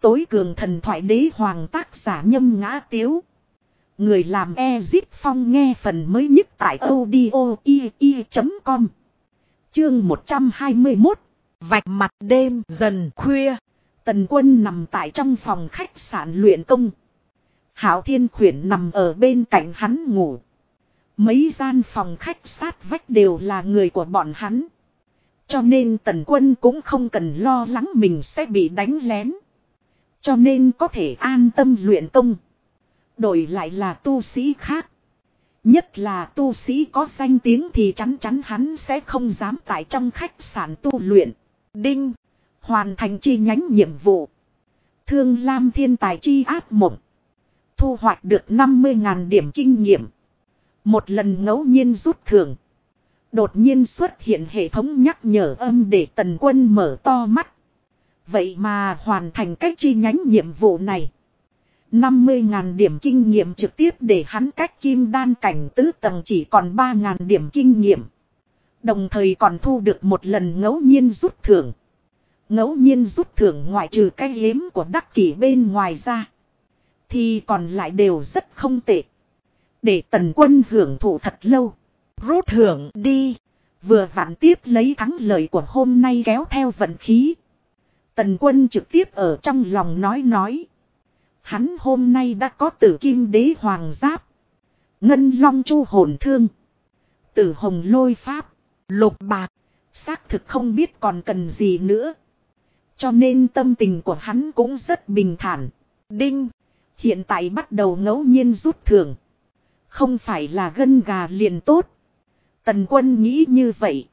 tối cường thần thoại đế hoàng tác giả Nhâm Ngã Tiếu. Người làm Ezip Phong nghe phần mới nhất tại audio.com. Chương 121. Vạch mặt đêm dần khuya. Tần Quân nằm tại trong phòng khách sạn luyện công. Hạo Thiên Khuyển nằm ở bên cạnh hắn ngủ. Mấy gian phòng khách sát vách đều là người của bọn hắn. Cho nên Tần Quân cũng không cần lo lắng mình sẽ bị đánh lén. Cho nên có thể an tâm luyện công. Đổi lại là tu sĩ khác. Nhất là tu sĩ có danh tiếng thì chắn chắn hắn sẽ không dám tại trong khách sạn tu luyện. Đinh. Hoàn thành chi nhánh nhiệm vụ. Thương Lam thiên tài chi ác mộng. Thu hoạch được 50.000 điểm kinh nghiệm. Một lần ngẫu nhiên rút thưởng. Đột nhiên xuất hiện hệ thống nhắc nhở âm để Tần Quân mở to mắt. Vậy mà hoàn thành cách chi nhánh nhiệm vụ này. 50.000 điểm kinh nghiệm trực tiếp để hắn cách kim đan cảnh tứ tầng chỉ còn 3.000 điểm kinh nghiệm. Đồng thời còn thu được một lần ngẫu nhiên rút thưởng. Ngẫu nhiên rút thưởng ngoại trừ cái hiếm của đắc kỷ bên ngoài ra. Thì còn lại đều rất không tệ. Để Tần Quân hưởng thụ thật lâu. Rút thưởng đi. Vừa vặn tiếp lấy thắng lợi của hôm nay kéo theo vận khí. Tần Quân trực tiếp ở trong lòng nói. Hắn hôm nay đã có Tử Kim Đế Hoàng Giáp. Ngân Long Chu Hồn Thương. Tử Hồng Lôi Pháp. Lục Bạc. Xác thực không biết còn cần gì nữa. Cho nên tâm tình của hắn cũng rất bình thản. Đinh. Hiện tại bắt đầu ngẫu nhiên rút thưởng. Không phải là gân gà liền tốt. Tần Quân nghĩ như vậy.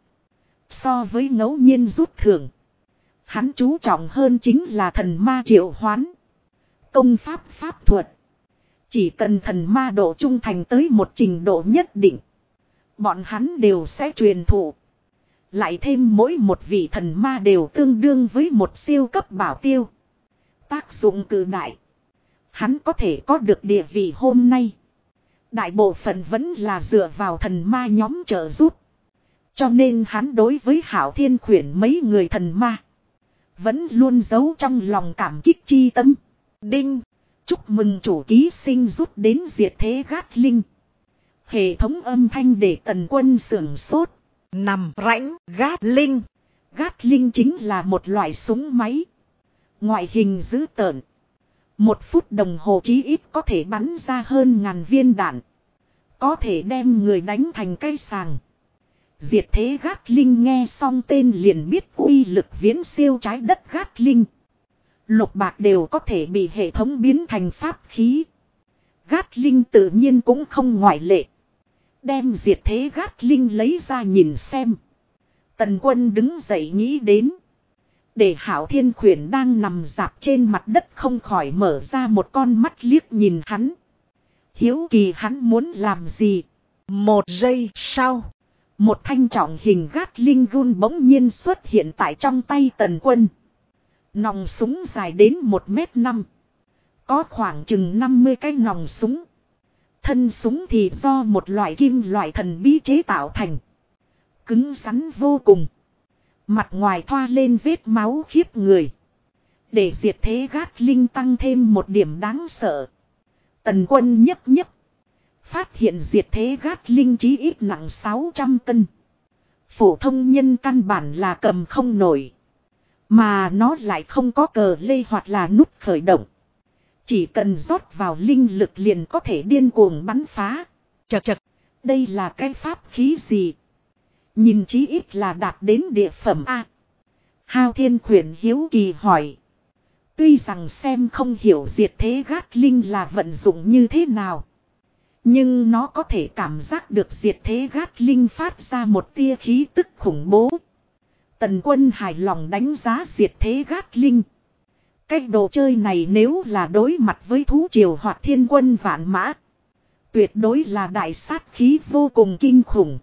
So với ngẫu nhiên rút thưởng. Hắn chú trọng hơn chính là thần ma triệu hoán. Công pháp pháp thuật. Chỉ cần thần ma độ trung thành tới một trình độ nhất định. Bọn hắn đều sẽ truyền thụ. Lại thêm mỗi một vị thần ma đều tương đương với một siêu cấp bảo tiêu. Tác dụng cự đại. Hắn có thể có được địa vị hôm nay. Đại bộ phận vẫn là dựa vào thần ma nhóm trợ giúp. Cho nên hắn đối với Hạo Thiên Khuyển mấy người thần ma. Vẫn luôn giấu trong lòng cảm kích chi tâm. Đinh. Chúc mừng chủ ký sinh rút đến diệt thế gát linh. Hệ thống âm thanh để Tần Quân sửng sốt. Nằm rãnh gát linh. Gát linh chính là một loại súng máy. Ngoại hình dữ tợn. 1 phút đồng hồ chí ít có thể bắn ra hơn 1000 viên đạn. Có thể đem người đánh thành cây sàng. Diệt thế gát linh nghe xong tên liền biết uy lực viễn siêu trái đất gát linh. Lục bạc đều có thể bị hệ thống biến thành pháp khí. Gát linh tự nhiên cũng không ngoại lệ. Đem diệt thế gát linh lấy ra nhìn xem. Tần Quân đứng dậy nghĩ đến. Để Hạo Thiên Khuyển đang nằm dạp trên mặt đất không khỏi mở ra một con mắt liếc nhìn hắn. Hiếu kỳ hắn muốn làm gì. 1 giây sau. Một thanh trọng hình gát linh gun bỗng nhiên xuất hiện tại trong tay Tần Quân. Nòng súng dài đến 1m5. Có khoảng chừng 50 cái nòng súng. Thân súng thì do một loại kim loại thần bí chế tạo thành. Cứng rắn vô cùng. Mặt ngoài thoa lên vết máu khiếp người. Để diệt thế gát linh tăng thêm một điểm đáng sợ. Tần Quân nhấp. Phát hiện diệt thế gát linh chí ít nặng 600 cân. Phổ thông nhân căn bản là cầm không nổi. Mà nó lại không có cờ lê hoặc là nút khởi động. Chỉ cần rót vào linh lực liền có thể điên cuồng bắn phá. Chật. Đây là cái pháp khí gì? Nhìn chí ít là đạt đến địa phẩm A. Hạo Thiên Khuyển hiếu kỳ hỏi. Tuy rằng xem không hiểu diệt thế gát linh là vận dụng như thế nào. Nhưng nó có thể cảm giác được diệt thế gát linh phát ra một tia khí tức khủng bố. Tần Quân hài lòng đánh giá diệt thế gát linh. Cái đồ chơi này nếu là đối mặt với thú triều hoặc thiên quân vạn mã. Tuyệt đối là đại sát khí vô cùng kinh khủng.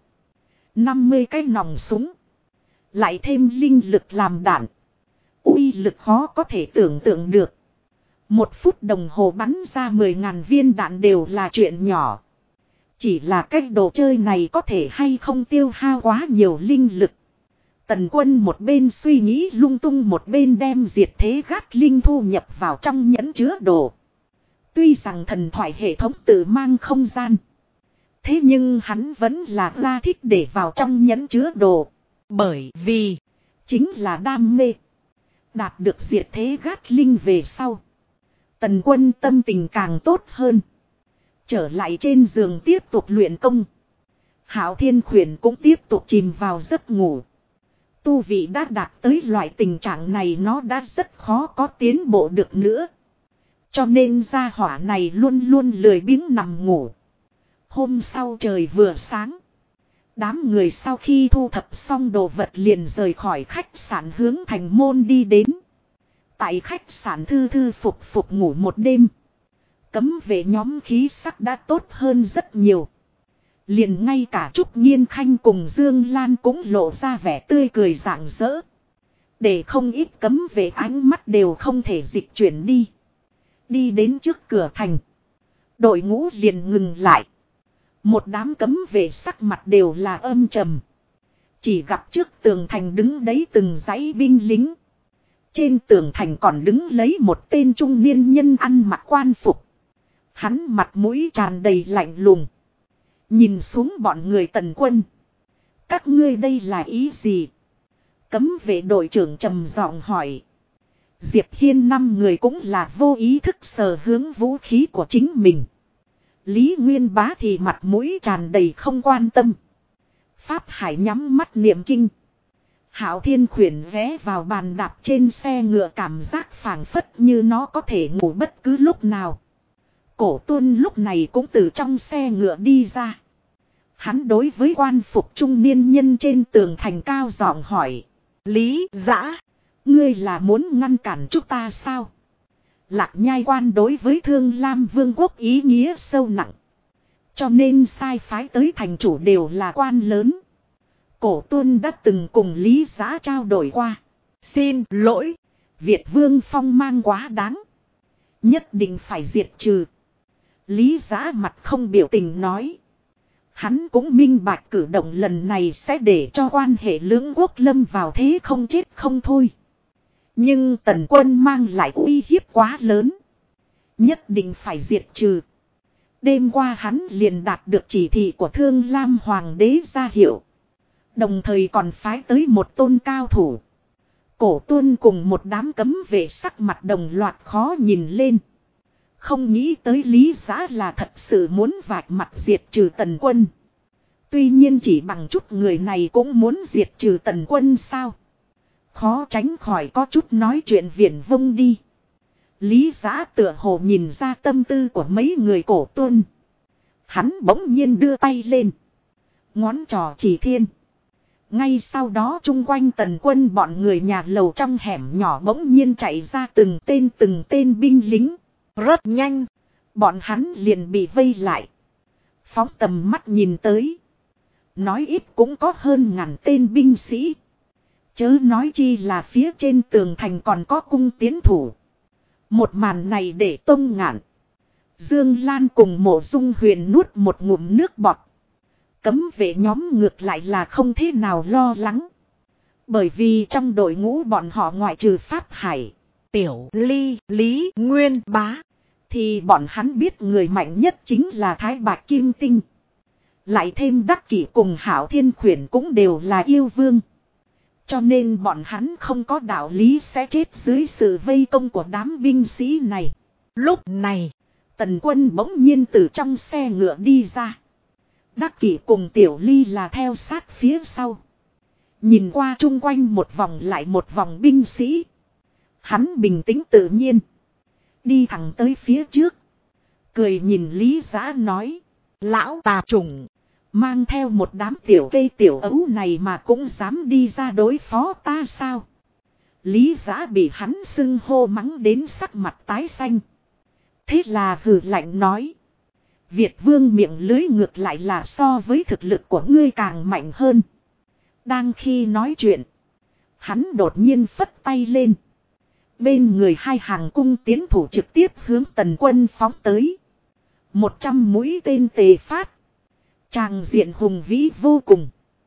50 cái nòng súng. Lại thêm linh lực làm đạn. Uy lực khó có thể tưởng tượng được. 1 phút đồng hồ bắn ra 10.000 viên đạn đều là chuyện nhỏ. Chỉ là cái đồ chơi này có thể hay không tiêu hao quá nhiều linh lực. Tần Quân một bên suy nghĩ lung tung một bên đem diệt thế gát linh thu nhập vào trong nhẫn chứa đồ. Tuy rằng thần thoại hệ thống tự mang không gian. Thế nhưng hắn vẫn là ra thích để vào trong nhẫn chứa đồ. Bởi vì chính là đam mê. Đạt được diệt thế gát linh về sau. Tần Quân tâm tình càng tốt hơn. Trở lại trên giường tiếp tục luyện công. Hạo Thiên Khuyển cũng tiếp tục chìm vào giấc ngủ. Tu vị đã đạt tới loại tình trạng này, nó đã rất khó có tiến bộ được nữa. Cho nên gia hỏa này luôn luôn lười biếng nằm ngủ. Hôm sau trời vừa sáng. Đám người sau khi thu thập xong đồ vật liền rời khỏi khách sạn hướng thành môn đi đến. Tại khách sạn thư thư phục phục ngủ một đêm. Cấm vệ nhóm khí sắc đã tốt hơn rất nhiều. Liền ngay cả Trúc Nghiên Khanh cùng Dương Lan cũng lộ ra vẻ tươi cười rạng rỡ. Để không ít cấm vệ ánh mắt đều không thể dịch chuyển đi. Đi đến trước cửa thành. Đội ngũ liền ngừng lại. Một đám cấm vệ sắc mặt đều là âm trầm. Chỉ gặp trước tường thành đứng đấy từng dãy binh lính. Trên tường thành còn đứng lấy một tên trung niên nhân ăn mặc quan phục. Hắn mặt mũi tràn đầy lạnh lùng. Nhìn xuống bọn người Tần Quân. Các ngươi đây là ý gì? Cấm vệ đội trưởng trầm giọng hỏi. Diệp Hiên 5 người cũng là vô ý thức sờ hướng vũ khí của chính mình. Lý Nguyên Bá thì mặt mũi tràn đầy không quan tâm. Pháp Hải nhắm mắt niệm kinh. Hạo Thiên Khuyển ghé vào bàn đạp trên xe ngựa, cảm giác phảng phất như nó có thể ngủ bất cứ lúc nào. Cổ Tuân lúc này cũng từ trong xe ngựa đi ra. Hắn đối với quan phục trung niên nhân trên tường thành cao giọng hỏi. Lý Dã, ngươi là muốn ngăn cản chúng ta sao? Lạc Nhai Quan đối với Thương Lam Vương quốc ý nghĩa sâu nặng. Cho nên sai phái tới thành chủ đều là quan lớn. Cổ Tuân đã từng cùng Lý Dã trao đổi qua. Xin lỗi, Việt Vương phong mang quá đáng. Nhất định phải diệt trừ. Lý Dã mặt không biểu tình nói. Hắn cũng minh bạch cử động lần này sẽ để cho quan hệ lưỡng quốc lâm vào thế không chết không thôi. Nhưng Tần Quân mang lại uy hiếp quá lớn. Nhất định phải diệt trừ. Đêm qua hắn liền đạt được chỉ thị của Thương Lam Hoàng đế ra hiệu. Đồng thời còn phái tới một tôn cao thủ. Cổ Tuân cùng một đám cấm vệ sắc mặt đồng loạt khó nhìn lên. Không nghĩ tới Lý Dã là thật sự muốn vạch mặt diệt trừ Tần Quân. Tuy nhiên chỉ bằng chút người này cũng muốn diệt trừ Tần Quân sao? Khó tránh khỏi có chút nói chuyện viển vông đi. Lý Dã tựa hồ nhìn ra tâm tư của mấy người Cổ Tuân. Hắn bỗng nhiên đưa tay lên. Ngón trỏ chỉ thiên. Ngay sau đó chung quanh Tần Quân bọn người nhà lầu trong hẻm nhỏ bỗng nhiên chạy ra từng tên binh lính. Rất nhanh. Bọn hắn liền bị vây lại. Phóng tầm mắt nhìn tới. Nói ít cũng có hơn 1000 tên binh sĩ. Chớ nói chi là phía trên tường thành còn có cung tiến thủ. Một màn này để Tông Ngạn, Dương Lan cùng Mộ Dung Huyền nuốt một ngụm nước bọt. Cấm vệ nhóm ngược lại là không thế nào lo lắng. Bởi vì trong đội ngũ bọn họ ngoại trừ Pháp Hải, Tiểu Ly, Lý Nguyên Bá, thì bọn hắn biết người mạnh nhất chính là Thái Bạch Kim Tinh. Lại thêm Đắc Kỷ cùng Hạo Thiên Khuyển cũng đều là yêu vương. Cho nên bọn hắn không có đạo lý sẽ chết dưới sự vây công của đám binh sĩ này. Lúc này, Tần Quân bỗng nhiên từ trong xe ngựa đi ra. Đắc Kỷ cùng Tiểu Ly là theo sát phía sau. Nhìn qua chung quanh một vòng lại một vòng binh sĩ. Hắn bình tĩnh tự nhiên. Đi thẳng tới phía trước. Cười nhìn Lý Dã nói. Lão tà trùng. Mang theo một đám tiểu cây tiểu ấu này mà cũng dám đi ra đối phó ta sao? Lý Dã bị hắn xưng hô mắng đến sắc mặt tái xanh. Thế là hừ lạnh nói. Việt Vương miệng lưới ngược lại là so với thực lực của ngươi càng mạnh hơn. Đang khi nói chuyện. Hắn đột nhiên phất tay lên. Bên người hai hàng cung tiến thủ trực tiếp hướng Tần Quân phóng tới. 100 mũi tên tề phát. Tràng diện hùng vĩ vô cùng.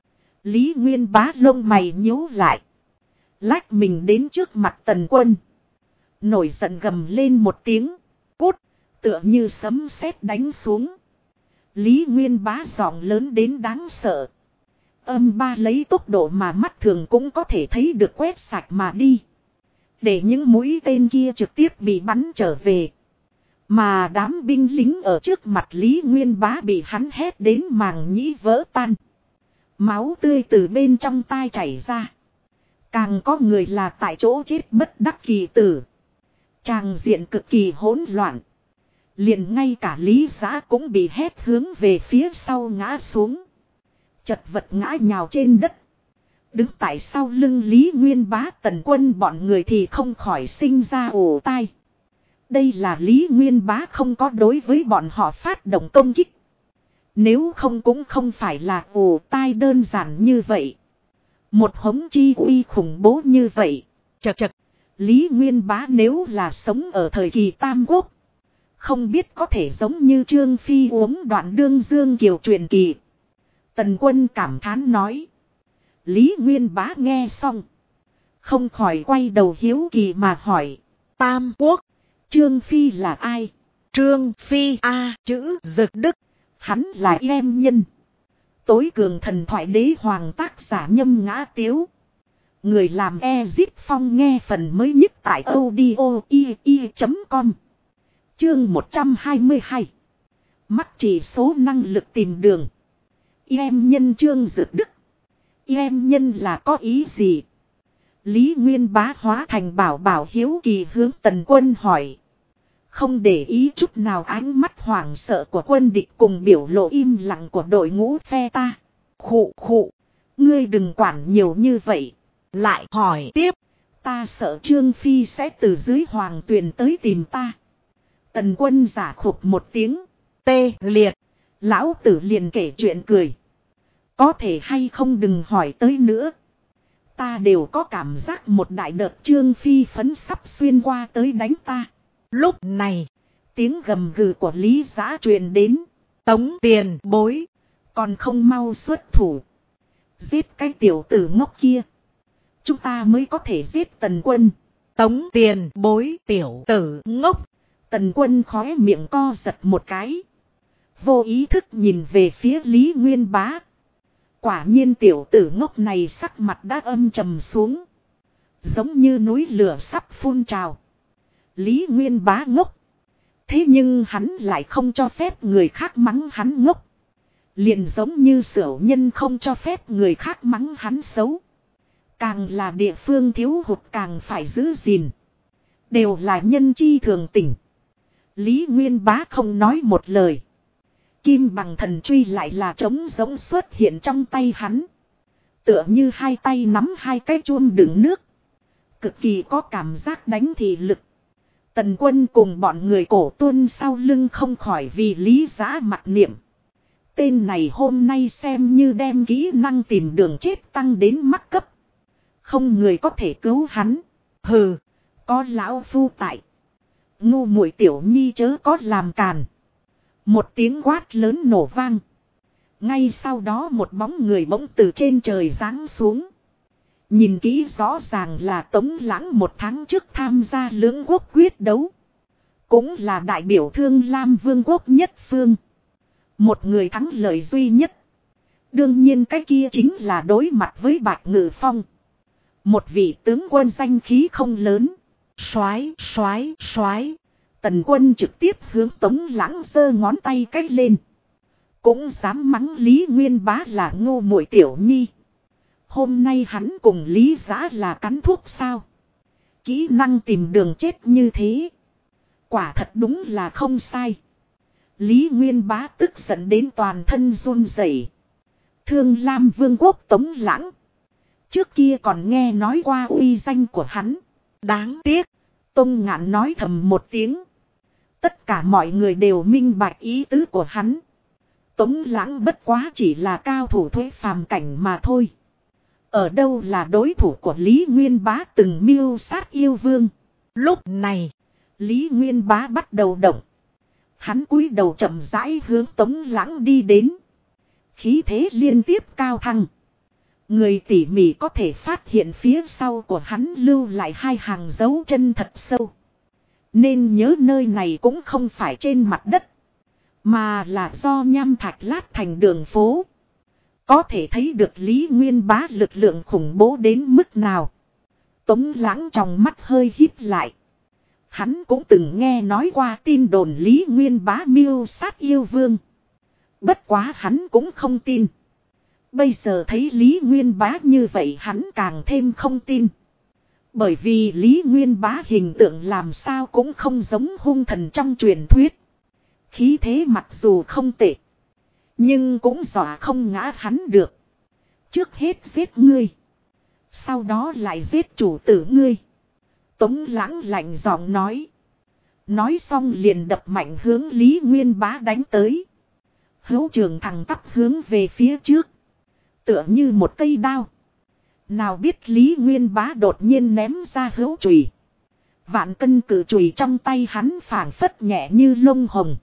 Lý Nguyên Bá lông mày nhíu lại. Lách mình đến trước mặt Tần Quân. Nổi giận gầm lên một tiếng. Cút, tựa như sấm sét đánh xuống. Lý Nguyên Bá giọng lớn đến đáng sợ. Âm ba lấy tốc độ mà mắt thường cũng có thể thấy được quét sạch mà đi. Để những mũi tên kia trực tiếp bị bắn trở về. Mà đám binh lính ở trước mặt Lý Nguyên Bá bị hắn hét đến màng nhĩ vỡ tan. Máu tươi từ bên trong tai chảy ra. Càng có người là tại chỗ chết bất đắc kỳ tử. Tràng diện cực kỳ hỗn loạn. Liền ngay cả Lý Giã cũng bị hét hướng về phía sau ngã xuống. Chật vật ngã nhào trên đất. Đứng tại sau lưng Lý Nguyên Bá Tần Quân bọn người thì không khỏi sinh ra ồ tai. Đây là Lý Nguyên Bá không có đối với bọn họ phát động công kích. Nếu không cũng không phải là ồ tai đơn giản như vậy. Một hống chi uy khủng bố như vậy. Chật chật. Lý Nguyên Bá nếu là sống ở thời kỳ Tam Quốc. Không biết có thể giống như Trương Phi uống đoạn đương dương kiều truyền kỳ. Tần Quân cảm thán nói. Lý Nguyên Bá nghe xong. Không khỏi quay đầu hiếu kỳ mà hỏi. Tam Quốc. Trương Phi là ai? Trương Phi chữ Dực Đức. Hắn là em nhân. Tối cường thần thoại đế hoàng tác giả Nhâm Ngã Tiếu. Người làm Ezip Phong nghe phần mới nhất tại audio.com. Chương 122. Mắc chỉ số năng lực tìm đường. Em nhân Trương Dực Đức. Em nhân là có ý gì? Lý Nguyên Bá hóa thành bảo hiếu kỳ hướng Tần Quân hỏi. Không để ý chút nào ánh mắt hoảng sợ của quân địch cùng biểu lộ im lặng của đội ngũ phe ta. Khụ. Ngươi đừng quản nhiều như vậy. Lại hỏi tiếp. Ta sợ Trương Phi sẽ từ dưới hoàng tuyền tới tìm ta. Tần Quân giả khục một tiếng. Tê liệt. Lão tử liền kể chuyện cười. Có thể hay không đừng hỏi tới nữa. Ta đều có cảm giác một đại đợt Trương Phi phấn sắp xuyên qua tới đánh ta. Lúc này, tiếng gầm gừ của Lý Giã truyền đến. Tống tiền bối. Còn không mau xuất thủ. Giết cái tiểu tử ngốc kia. Chúng ta mới có thể giết Tần Quân. Tống tiền bối tiểu tử ngốc. Tần Quân khóe miệng co giật một cái. Vô ý thức nhìn về phía Lý Nguyên Bá. Quả nhiên tiểu tử ngốc này sắc mặt đã âm trầm xuống. Giống như núi lửa sắp phun trào. Lý Nguyên Bá ngốc. Thế nhưng hắn lại không cho phép người khác mắng hắn ngốc. Liền giống như Sửu Nhân không cho phép người khác mắng hắn xấu. Càng là địa phương thiếu hụt càng phải giữ gìn. Đều là nhân chi thường tình. Lý Nguyên Bá không nói một lời. Kim bằng thần truy lại là trống giống xuất hiện trong tay hắn. Tựa như hai tay nắm hai cái chuông đựng nước. Cực kỳ có cảm giác đánh thị lực. Tần Quân cùng bọn người cổ tuân sau lưng không khỏi vì Lý Giã mặc niệm. Tên này hôm nay xem như đem kỹ năng tìm đường chết tăng đến mắc cấp. Không người có thể cứu hắn. Hừ, có lão phu tại. Ngu muội tiểu nhi chớ có làm càn. Một tiếng quát lớn nổ vang. Ngay sau đó một bóng người bỗng từ trên trời giáng xuống. Nhìn kỹ rõ ràng là Tống Lãng một tháng trước tham gia lưỡng quốc quyết đấu. Cũng là đại biểu Thương Lam Vương quốc nhất phương. Một người thắng lợi duy nhất. Đương nhiên cái kia chính là đối mặt với Bạch Ngự Phong. Một vị tướng quân danh khí không lớn. Soái. Tần Quân trực tiếp hướng Tống Lãng giơ ngón tay cách lên. Cũng dám mắng Lý Nguyên Bá là ngu muội tiểu nhi. Hôm nay hắn cùng Lý Giã là cắn thuốc sao? Kỹ năng tìm đường chết như thế. Quả thật đúng là không sai. Lý Nguyên Bá tức giận đến toàn thân run rẩy. Thương Lam Vương quốc Tống Lãng. Trước kia còn nghe nói qua uy danh của hắn. Đáng tiếc. Tông Ngạn nói thầm một tiếng. Tất cả mọi người đều minh bạch ý tứ của hắn. Tống Lãng bất quá chỉ là cao thủ thuế phàm cảnh mà thôi. Ở đâu là đối thủ của Lý Nguyên Bá từng mưu sát yêu vương. Lúc này, Lý Nguyên Bá bắt đầu động. Hắn cúi đầu chậm rãi hướng Tống Lãng đi đến. Khí thế liên tiếp cao thăng. Người tỉ mỉ có thể phát hiện phía sau của hắn lưu lại hai hàng dấu chân thật sâu. Nên nhớ nơi này cũng không phải trên mặt đất, mà là do nham thạch lát thành đường phố. Có thể thấy được Lý Nguyên Bá lực lượng khủng bố đến mức nào. Tống Lãng trong mắt hơi híp lại. Hắn cũng từng nghe nói qua tin đồn Lý Nguyên Bá mưu sát yêu vương. Bất quá hắn cũng không tin. Bây giờ thấy Lý Nguyên Bá như vậy hắn càng thêm không tin. Bởi vì Lý Nguyên Bá hình tượng làm sao cũng không giống hung thần trong truyền thuyết. Khí thế mặc dù không tệ, nhưng cũng dọa không ngã hắn được. Trước hết giết ngươi, sau đó lại giết chủ tử ngươi. Tống Lãng lạnh giọng nói. Nói xong liền đập mạnh hướng Lý Nguyên Bá đánh tới. Hữu trường thẳng tắp hướng về phía trước, tựa như một cây đao. Nào biết Lý Nguyên Bá đột nhiên ném ra hữu chùy. Vạn cân cử chùy trong tay hắn phảng phất nhẹ như lông hồng.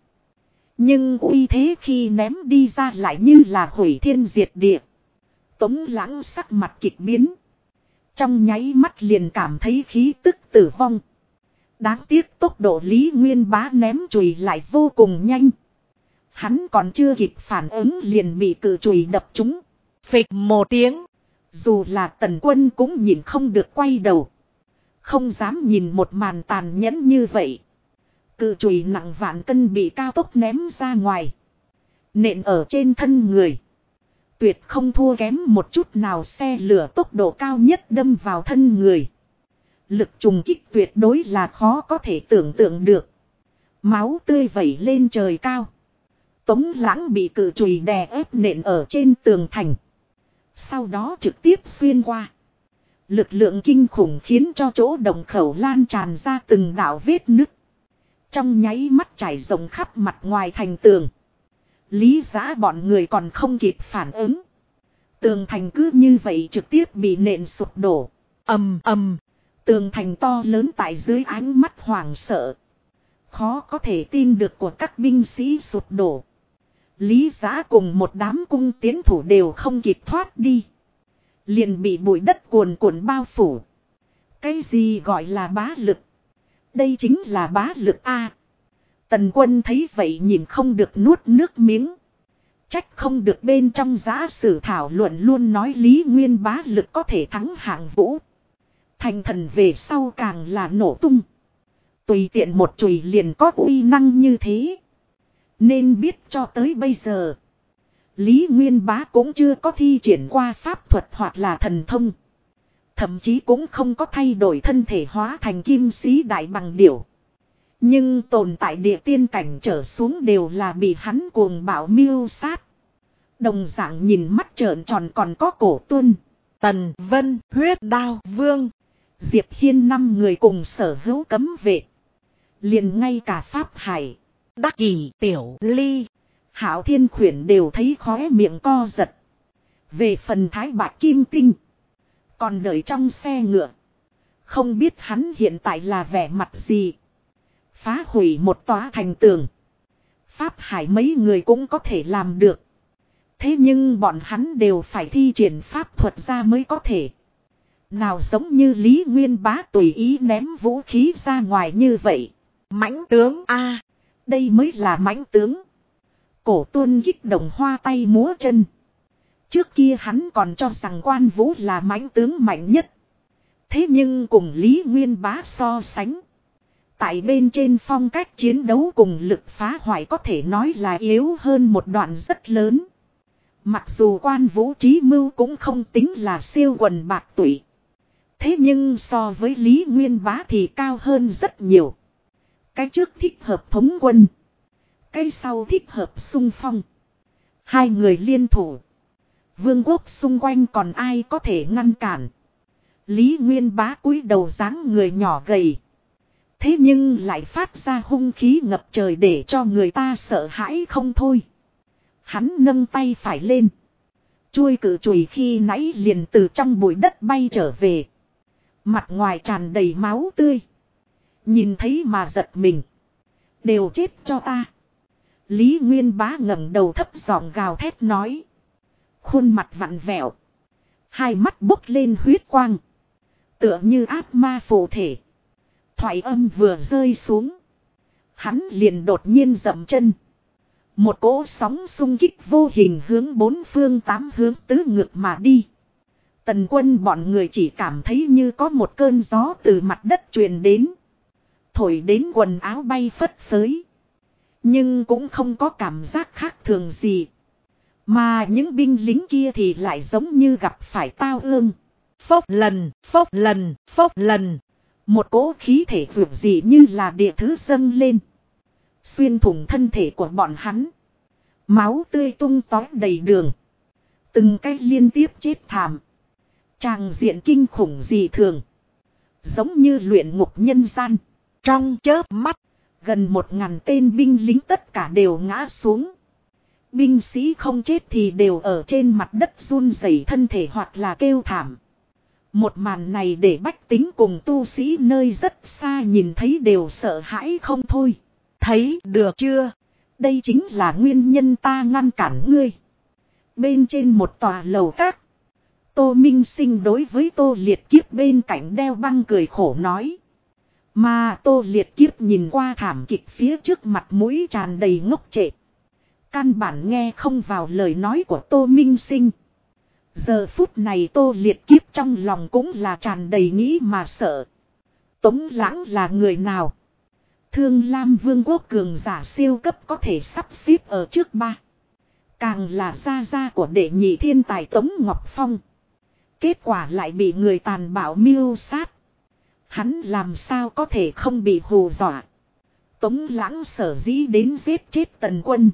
Nhưng uy thế khi ném đi ra lại như là hủy thiên diệt địa. Tống Lãng sắc mặt kịch biến. Trong nháy mắt liền cảm thấy khí tức tử vong. Đáng tiếc tốc độ Lý Nguyên Bá ném chùy lại vô cùng nhanh. Hắn còn chưa kịp phản ứng liền bị cử chùy đập trúng. Phịch một tiếng. Dù là Tần Quân cũng nhìn không được quay đầu. Không dám nhìn một màn tàn nhẫn như vậy. Cự chùy nặng vạn cân bị cao tốc ném ra ngoài. Nện ở trên thân người. Tuyệt không thua kém một chút nào xe lửa tốc độ cao nhất đâm vào thân người. Lực trùng kích tuyệt đối là khó có thể tưởng tượng được. Máu tươi vẩy lên trời cao. Tống Lãng bị cự chùy đè ép nện ở trên tường thành. Sau đó trực tiếp xuyên qua. Lực lượng kinh khủng khiến cho chỗ động khẩu lan tràn ra từng đạo vết nứt. Trong nháy mắt trải rộng khắp mặt ngoài thành tường. Lý Giã bọn người còn không kịp phản ứng. Tường thành cứ như vậy trực tiếp bị nện sụp đổ. Ầm ầm. Tường thành to lớn tại dưới ánh mắt hoảng sợ. Khó có thể tin được của các binh sĩ sụp đổ. Lý Giã cùng một đám cung tiến thủ đều không kịp thoát đi. Liền bị bụi đất cuồn cuộn bao phủ. Cái gì gọi là bá lực? Đây chính là bá lực A. Tần Quân thấy vậy nhìn không được nuốt nước miếng. Trách không được bên trong giã sử thảo luận luôn nói Lý Nguyên bá lực có thể thắng hạng vũ. Thành thần về sau càng là nổ tung. Tùy tiện một chùy liền có uy năng như thế. Nên biết cho tới bây giờ, Lý Nguyên bá cũng chưa có thi triển qua pháp thuật hoặc là thần thông. Thậm chí cũng không có thay đổi thân thể hóa thành kim sĩ đại bằng điểu. Nhưng tồn tại địa tiên cảnh trở xuống đều là bị hắn cuồng bạo mưu sát. Đồng dạng nhìn mắt trợn tròn còn có Cổ Tuân, Tần Vân, Huyết Đao Vương, Diệp Hiên 5 người cùng sở hữu cấm vệ. Liền ngay cả Pháp Hải, Đắc Kỷ, Tiểu Ly, Hạo Thiên Khuyển đều thấy khóe miệng co giật. Về phần Thái Bạch Kim Tinh, còn đợi trong xe ngựa. Không biết hắn hiện tại là vẻ mặt gì. Phá hủy một tòa thành tường, Pháp Hải mấy người cũng có thể làm được. Thế nhưng bọn hắn đều phải thi triển pháp thuật ra mới có thể. Nào giống như Lý Nguyên bá tùy ý ném vũ khí ra ngoài như vậy. Mãnh tướng A. Đây mới là mãnh tướng. Cổ Tuân kích động hoa tay múa chân. Trước kia hắn còn cho rằng Quan Vũ là mãnh tướng mạnh nhất. Thế nhưng cùng Lý Nguyên bá so sánh, tại bên trên phong cách chiến đấu cùng lực phá hoại có thể nói là yếu hơn một đoạn rất lớn. Mặc dù Quan Vũ trí mưu cũng không tính là siêu quần bạc tụy. Thế nhưng so với Lý Nguyên bá thì cao hơn rất nhiều. Cái trước thích hợp thống quân, cái sau thích hợp xung phong. Hai người liên thủ, vương quốc xung quanh còn ai có thể ngăn cản. Lý Nguyên bá cúi đầu dáng người nhỏ gầy. Thế nhưng lại phát ra hung khí ngập trời để cho người ta sợ hãi không thôi. Hắn nâng tay phải lên. Chuôi cự chùy khi nãy liền từ trong bụi đất bay trở về. Mặt ngoài tràn đầy máu tươi. Nhìn thấy mà giật mình. Đều chết cho ta. Lý Nguyên bá ngẩng đầu thấp giọng gào thét nói. Khuôn mặt vặn vẹo. Hai mắt bốc lên huyết quang. Tựa như ác ma phụ thể. Thoại âm vừa rơi xuống. Hắn liền đột nhiên dậm chân. Một cỗ sóng xung kích vô hình hướng bốn phương tám hướng tứ ngược mà đi. Tần Quân bọn người chỉ cảm thấy như có một cơn gió từ mặt đất truyền đến. Thổi đến quần áo bay phất phới. Nhưng cũng không có cảm giác khác thường gì. Mà những binh lính kia thì lại giống như gặp phải tao ương. Phốc lần, phốc lần, phốc lần. Một cỗ khí thể vượt dị như là địa thứ dâng lên. Xuyên thủng thân thể của bọn hắn. Máu tươi tung tóe đầy đường. Từng cái liên tiếp chết thảm. Tràng diện kinh khủng dị thường. Giống như luyện ngục nhân gian. Trong chớp mắt, gần 1000 tên binh lính tất cả đều ngã xuống. Binh sĩ không chết thì đều ở trên mặt đất run rẩy thân thể hoặc là kêu thảm. Một màn này để bách tính cùng tu sĩ nơi rất xa nhìn thấy đều sợ hãi không thôi. Thấy được chưa? Đây chính là nguyên nhân ta ngăn cản ngươi. Bên trên một tòa lầu các. Tô Minh Sinh đối với Tô Liệt Kiếp bên cạnh đeo băng cười khổ nói. Mà Tô Liệt Kiếp nhìn qua thảm kịch phía trước mặt mũi tràn đầy ngốc trệ. Căn bản nghe không vào lời nói của Tô Minh Sinh. Giờ phút này Tô Liệt Kiếp trong lòng cũng là tràn đầy nghĩ mà sợ. Tống Lãng là người nào? Thương Lam Vương quốc cường giả siêu cấp có thể sắp xếp ở trước ba. Càng là gia gia của đệ nhị thiên tài Tống Ngọc Phong. Kết quả lại bị người tàn bạo mưu sát. Hắn làm sao có thể không bị hù dọa. Tống Lãng sở dĩ đến giết chết Tần Quân.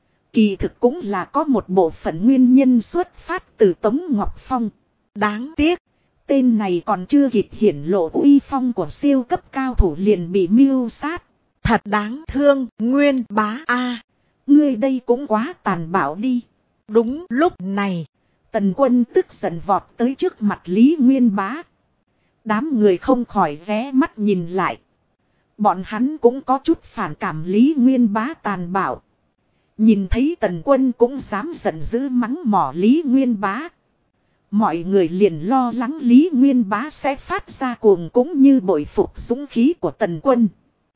Kỳ thực cũng là có một bộ phận nguyên nhân xuất phát từ Tống Ngọc Phong. Đáng tiếc, tên này còn chưa kịp hiển lộ uy phong của siêu cấp cao thủ liền bị mưu sát. Thật đáng thương, Nguyên Bá a, ngươi đây cũng quá tàn bạo đi. Đúng lúc này, Tần Quân tức giận vọt tới trước mặt Lý Nguyên Bá. Đám người không khỏi ghé mắt nhìn lại. Bọn hắn cũng có chút phản cảm Lý Nguyên Bá tàn bạo. Nhìn thấy Tần Quân cũng dám giận dữ mắng mỏ Lý Nguyên Bá. Mọi người liền lo lắng Lý Nguyên Bá sẽ phát ra cuồng cũng như bội phục dũng khí của Tần Quân.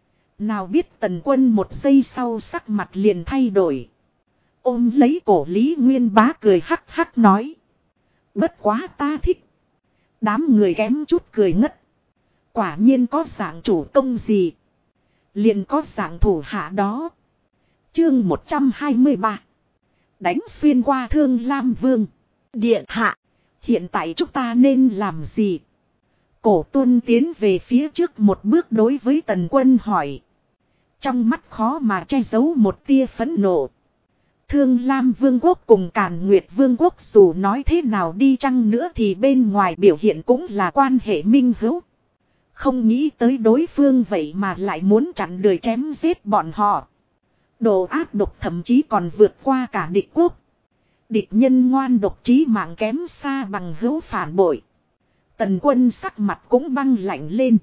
Nào biết Tần Quân một giây sau sắc mặt liền thay đổi. Ôm lấy cổ Lý Nguyên Bá cười hắc hắc nói. Bất quá ta thích. Đám người kém chút cười ngất. Quả nhiên có dạng chủ công gì. Liền có dạng thủ hạ đó. Chương 123. Đánh xuyên qua Thương Lam Vương. Điện hạ. Hiện tại chúng ta nên làm gì? Cổ Tuân tiến về phía trước một bước đối với Tần Quân hỏi. Trong mắt khó mà che giấu một tia phẫn nộ. Thương Lam Vương quốc cùng Càn Nguyệt Vương quốc dù nói thế nào đi chăng nữa thì bên ngoài biểu hiện cũng là quan hệ minh hữu. Không nghĩ tới đối phương vậy mà lại muốn chặn đời chém giết bọn họ. Đồ ác độc thậm chí còn vượt qua cả địch quốc. Địch nhân ngoan độc trí mạng kém xa bằng hữu phản bội. Tần Quân sắc mặt cũng băng lạnh lên.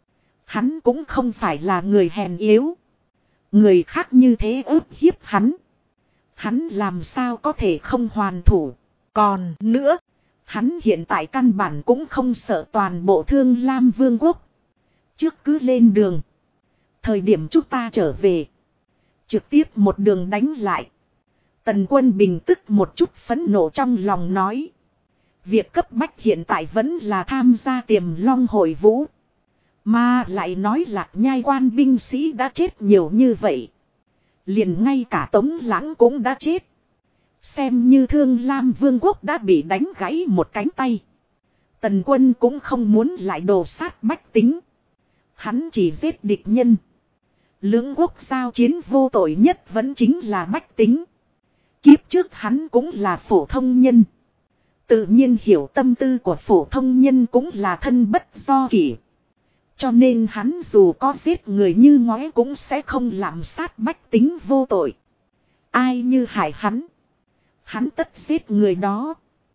Hắn cũng không phải là người hèn yếu. Người khác như thế ức hiếp hắn. Hắn làm sao có thể không hoàn thủ. Còn nữa, hắn hiện tại căn bản cũng không sợ toàn bộ Thương Lam Vương quốc. Trước cứ lên đường. Thời điểm chúng ta trở về. Trực tiếp một đường đánh lại. Tần Quân bình tức một chút phẫn nộ trong lòng nói. Việc cấp bách hiện tại vẫn là tham gia Tiềm Long hội vũ. Mà lại nói Lạc Nhai quan binh sĩ đã chết nhiều như vậy. Liền ngay cả Tống Lãng cũng đã chết. Xem như Thương Lam Vương quốc đã bị đánh gãy một cánh tay. Tần Quân cũng không muốn lại đồ sát bách tính. Hắn chỉ giết địch nhân. Lưỡng quốc giao chiến vô tội nhất vẫn chính là bách tính. Kiếp trước hắn cũng là phổ thông nhân. Tự nhiên hiểu tâm tư của phổ thông nhân cũng là thân bất do kỷ. Cho nên hắn dù có giết người như ngói cũng sẽ không làm sát bách tính vô tội. Ai như hại hắn. Hắn tất giết người đó.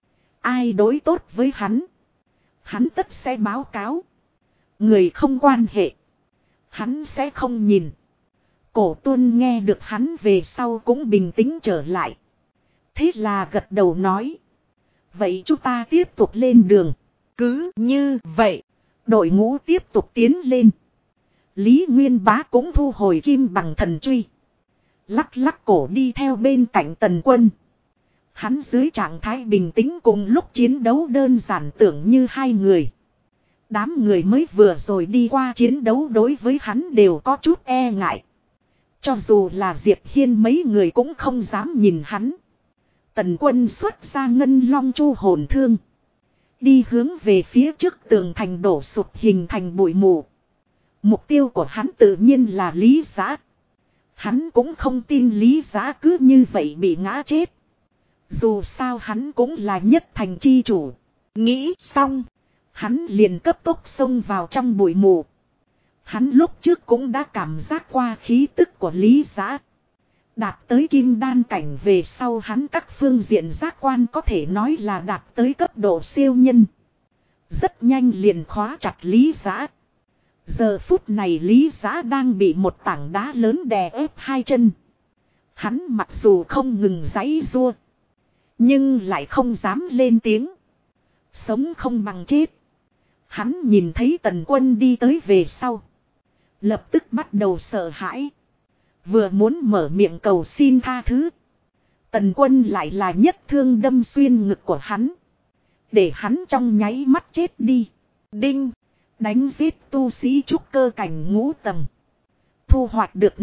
Ai đối tốt với hắn. Hắn tất sẽ báo cáo. Người không quan hệ. Hắn sẽ không nhìn. Cổ Tuân nghe được hắn về sau cũng bình tĩnh trở lại. Thế là gật đầu nói. Vậy chúng ta tiếp tục lên đường. Cứ như vậy, đội ngũ tiếp tục tiến lên. Lý Nguyên Bá cũng thu hồi kim bằng thần truy. Lắc lắc cổ đi theo bên cạnh Tần Quân. Hắn dưới trạng thái bình tĩnh cùng lúc chiến đấu đơn giản tưởng như hai người. Đám người mới vừa rồi đi qua chiến đấu đối với hắn đều có chút e ngại. Cho dù là Diệp Hiên mấy người cũng không dám nhìn hắn. Tần Quân xuất ra ngân long chu hồn thương. Đi hướng về phía trước tường thành đổ sụp hình thành bụi mù. Mục tiêu của hắn tự nhiên là Lý Giã. Hắn cũng không tin Lý Giã cứ như vậy bị ngã chết. Dù sao hắn cũng là nhất thành chi chủ. Nghĩ xong, hắn liền cấp tốc xông vào trong bụi mù. Hắn lúc trước cũng đã cảm giác qua khí tức của Lý Giã. Đạt tới kim đan cảnh về sau hắn các phương diện giác quan có thể nói là đạt tới cấp độ siêu nhân. Rất nhanh liền khóa chặt Lý Giã. Giờ phút này Lý Giã đang bị một tảng đá lớn đè ép hai chân. Hắn mặc dù không ngừng giãy giụa, nhưng lại không dám lên tiếng. Sống không bằng chết. Hắn nhìn thấy Tần Quân đi tới về sau. Lập tức bắt đầu sợ hãi. Vừa muốn mở miệng cầu xin tha thứ. Tần Quân lại là nhất thương đâm xuyên ngực của hắn. Để hắn trong nháy mắt chết đi. Đinh. Đánh giết tu sĩ trúc cơ cảnh ngũ tầng. Thu hoạch được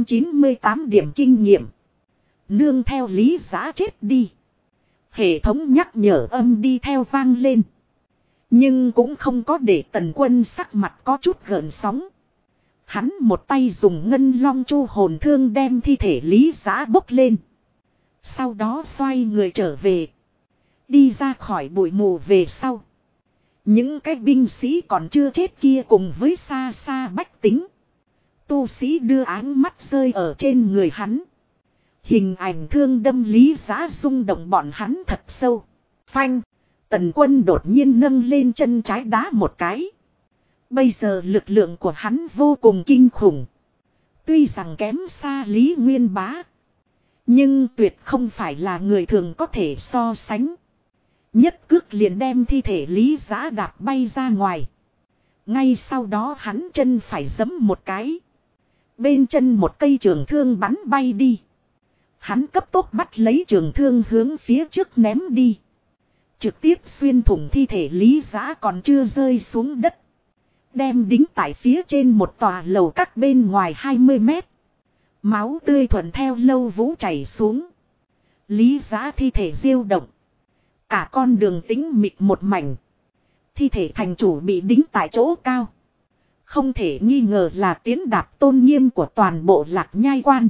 598 điểm kinh nghiệm. Nương theo Lý Giã chết đi. Hệ thống nhắc nhở âm đi theo vang lên. Nhưng cũng không có để Tần Quân sắc mặt có chút gợn sóng. Hắn một tay dùng ngân long chu hồn thương đem thi thể Lý Giã bốc lên. Sau đó xoay người trở về. Đi ra khỏi bụi mù về sau. Những cái binh sĩ còn chưa chết kia cùng với xa xa bách tính. Tu sĩ đưa áng mắt rơi ở trên người hắn. Hình ảnh thương đâm Lý Giã rung động bọn hắn thật sâu. Phanh. Tần Quân đột nhiên nâng lên chân trái đá một cái. Bây giờ lực lượng của hắn vô cùng kinh khủng. Tuy rằng kém xa Lý Nguyên Bá. Nhưng tuyệt không phải là người thường có thể so sánh. Nhất cước liền đem thi thể Lý Giã đạp bay ra ngoài. Ngay sau đó hắn chân phải giẫm một cái. Bên chân một cây trường thương bắn bay đi. Hắn cấp tốc bắt lấy trường thương hướng phía trước ném đi. Trực tiếp xuyên thủng thi thể Lý Giã còn chưa rơi xuống đất. Đem đính tại phía trên một tòa lầu các bên ngoài 20 mét. Máu tươi thuận theo lâu vũ chảy xuống. Lý Giã thi thể diêu động. Cả con đường tĩnh mịch một mảnh. Thi thể thành chủ bị đính tại chỗ cao. Không thể nghi ngờ là tiến đạp tôn nghiêm của toàn bộ Lạc Nhai Quan.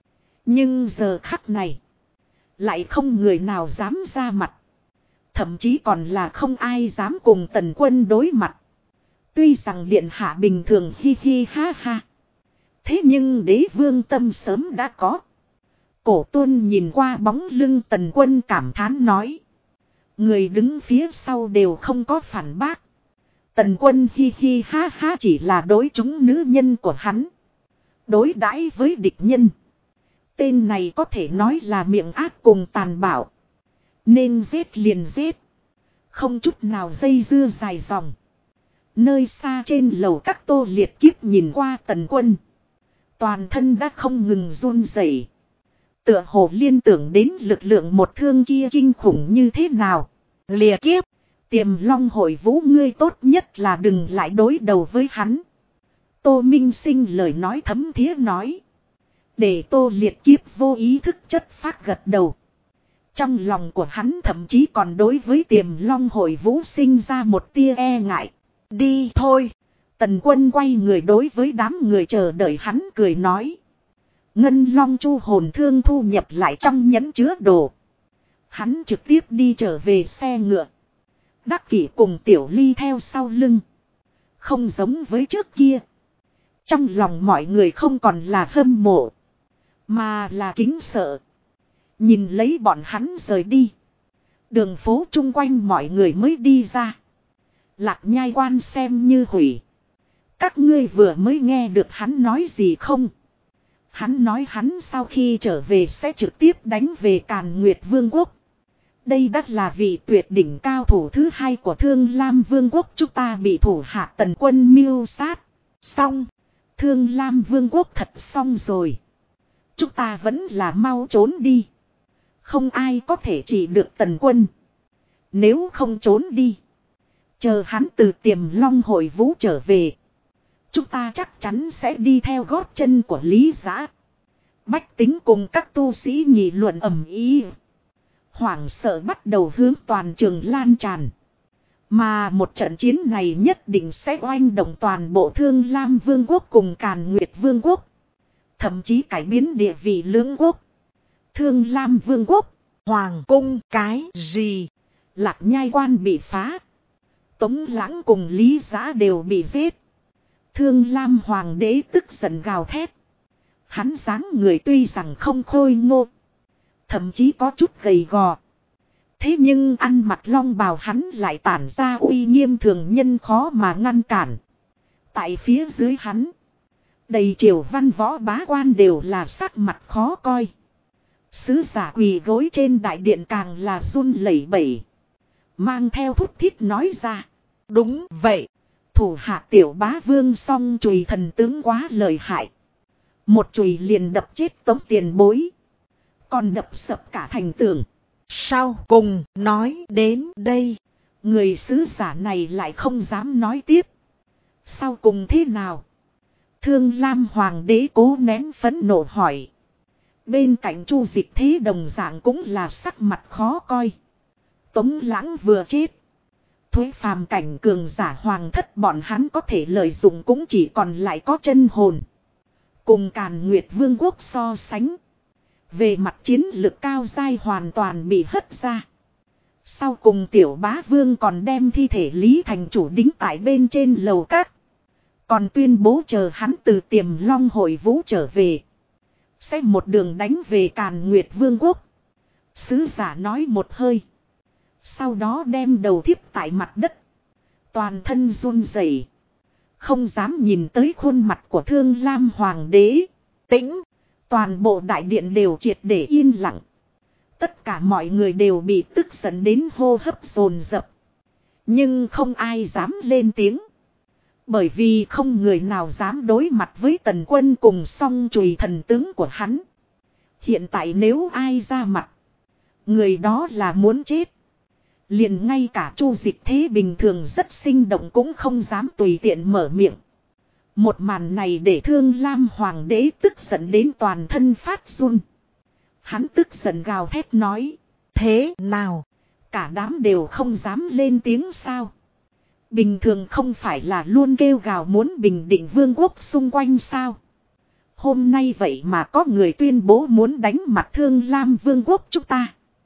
Nhưng giờ khắc này. Lại không người nào dám ra mặt. Thậm chí còn là không ai dám cùng Tần Quân đối mặt. Tuy rằng điện hạ bình thường hi hi ha ha. Thế nhưng đế vương tâm sớm đã có. Cổ Tuân nhìn qua bóng lưng Tần Quân cảm thán nói. Người đứng phía sau đều không có phản bác. Tần Quân hi hi ha ha chỉ là đối chúng nữ nhân của hắn. Đối đãi với địch nhân. Tên này có thể nói là miệng ác cùng tàn bạo. Nên giết liền giết. Không chút nào dây dưa dài dòng. Nơi xa trên lầu các Tô Liệt Kiếp nhìn qua Tần Quân. Toàn thân đã không ngừng run rẩy. Tựa hồ liên tưởng đến lực lượng một thương kia kinh khủng như thế nào. Liệt Kiếp, Tiềm Long hội vũ ngươi tốt nhất là đừng lại đối đầu với hắn. Tô Minh Sinh lời nói thấm thía nói. Để Tô Liệt Kiếp vô ý thức chất phát gật đầu. Trong lòng của hắn thậm chí còn đối với Tiềm Long hội vũ sinh ra một tia e ngại. Đi thôi. Tần Quân quay người đối với đám người chờ đợi hắn cười nói. Ngân long chu hồn thương thu nhập lại trong nhẫn chứa đồ. Hắn trực tiếp đi trở về xe ngựa. Đắc Kỷ cùng Tiểu Ly theo sau lưng. Không giống với trước kia. Trong lòng mọi người không còn là hâm mộ. Mà là kính sợ. Nhìn lấy bọn hắn rời đi. Đường phố chung quanh mọi người mới đi ra. Lạc Nhai Quan xem như hủy. Các ngươi vừa mới nghe được hắn nói gì không? Hắn nói hắn sau khi trở về sẽ trực tiếp đánh về Càn Nguyệt Vương quốc. Đây đã là vị tuyệt đỉnh cao thủ thứ hai của Thương Lam Vương quốc, chúng ta bị thủ hạ Tần quân mưu sát. Xong, Thương Lam Vương quốc thật xong rồi. Chúng ta vẫn là mau trốn đi. Không ai có thể chỉ được Tần quân. Nếu không trốn đi, chờ hắn từ Tiềm Long Hội Vũ trở về, chúng ta chắc chắn sẽ đi theo gót chân của Lý Giã. Bách tính cùng các tu sĩ nghị luận ầm ĩ, hoảng sợ bắt đầu hướng toàn trường lan tràn. Mà một trận chiến này nhất định sẽ oanh động toàn bộ Thương Lam Vương quốc cùng Càn Nguyệt Vương quốc, thậm chí cải biến địa vị lưỡng quốc. Thương Lam Vương quốc, hoàng cung cái gì? Lạc Nhai Quan bị phá, Tống Lãng cùng Lý Giã đều bị giết. Thương Lam Hoàng đế tức giận gào thét. Hắn dáng người tuy rằng không khôi ngô, thậm chí có chút gầy gò, thế nhưng ăn mặc long bào hắn lại tản ra uy nghiêm thường nhân khó mà ngăn cản. Tại phía dưới hắn, đầy triều văn võ bá quan đều là sắc mặt khó coi. Sứ giả quỳ gối trên đại điện càng là run lẩy bẩy, mang theo thút thít nói ra. Đúng vậy, thủ hạ tiểu bá vương song chùy thần tướng quá lợi hại. Một chùy liền đập chết Tống tiền bối, còn đập sập cả thành tường. Sau cùng nói đến đây, người sứ giả này lại không dám nói tiếp. Sau cùng thế nào? Thương Lam Hoàng đế cố nén phẫn nộ hỏi. Bên cạnh Chu Dịch Thế đồng dạng cũng là sắc mặt khó coi. Tống Lãng vừa chết, Thuế phàm cảnh cường giả hoàng thất bọn hắn có thể lợi dụng cũng chỉ còn lại có chân hồn. Cùng Càn Nguyệt Vương quốc so sánh, về mặt chiến lực cao dai hoàn toàn bị hất ra. Sau cùng tiểu bá vương còn đem thi thể Lý thành chủ đính tại bên trên lầu các, còn tuyên bố chờ hắn từ Tiềm Long Hội Vũ trở về, sẽ một đường đánh về Càn Nguyệt Vương quốc. Sứ giả nói một hơi, sau đó đem đầu thiếp tại mặt đất, toàn thân run rẩy, không dám nhìn tới khuôn mặt của Thương Lam Hoàng đế. Tĩnh, toàn bộ đại điện đều triệt để yên lặng. Tất cả mọi người đều bị tức giận đến hô hấp dồn dập, nhưng không ai dám lên tiếng, bởi vì không người nào dám đối mặt với Tần quân cùng song chùy thần tướng của hắn. Hiện tại nếu ai ra mặt, người đó là muốn chết. Liền ngay cả Chu Dịch Thế bình thường rất sinh động cũng không dám tùy tiện mở miệng. Một màn này để Thương Lam Hoàng đế tức giận đến toàn thân phát run. Hắn tức giận gào thét nói, thế nào? Cả đám đều không dám lên tiếng sao? Bình thường không phải là luôn kêu gào muốn bình định vương quốc xung quanh sao? Hôm nay vậy mà có người tuyên bố muốn đánh mặt Thương Lam Vương quốc chúng ta.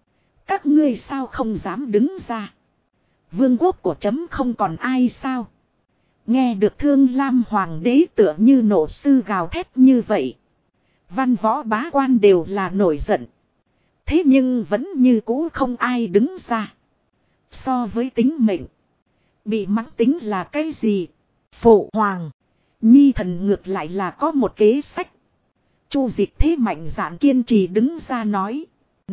Các ngươi sao không dám đứng ra? Vương quốc của chấm không còn ai sao? Nghe được Thương Lam Hoàng đế tựa như nộ sư gào thét như vậy, văn võ bá quan đều là nổi giận. Thế nhưng vẫn như cũ không ai đứng ra. So với tính mệnh, bị mắng tính là cái gì? Phụ hoàng, nhi thần ngược lại là có một kế sách. Chu Dịch Thế mạnh dạn kiên trì đứng ra nói.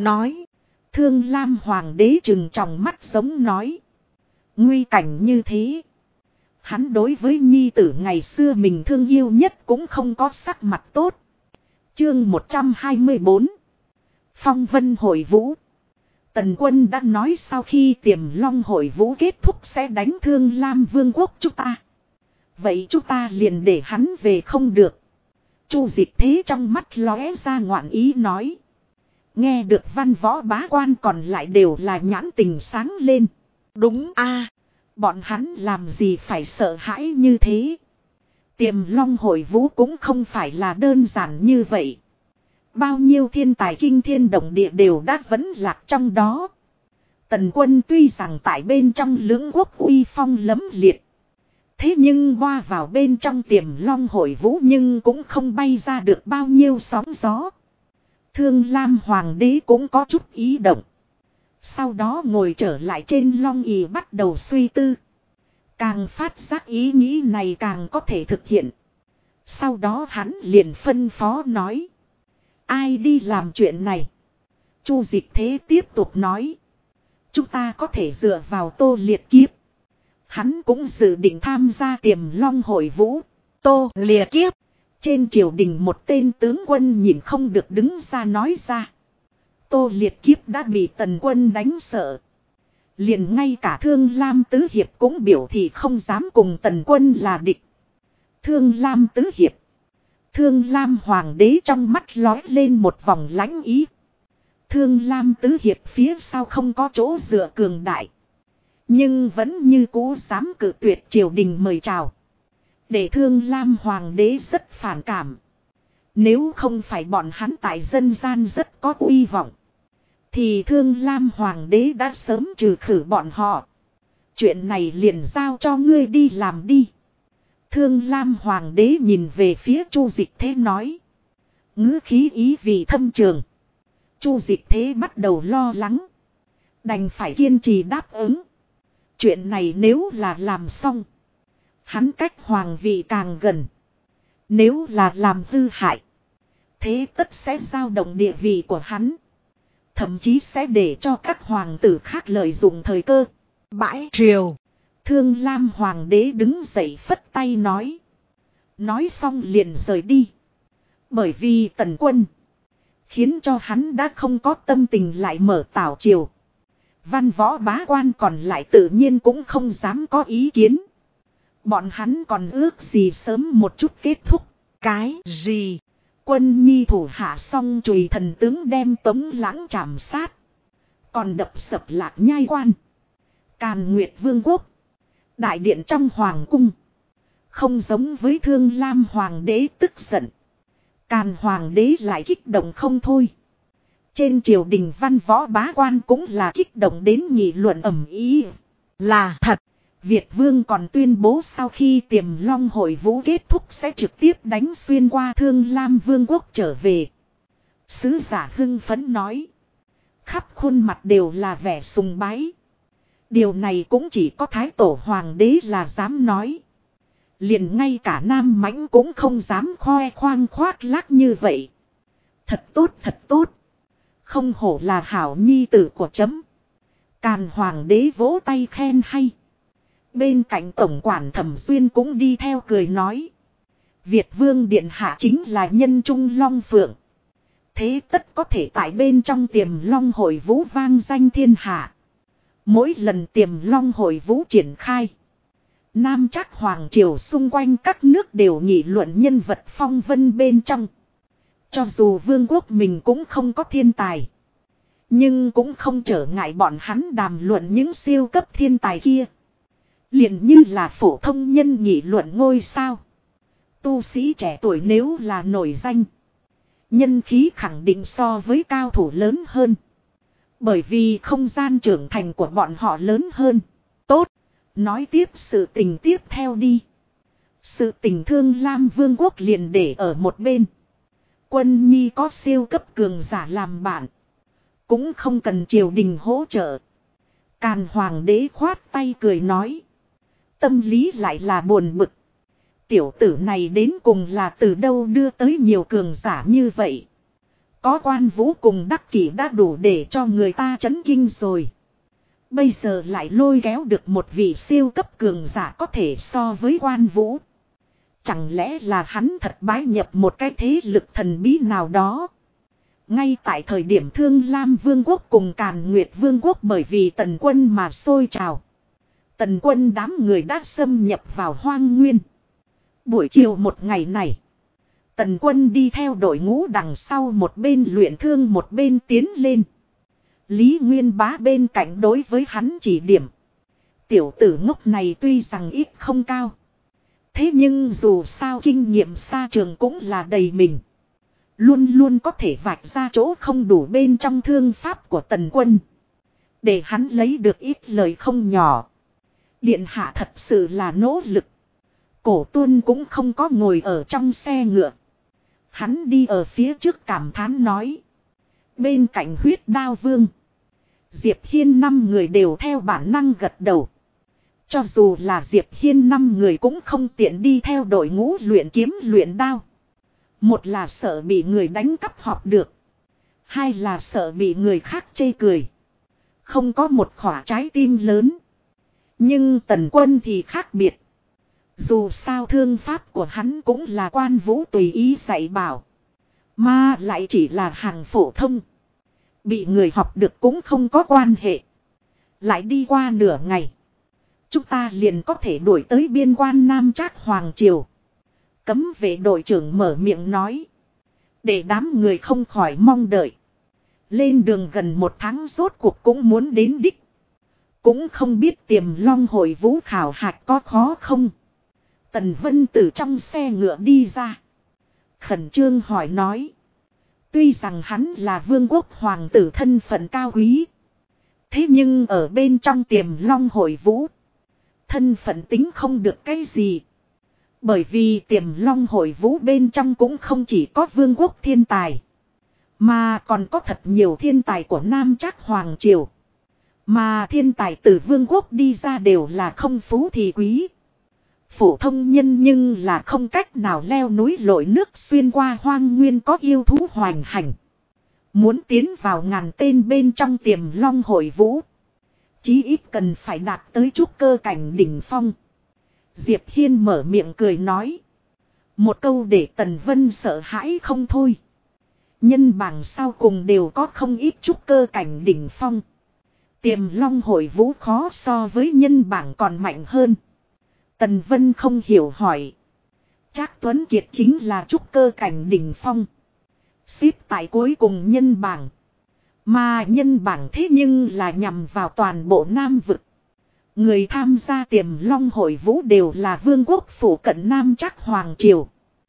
Thương Lam Hoàng đế trừng tròng mắt giống nói. Nguy cảnh như thế, hắn đối với nhi tử ngày xưa mình thương yêu nhất cũng không có sắc mặt tốt. Chương 124, Phong Vân Hội Vũ. Tần quân đã nói sau khi Tiềm Long Hội Vũ kết thúc sẽ đánh Thương Lam Vương quốc chúng ta. Vậy chúng ta liền để hắn về không được. Chu Dịch Thế trong mắt lóe ra ngoạn ý nói. Nghe được văn võ bá quan còn lại đều là nhãn tình sáng lên. Đúng a, bọn hắn làm gì phải sợ hãi như thế? Tiềm Long Hội Vũ cũng không phải là đơn giản như vậy. Bao nhiêu thiên tài kinh thiên động địa đều đã vẫn lạc trong đó. Tần quân tuy rằng tại bên trong lưỡng quốc uy phong lẫm liệt, thế nhưng qua vào bên trong Tiềm Long Hội Vũ nhưng cũng không bay ra được bao nhiêu sóng gió. Thương Lam Hoàng đế cũng có chút ý động. Sau đó ngồi trở lại trên long ỷ bắt đầu suy tư. Càng phát giác ý nghĩ này càng có thể thực hiện. Sau đó hắn liền phân phó nói. Ai đi làm chuyện này? Chu Dịch Thế tiếp tục nói. Chúng ta có thể dựa vào Tô Liệt Kiếp. Hắn cũng dự định tham gia Tiềm Long hội vũ. Tô Liệt Kiếp. Trên triều đình một tên tướng quân nhìn không được đứng ra nói ra. Tô Liệt Kiếp đã bị Tần quân đánh sợ. Liền ngay cả Thương Lam Tứ Hiệp cũng biểu thị không dám cùng Tần quân là địch. Thương Lam Tứ Hiệp. Thương Lam Hoàng đế trong mắt lói lên một vòng lãnh ý. Thương Lam Tứ Hiệp phía sau không có chỗ dựa cường đại. Nhưng vẫn như cũ dám cự tuyệt triều đình mời chào. Để Thương Lam Hoàng đế rất phản cảm. Nếu không phải bọn hắn tại dân gian rất có uy vọng. Thì Thương Lam Hoàng đế đã sớm trừ khử bọn họ. Chuyện này liền giao cho ngươi đi làm đi. Thương Lam Hoàng đế nhìn về phía Chu Dịch Thế nói. Ngữ khí ý vị thâm trường. Chu Dịch Thế bắt đầu lo lắng. Đành phải kiên trì đáp ứng. Chuyện này nếu là làm xong. Hắn cách hoàng vị càng gần. Nếu là làm hư hại. Thế tất sẽ dao động địa vị của hắn. Thậm chí sẽ để cho các hoàng tử khác lợi dụng thời cơ. Bãi triều. Thương Lam Hoàng đế đứng dậy phất tay nói. Nói xong liền rời đi. Bởi vì Tần quân. Khiến cho hắn đã không có tâm tình lại mở tảo triều. Văn võ bá quan còn lại tự nhiên cũng không dám có ý kiến. Bọn hắn còn ước gì sớm một chút kết thúc. Cái gì? Quân nhi thủ hạ xong chùy thần tướng đem Tống Lãng chảm sát. Còn đập sập Lạc Nhai quan. Càn Nguyệt Vương quốc. Đại điện trong hoàng cung. Không giống với Thương Lam Hoàng đế tức giận. Càn Hoàng đế lại kích động không thôi. Trên triều đình văn võ bá quan cũng là kích động đến nghị luận ầm ĩ. Là thật. Việt Vương còn tuyên bố sau khi Tiềm Long hội vũ kết thúc sẽ trực tiếp đánh xuyên qua Thương Lam Vương quốc trở về. Sứ giả hưng phấn nói. Khắp khuôn mặt đều là vẻ sùng bái. Điều này cũng chỉ có Thái Tổ Hoàng đế là dám nói. Liền ngay cả Nam Mãnh cũng không dám khoe khoang khoác lác như vậy. Thật tốt thật tốt. Không hổ là hảo nhi tử của chấm. Càn Hoàng đế vỗ tay khen hay. Bên cạnh Tổng quản Thẩm Xuyên cũng đi theo cười nói. Việt Vương Điện Hạ chính là nhân trung long phượng. Thế tất có thể tại bên trong Tiềm Long hội vũ vang danh thiên hạ. Mỗi lần Tiềm Long hội vũ triển khai. Nam Trác Hoàng triều xung quanh các nước đều nghị luận nhân vật phong vân bên trong. Cho dù vương quốc mình cũng không có thiên tài. Nhưng cũng không trở ngại bọn hắn đàm luận những siêu cấp thiên tài kia. Liền như là phổ thông nhân nghị luận ngôi sao. Tu sĩ trẻ tuổi nếu là nổi danh. Nhân khí khẳng định so với cao thủ lớn hơn. Bởi vì không gian trưởng thành của bọn họ lớn hơn. Tốt. Nói tiếp sự tình tiếp theo đi. Sự tình Thương Lam Vương quốc liền để ở một bên. Quân nhi có siêu cấp cường giả làm bạn. Cũng không cần triều đình hỗ trợ. Càn Hoàng đế khoát tay cười nói. Tâm lý lại là buồn bực. Tiểu tử này đến cùng là từ đâu đưa tới nhiều cường giả như vậy. Có Quan Vũ cùng Đắc Kỷ đã đủ để cho người ta chấn kinh rồi. Bây giờ lại lôi kéo được một vị siêu cấp cường giả có thể so với Quan Vũ. Chẳng lẽ là hắn thật bái nhập một cái thế lực thần bí nào đó. Ngay tại thời điểm Thương Lam Vương quốc cùng Càn Nguyệt Vương quốc bởi vì Tần quân mà sôi trào. Tần quân đám người đã xâm nhập vào hoang nguyên. Buổi chiều một ngày này. Tần quân đi theo đội ngũ đằng sau một bên luyện thương một bên tiến lên. Lý Nguyên Bá bên cạnh đối với hắn chỉ điểm. Tiểu tử ngốc này tuy rằng ít không cao. Thế nhưng dù sao kinh nghiệm xa trường cũng là đầy mình. Luôn luôn có thể vạch ra chỗ không đủ bên trong thương pháp của Tần quân. Để hắn lấy được ít lời không nhỏ. Điện hạ thật sự là nỗ lực. Cổ Tuân cũng không có ngồi ở trong xe ngựa. Hắn đi ở phía trước cảm thán nói. Bên cạnh Huyết Đao Vương. Diệp Hiên 5 người đều theo bản năng gật đầu. Cho dù là Diệp Hiên 5 người cũng không tiện đi theo đội ngũ luyện kiếm luyện đao. Một là sợ bị người đánh cắp học được. Hai là sợ bị người khác chê cười. không có một khỏa trái tim lớn. Nhưng Tần Quân thì khác biệt. Dù sao thương pháp của hắn cũng là Quan Vũ tùy ý dạy bảo. Mà lại chỉ là hàng phổ thông. Bị người học được cũng không có quan hệ. Lại đi qua nửa ngày. Chúng ta liền có thể đuổi tới biên quan Nam Trác Hoàng Triều. Cấm vệ đội trưởng mở miệng nói. Để đám người không khỏi mong đợi. Lên đường gần 1 tháng rốt cuộc cũng muốn đến đích. Cũng không biết Tiềm Long hội vũ khảo hạch có khó không. Tần Vân từ trong xe ngựa đi ra. Khẩn trương hỏi nói. Tuy rằng hắn là vương quốc hoàng tử thân phận cao quý. Thế nhưng ở bên trong Tiềm Long hội vũ. Thân phận tính không được cái gì. Bởi vì Tiềm Long hội vũ bên trong cũng không chỉ có vương quốc thiên tài. Mà còn có thật nhiều thiên tài của Nam Trác Hoàng Triều. Mà thiên tài từ vương quốc đi ra đều là không phú thì quý. Phổ thông nhân nhưng là không cách nào leo núi lội nước xuyên qua hoang nguyên có yêu thú hoành hành. Muốn tiến vào ngàn tên bên trong Tiềm Long hội vũ. Chí ít cần phải đạt tới trúc cơ cảnh đỉnh phong. Diệp Hiên mở miệng cười nói. Một câu để Tần Vân sợ hãi không thôi. Nhân bảng sau cùng đều có không ít trúc cơ cảnh đỉnh phong. Tiềm Long hội vũ khó so với nhân bảng còn mạnh hơn. Tần Vân không hiểu hỏi. Trác Tuấn Kiệt chính là trúc cơ cảnh đỉnh phong. Xếp tại cuối cùng nhân bảng. Mà nhân bảng thế nhưng là nhằm vào toàn bộ Nam vực. Người tham gia Tiềm Long hội vũ đều là vương quốc phủ cận Nam Trác Hoàng Triều.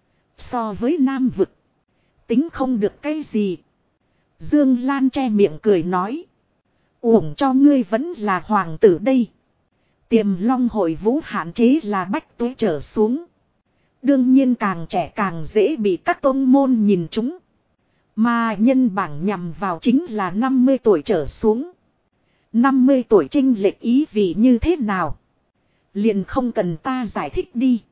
So với Nam vực. Tính không được cái gì. Dương Lan che miệng cười nói. Uổng cho ngươi vẫn là hoàng tử đây. Tiềm Long hội vũ hạn chế là bách tuế trở xuống. Đương nhiên càng trẻ càng dễ bị các tôn môn nhìn trúng. Mà nhân bảng nhằm vào chính là 50 tuổi trở xuống. 50 tuổi chênh lệch ý vị như thế nào? Liền không cần ta giải thích đi.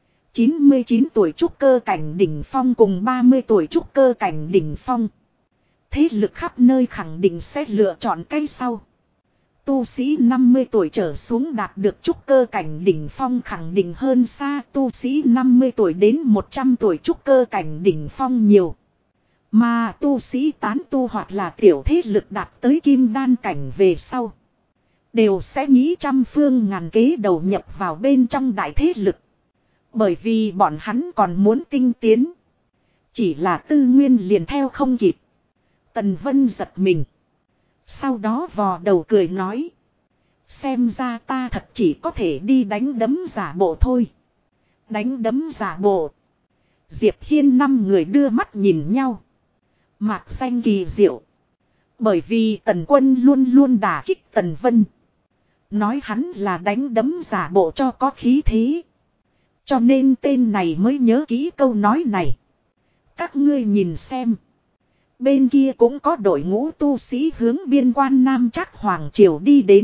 99 tuổi trúc cơ cảnh đỉnh phong cùng 30 tuổi trúc cơ cảnh đỉnh phong. Thế lực khắp nơi khẳng định sẽ lựa chọn cái sau. Tu sĩ 50 tuổi trở xuống đạt được trúc cơ cảnh đỉnh phong khẳng định hơn xa tu sĩ 50 tuổi đến 100 tuổi trúc cơ cảnh đỉnh phong nhiều. Mà tu sĩ tán tu hoặc là tiểu thế lực đạt tới kim đan cảnh về sau. Đều sẽ nghĩ trăm phương ngàn kế đầu nhập vào bên trong đại thế lực. Bởi vì bọn hắn còn muốn tinh tiến. Chỉ là tư nguyên liền theo không kịp. Tần Vân giật mình. Sau đó vò đầu cười nói. Xem ra ta thật chỉ có thể đi đánh đấm giả bộ thôi. Đánh đấm giả bộ. Diệp Hiên 5 người đưa mắt nhìn nhau. Mạc Xanh kỳ diệu. Bởi vì Tần Quân luôn luôn đả kích Tần Vân. Nói hắn là đánh đấm giả bộ cho có khí thế. Cho nên tên này mới nhớ kỹ câu nói này. Các ngươi nhìn xem. Bên kia cũng có đội ngũ tu sĩ hướng biên quan Nam Trác Hoàng Triều đi đến.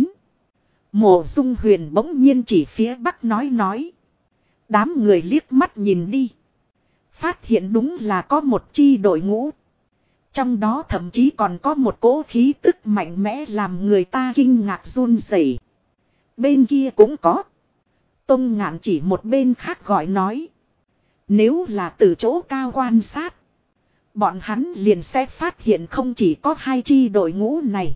Mộ Dung Huyền bỗng nhiên chỉ phía bắc nói. Đám người liếc mắt nhìn đi. Phát hiện đúng là có một chi đội ngũ. Trong đó thậm chí còn có một cỗ khí tức mạnh mẽ làm người ta kinh ngạc run rẩy. Bên kia cũng có. Tông Ngạn chỉ một bên khác gọi nói. Nếu là từ chỗ cao quan sát. Bọn hắn liền sẽ phát hiện không chỉ có 2 chi đội ngũ này.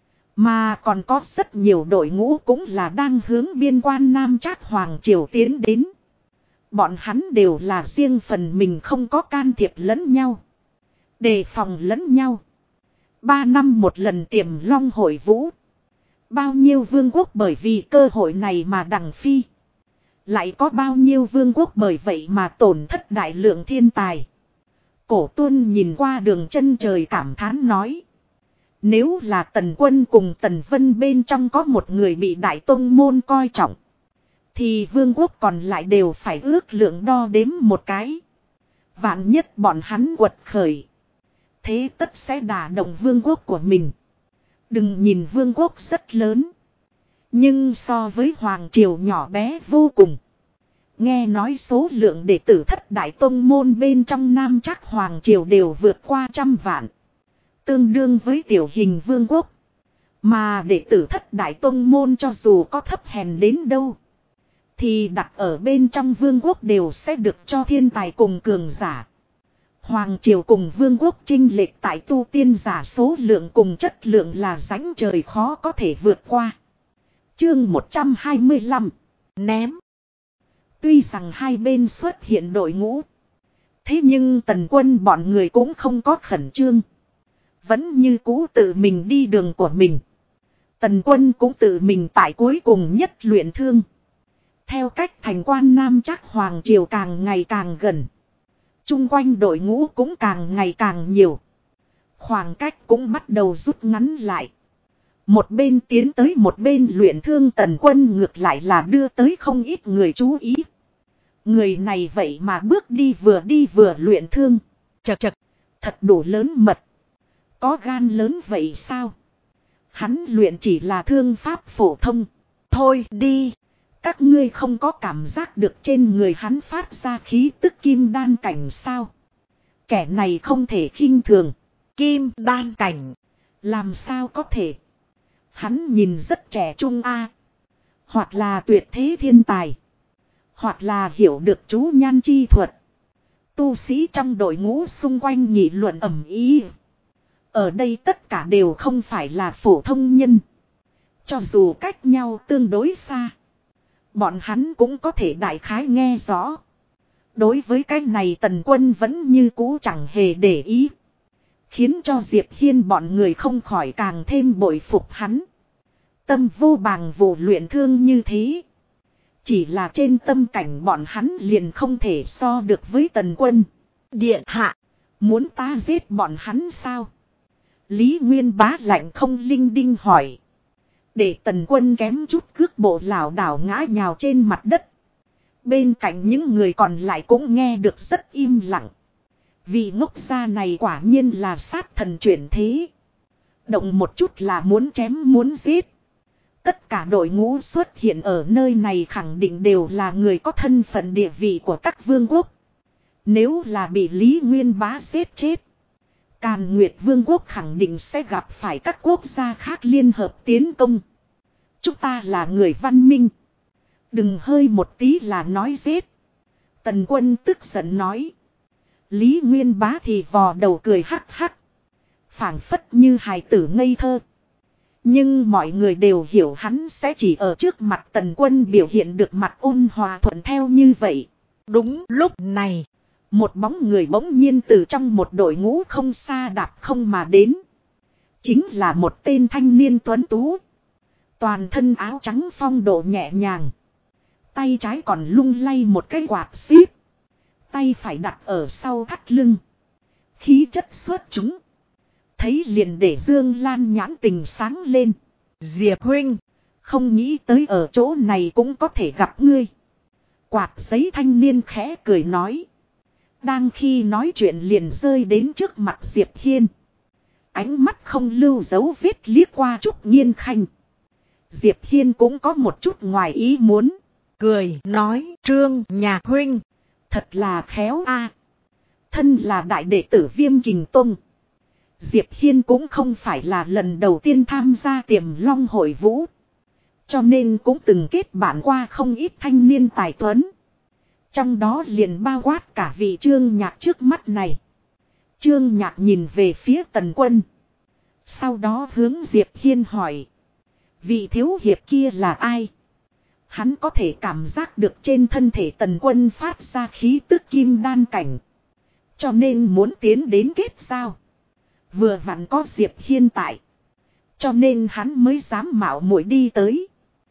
Mà còn có rất nhiều đội ngũ cũng là đang hướng biên quan Nam Trác Hoàng Triều tiến đến. Bọn hắn đều là riêng phần mình không có can thiệp lẫn nhau. Đề phòng lẫn nhau. 3 năm một lần Tiềm Long hội vũ. Bao nhiêu vương quốc bởi vì cơ hội này mà đằng phi. Lại có bao nhiêu vương quốc bởi vậy mà tổn thất đại lượng thiên tài. Cổ Tuân nhìn qua đường chân trời cảm thán nói. Nếu là Tần Quân cùng Tần Vân bên trong có một người bị Đại Tông Môn coi trọng. Thì vương quốc còn lại đều phải ước lượng đo đếm một cái. Vạn nhất bọn hắn quật khởi. Thế tất sẽ đả động vương quốc của mình. Đừng nhìn vương quốc rất lớn. Nhưng so với Hoàng Triều nhỏ bé vô cùng. Nghe nói số lượng đệ tử thất đại tông môn bên trong Nam Trác Hoàng Triều đều vượt qua 100 vạn. Tương đương với tiểu hình vương quốc. Mà đệ tử thất đại tông môn cho dù có thấp hèn đến đâu, thì đặt ở bên trong vương quốc đều sẽ được cho thiên tài cùng cường giả. Hoàng triều cùng vương quốc chênh lệch tại tu tiên giả số lượng cùng chất lượng là rãnh trời khó có thể vượt qua. Chương 125. Ném. Tuy rằng hai bên xuất hiện đội ngũ, thế nhưng Tần Quân bọn người cũng không có khẩn trương. Vẫn như cũ tự mình đi đường của mình. Tần Quân cũng tự mình tại cuối cùng nhất luyện thương. Theo cách thành quan Nam Trác Hoàng triều càng ngày càng gần, chung quanh đội ngũ cũng càng ngày càng nhiều. Khoảng cách cũng bắt đầu rút ngắn lại. Một bên tiến tới một bên luyện thương Tần Quân ngược lại là đưa tới không ít người chú ý. Người này vậy mà bước đi vừa luyện thương. Chật chật, thật đủ lớn mật. Có gan lớn vậy sao? Hắn luyện chỉ là thương pháp phổ thông. Thôi đi, các ngươi không có cảm giác được trên người hắn phát ra khí tức kim đan cảnh sao? Kẻ này không thể khinh thường. Kim đan cảnh, làm sao có thể? Hắn nhìn rất trẻ trung a, hoặc là tuyệt thế thiên tài, hoặc là hiểu được chú nhan chi thuật. Tu sĩ trong đội ngũ xung quanh nghị luận ầm ĩ. Ở đây tất cả đều không phải là phổ thông nhân. Cho dù cách nhau tương đối xa, bọn hắn cũng có thể đại khái nghe rõ. Đối với cái này Tần Quân vẫn như cũ chẳng hề để ý, khiến cho Diệp Hiên bọn người không khỏi càng thêm bội phục hắn. Tâm vô bàng vụ luyện thương như thế, chỉ là trên tâm cảnh bọn hắn liền không thể so được với Tần Quân. Điện hạ, muốn ta giết bọn hắn sao? Lý Nguyên Bá lạnh không linh đinh hỏi. Để Tần Quân kém chút cước bộ lảo đảo ngã nhào trên mặt đất. Bên cạnh những người còn lại cũng nghe được rất im lặng. Vị ngốc gia này quả nhiên là sát thần chuyển thế. Động một chút là muốn chém muốn giết. Tất cả đội ngũ xuất hiện ở nơi này khẳng định đều là người có thân phận địa vị của các vương quốc. Nếu là bị Lý Nguyên Bá giết chết, Càn Nguyệt Vương quốc khẳng định sẽ gặp phải các quốc gia khác liên hợp tiến công. Chúng ta là người văn minh, đừng hơi một tí là nói giết. Tần Quân tức giận nói. Lý Nguyên Bá thì vò đầu cười hắc hắc, phảng phất như hài tử ngây thơ. Nhưng mọi người đều hiểu hắn sẽ chỉ ở trước mặt Tần Quân biểu hiện được mặt ôn hòa thuận theo như vậy. Đúng lúc này, một bóng người bỗng nhiên từ trong một đội ngũ không xa đạp không mà đến. Chính là một tên thanh niên tuấn tú. Toàn thân áo trắng phong độ nhẹ nhàng. Tay trái còn lung lay một cái quạt xíp. Tay phải đặt ở sau thắt lưng. Khí chất xuất chúng. Thấy liền để Dương Lan nhãn tình sáng lên. Diệp huynh, không nghĩ tới ở chỗ này cũng có thể gặp ngươi. Quạt giấy thanh niên khẽ cười nói. Đang khi nói chuyện liền rơi đến trước mặt Diệp Hiên. Ánh mắt không lưu dấu vết liếc qua Trúc Nhiên Khanh. Diệp Hiên cũng có một chút ngoài ý muốn. Cười nói, Trương Nhạc huynh, thật là khéo a. Thân là đại đệ tử Viêm Kình Tông, Diệp Hiên cũng không phải là lần đầu tiên tham gia Tiềm Long hội vũ, cho nên cũng từng kết bạn qua không ít thanh niên tài tuấn. Trong đó liền bao quát cả vị Trương Nhạc trước mắt này. Trương Nhạc nhìn về phía Tần Quân, sau đó hướng Diệp Hiên hỏi. Vị thiếu hiệp kia là ai? Hắn có thể cảm giác được trên thân thể Tần Quân phát ra khí tức kim đan cảnh, cho nên muốn tiến đến kết giao. Vừa vặn có Diệp Hiên tại, cho nên hắn mới dám mạo muội đi tới.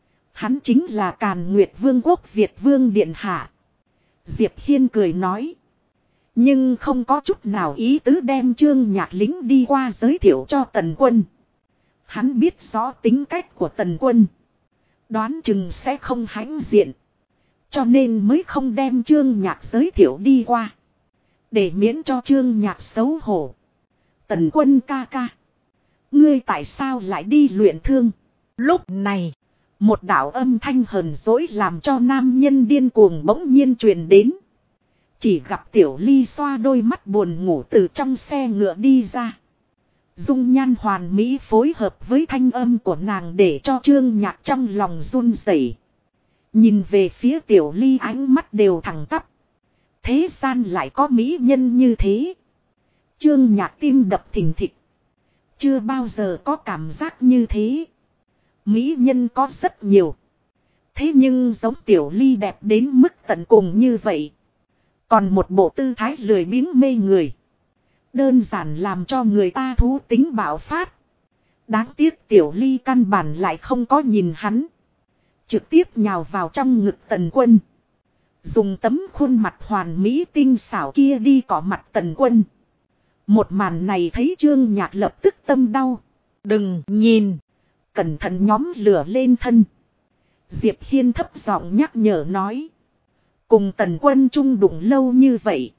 Hắn chính là Càn Nguyệt Vương quốc Việt Vương Điện Hạ. Diệp Hiên cười nói, nhưng không có chút nào ý tứ đem Trương Nhạc lính đi qua giới thiệu cho Tần Quân. Hắn biết rõ tính cách của Tần Quân, đoán chừng sẽ không hãnh diện, cho nên mới không đem Trương Nhạc giới thiệu đi qua, để miễn cho Trương Nhạc xấu hổ. Tần Quân ca ca, ngươi tại sao lại đi luyện thương? Lúc này, một đạo âm thanh hờn dỗi làm cho nam nhân điên cuồng bỗng nhiên truyền đến. Chỉ gặp Tiểu Ly xoa đôi mắt buồn ngủ từ trong xe ngựa đi ra. Dung nhan hoàn mỹ phối hợp với thanh âm của nàng để cho Trương Nhạc trong lòng run rẩy. Nhìn về phía Tiểu Ly ánh mắt đều thẳng tắp. Thế gian lại có mỹ nhân như thế. Trương Nhạc tim đập thình thịch. Chưa bao giờ có cảm giác như thế. Mỹ nhân có rất nhiều. Thế nhưng giống Tiểu Ly đẹp đến mức tận cùng như vậy. Còn một bộ tư thái lười biếng mê người. Đơn giản làm cho người ta thú tính bạo phát. Đáng tiếc Tiểu Ly căn bản lại không có nhìn hắn. Trực tiếp nhào vào trong ngực Tần Quân. Dùng tấm khuôn mặt hoàn mỹ tinh xảo kia đi cọ mặt Tần Quân. Một màn này thấy Trương Nhạc lập tức tâm đau. Đừng nhìn. Cẩn thận nhóm lửa lên thân. Diệp Hiên thấp giọng nhắc nhở nói. Cùng Tần Quân chung đụng lâu như vậy.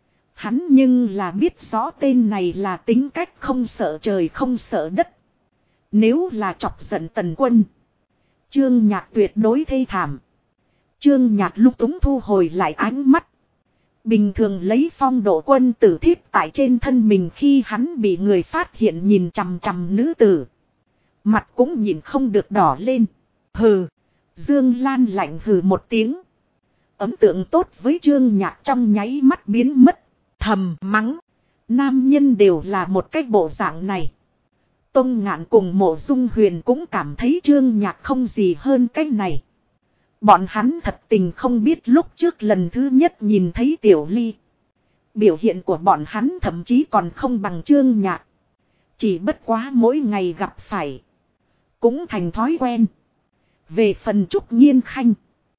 Hắn nhưng là biết rõ tên này là tính cách không sợ trời không sợ đất. Nếu là chọc giận Tần Quân. Trương Nhạc tuyệt đối thê thảm. Trương Nhạc lúc túng thu hồi lại ánh mắt. Bình thường lấy phong độ quân tử thiếp tại trên thân mình khi hắn bị người phát hiện nhìn chằm chằm nữ tử. Mặt cũng nhìn không được đỏ lên. Hừ. Dương Lan lạnh hừ một tiếng. Ấn tượng tốt với Trương Nhạc trong nháy mắt biến mất. Thầm mắng. Nam nhân đều là một cái bộ dạng này. Tông Ngạn cùng Mộ Dung Huyền cũng cảm thấy Trương Nhạc không gì hơn cái này. Bọn hắn thật tình không biết lúc trước lần thứ nhất nhìn thấy Tiểu Ly. Biểu hiện của bọn hắn thậm chí còn không bằng Trương Nhạc. Chỉ bất quá mỗi ngày gặp phải. Cũng thành thói quen. Về phần Trúc Nhiên Khanh.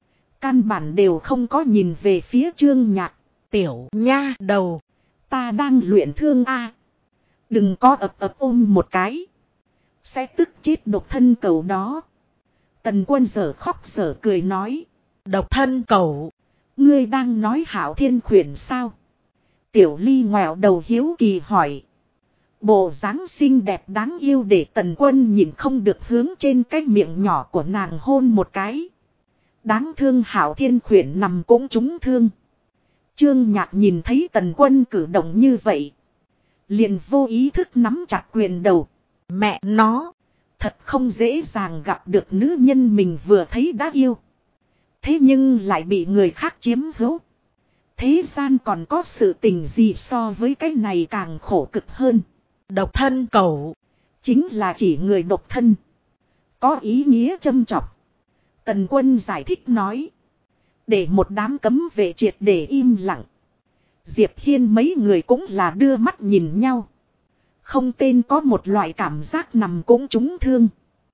Căn bản đều không có nhìn về phía Trương Nhạc. Tiểu nha đầu. Ta đang luyện thương a. Đừng có ập ôm một cái. Sẽ tức chết độc thân cầu đó. Tần Quân giờ khóc giờ cười nói. Độc thân cầu. Ngươi đang nói Hạo Thiên Khuyển sao? Tiểu Ly ngoẹo đầu hiếu kỳ hỏi. Bộ dáng xinh đẹp đáng yêu để Tần Quân nhìn không được hướng trên cái miệng nhỏ của nàng hôn một cái. Đáng thương Hạo Thiên Khuyển nằm cũng trúng thương. Trương Nhạc nhìn thấy Tần Quân cử động như vậy. Liền vô ý thức nắm chặt quyền đầu. Mẹ nó. Thật không dễ dàng gặp được nữ nhân mình vừa thấy đã yêu. Thế nhưng lại bị người khác chiếm hữu. Thế gian còn có sự tình gì so với cái này càng khổ cực hơn. Độc thân cầu. Chính là chỉ người độc thân. Có ý nghĩa châm chọc. Tần Quân giải thích nói. Để một đám cấm vệ triệt để im lặng. Diệp Hiên mấy người cũng là đưa mắt nhìn nhau. Không tên có một loại cảm giác nằm cũng trúng thương.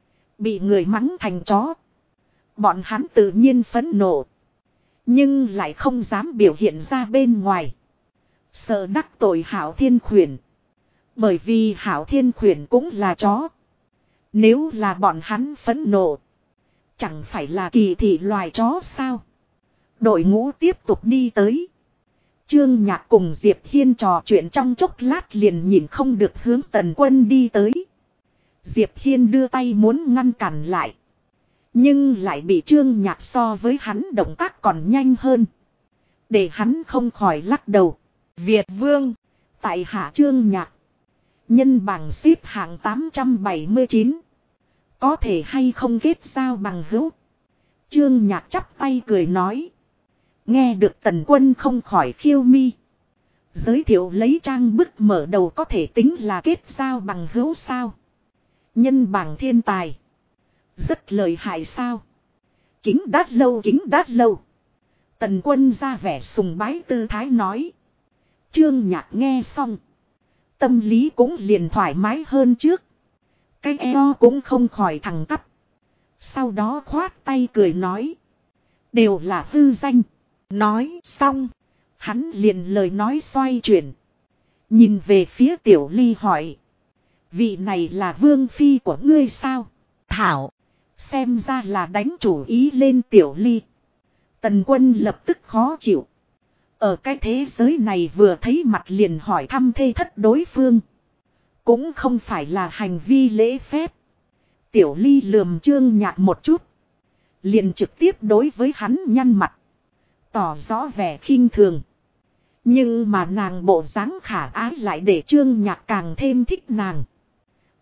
Bị người mắng thành chó. Bọn hắn tự nhiên phẫn nộ. Nhưng lại không dám biểu hiện ra bên ngoài. Sợ đắc tội Hạo Thiên Khuyển. Bởi vì Hạo Thiên Khuyển cũng là chó. Nếu là bọn hắn phẫn nộ. Chẳng phải là kỳ thị loài chó sao? Đội ngũ tiếp tục đi tới. Trương Nhạc cùng Diệp Hiên trò chuyện trong chốc lát liền nhìn không được hướng Tần Quân đi tới. Diệp Hiên đưa tay muốn ngăn cản lại. Nhưng lại bị Trương Nhạc so với hắn động tác còn nhanh hơn. Để hắn không khỏi lắc đầu. Việt Vương. Tại hạ Trương Nhạc. Nhân bảng xếp hạng 879. Có thể hay không kết giao bằng hữu. Trương Nhạc chắp tay cười nói. Nghe được Tần Quân không khỏi khiêu mi. Giới thiệu lấy trang bức mở đầu có thể tính là kết giao bằng hữu sao. Nhân bảng thiên tài. Rất lợi hại sao. Kính đát lâu. Tần Quân ra vẻ sùng bái tư thái nói. Trương Nhạc nghe xong. Tâm lý cũng liền thoải mái hơn trước. Cái eo cũng không khỏi thẳng tắp. Sau đó khoát tay cười nói. Đều là hư danh. Nói xong. Hắn liền lời nói xoay chuyển. Nhìn về phía Tiểu Ly hỏi. Vị này là vương phi của ngươi sao? Thảo. Xem ra là đánh chủ ý lên Tiểu Ly. Tần Quân lập tức khó chịu. Ở cái thế giới này vừa thấy mặt liền hỏi thăm thê thất đối phương. Cũng không phải là hành vi lễ phép. Tiểu Ly lườm Trương Nhạc một chút. Liền trực tiếp đối với hắn nhăn mặt. Tỏ rõ vẻ khinh thường. Nhưng mà nàng bộ dáng khả ái lại để Trương Nhạc càng thêm thích nàng.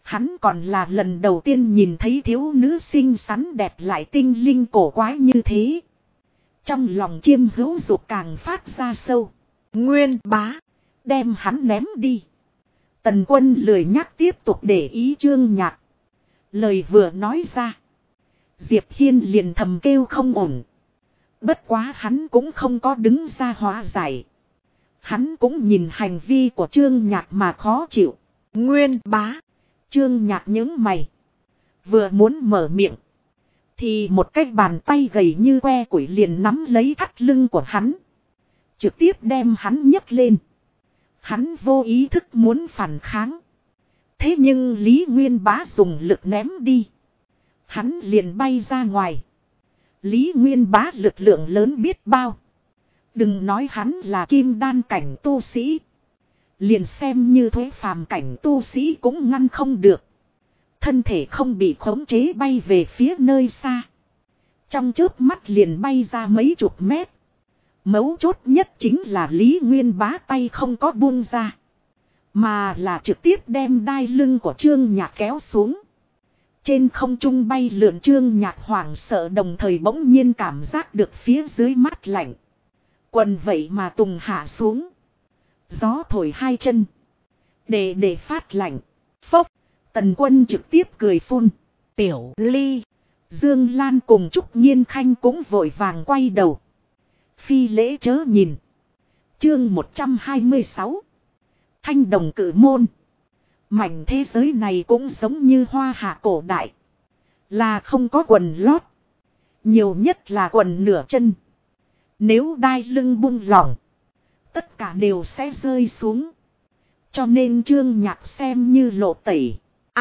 Hắn còn là lần đầu tiên nhìn thấy thiếu nữ xinh xắn đẹp lại tinh linh cổ quái như thế. Trong lòng Chiêm Hữu Dục càng phát ra sâu. Nguyên Bá, đem hắn ném đi. Tần Quân lười nhắc tiếp tục để ý Trương Nhạc. Lời vừa nói ra, Diệp Hiên liền thầm kêu không ổn. Bất quá hắn cũng không có đứng ra hóa giải. Hắn cũng nhìn hành vi của Trương Nhạc mà khó chịu. Nguyên Bá, Trương Nhạc nhướng mày. Vừa muốn mở miệng, thì một cái bàn tay gầy như que củi liền nắm lấy thắt lưng của hắn. Trực tiếp đem hắn nhấc lên. Hắn vô ý thức muốn phản kháng. Thế nhưng Lý Nguyên Bá dùng lực ném đi. Hắn liền bay ra ngoài. Lý Nguyên Bá lực lượng lớn biết bao. Đừng nói hắn là kim đan cảnh tu sĩ. Liền xem như thuế phàm cảnh tu sĩ cũng ngăn không được. Thân thể không bị khống chế bay về phía nơi xa. Trong chớp mắt liền bay ra mấy chục mét. Mấu chốt nhất chính là Lý Nguyên Bá tay không có buông ra. Mà là trực tiếp đem đai lưng của Trương Nhạc kéo xuống. Trên không trung bay lượn Trương Nhạc hoảng sợ đồng thời bỗng nhiên cảm giác được phía dưới mát lạnh. Quần vậy mà tùng hạ xuống. Gió thổi hai chân. Để phát lạnh. Phốc. Tần Quân trực tiếp cười phun. Tiểu Ly. Dương Lan cùng Trúc Nhiên Khanh cũng vội vàng quay đầu. Phi lễ chớ nhìn. Chương 126. Thanh đồng cử môn. Mảnh thế giới này cũng giống như hoa hạ cổ đại. Là không có quần lót. Nhiều nhất là quần nửa chân. Nếu đai lưng buông lỏng, tất cả đều sẽ rơi xuống. Cho nên Trương Nhạc xem như lộ tẩy.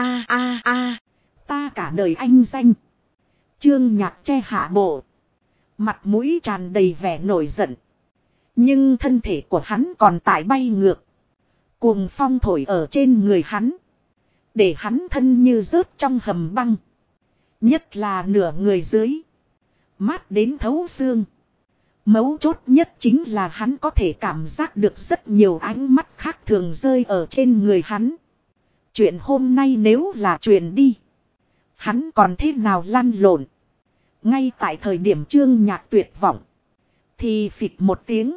Ta cả đời anh danh. Trương Nhạc che hạ bộ. Mặt mũi tràn đầy vẻ nổi giận. Nhưng thân thể của hắn còn tại bay ngược. Cuồng phong thổi ở trên người hắn. Để hắn thân như rớt trong hầm băng. Nhất là nửa người dưới. Mát đến thấu xương. Mấu chốt nhất chính là hắn có thể cảm giác được rất nhiều ánh mắt khác thường rơi ở trên người hắn. Chuyện hôm nay nếu là truyền đi, hắn còn thế nào lăn lộn. Ngay tại thời điểm Trương Nhạc tuyệt vọng, thì phịch một tiếng,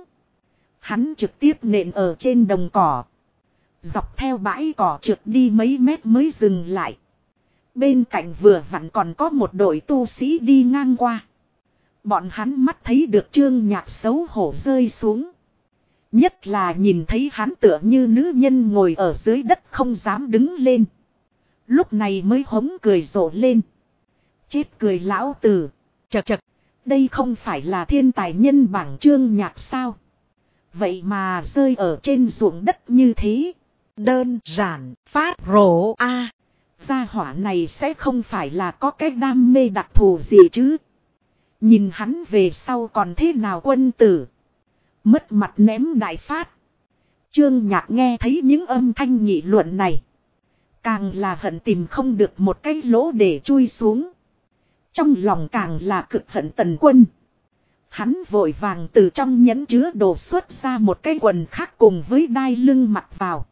hắn trực tiếp nện ở trên đồng cỏ. Dọc theo bãi cỏ trượt đi mấy mét mới dừng lại. Bên cạnh vừa vặn còn có một đội tu sĩ đi ngang qua. Bọn hắn mắt thấy được Trương Nhạc xấu hổ rơi xuống. Nhất là nhìn thấy hắn tựa như nữ nhân ngồi ở dưới đất không dám đứng lên. Lúc này mới hống cười rộ lên. Chết cười lão tử. Chật chật. Đây không phải là thiên tài nhân bảng Trương Nhạc sao? Vậy mà rơi ở trên ruộng đất như thế. Đơn giản phát rổ a. Gia hỏa này sẽ không phải là có cái đam mê đặc thù gì chứ? Nhìn hắn về sau còn thế nào quân tử. Mất mặt ném đại phát. Trương Nhạc nghe thấy những âm thanh nghị luận này. Càng là hận tìm không được một cái lỗ để chui xuống. Trong lòng càng là cực hận Tần Quân. Hắn vội vàng từ trong nhẫn chứa đồ xuất ra một cái quần khác cùng với đai lưng mặc vào.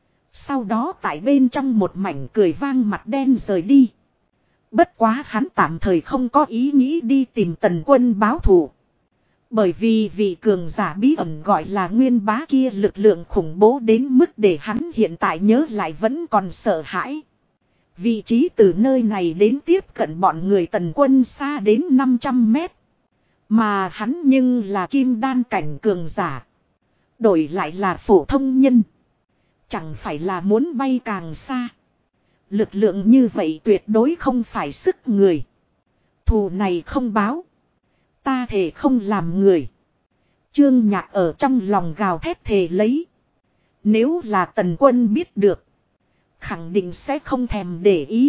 Sau đó tại bên trong một mảnh cười vang mặt đen rời đi. Bất quá hắn tạm thời không có ý nghĩ đi tìm Tần Quân báo thù. Bởi vì vị cường giả bí ẩn gọi là Nguyên Bá kia lực lượng khủng bố đến mức để hắn hiện tại nhớ lại vẫn còn sợ hãi. Vị trí từ nơi này đến tiếp cận bọn người Tần Quân xa đến 500 mét. Mà hắn nhưng là kim đan cảnh cường giả. Đổi lại là phổ thông nhân. Chẳng phải là muốn bay càng xa. Lực lượng như vậy tuyệt đối không phải sức người. Thù này không báo. Ta thề không làm người. Trương Nhạc ở trong lòng gào thét thề lấy. Nếu là Tần Quân biết được, khẳng định sẽ không thèm để ý.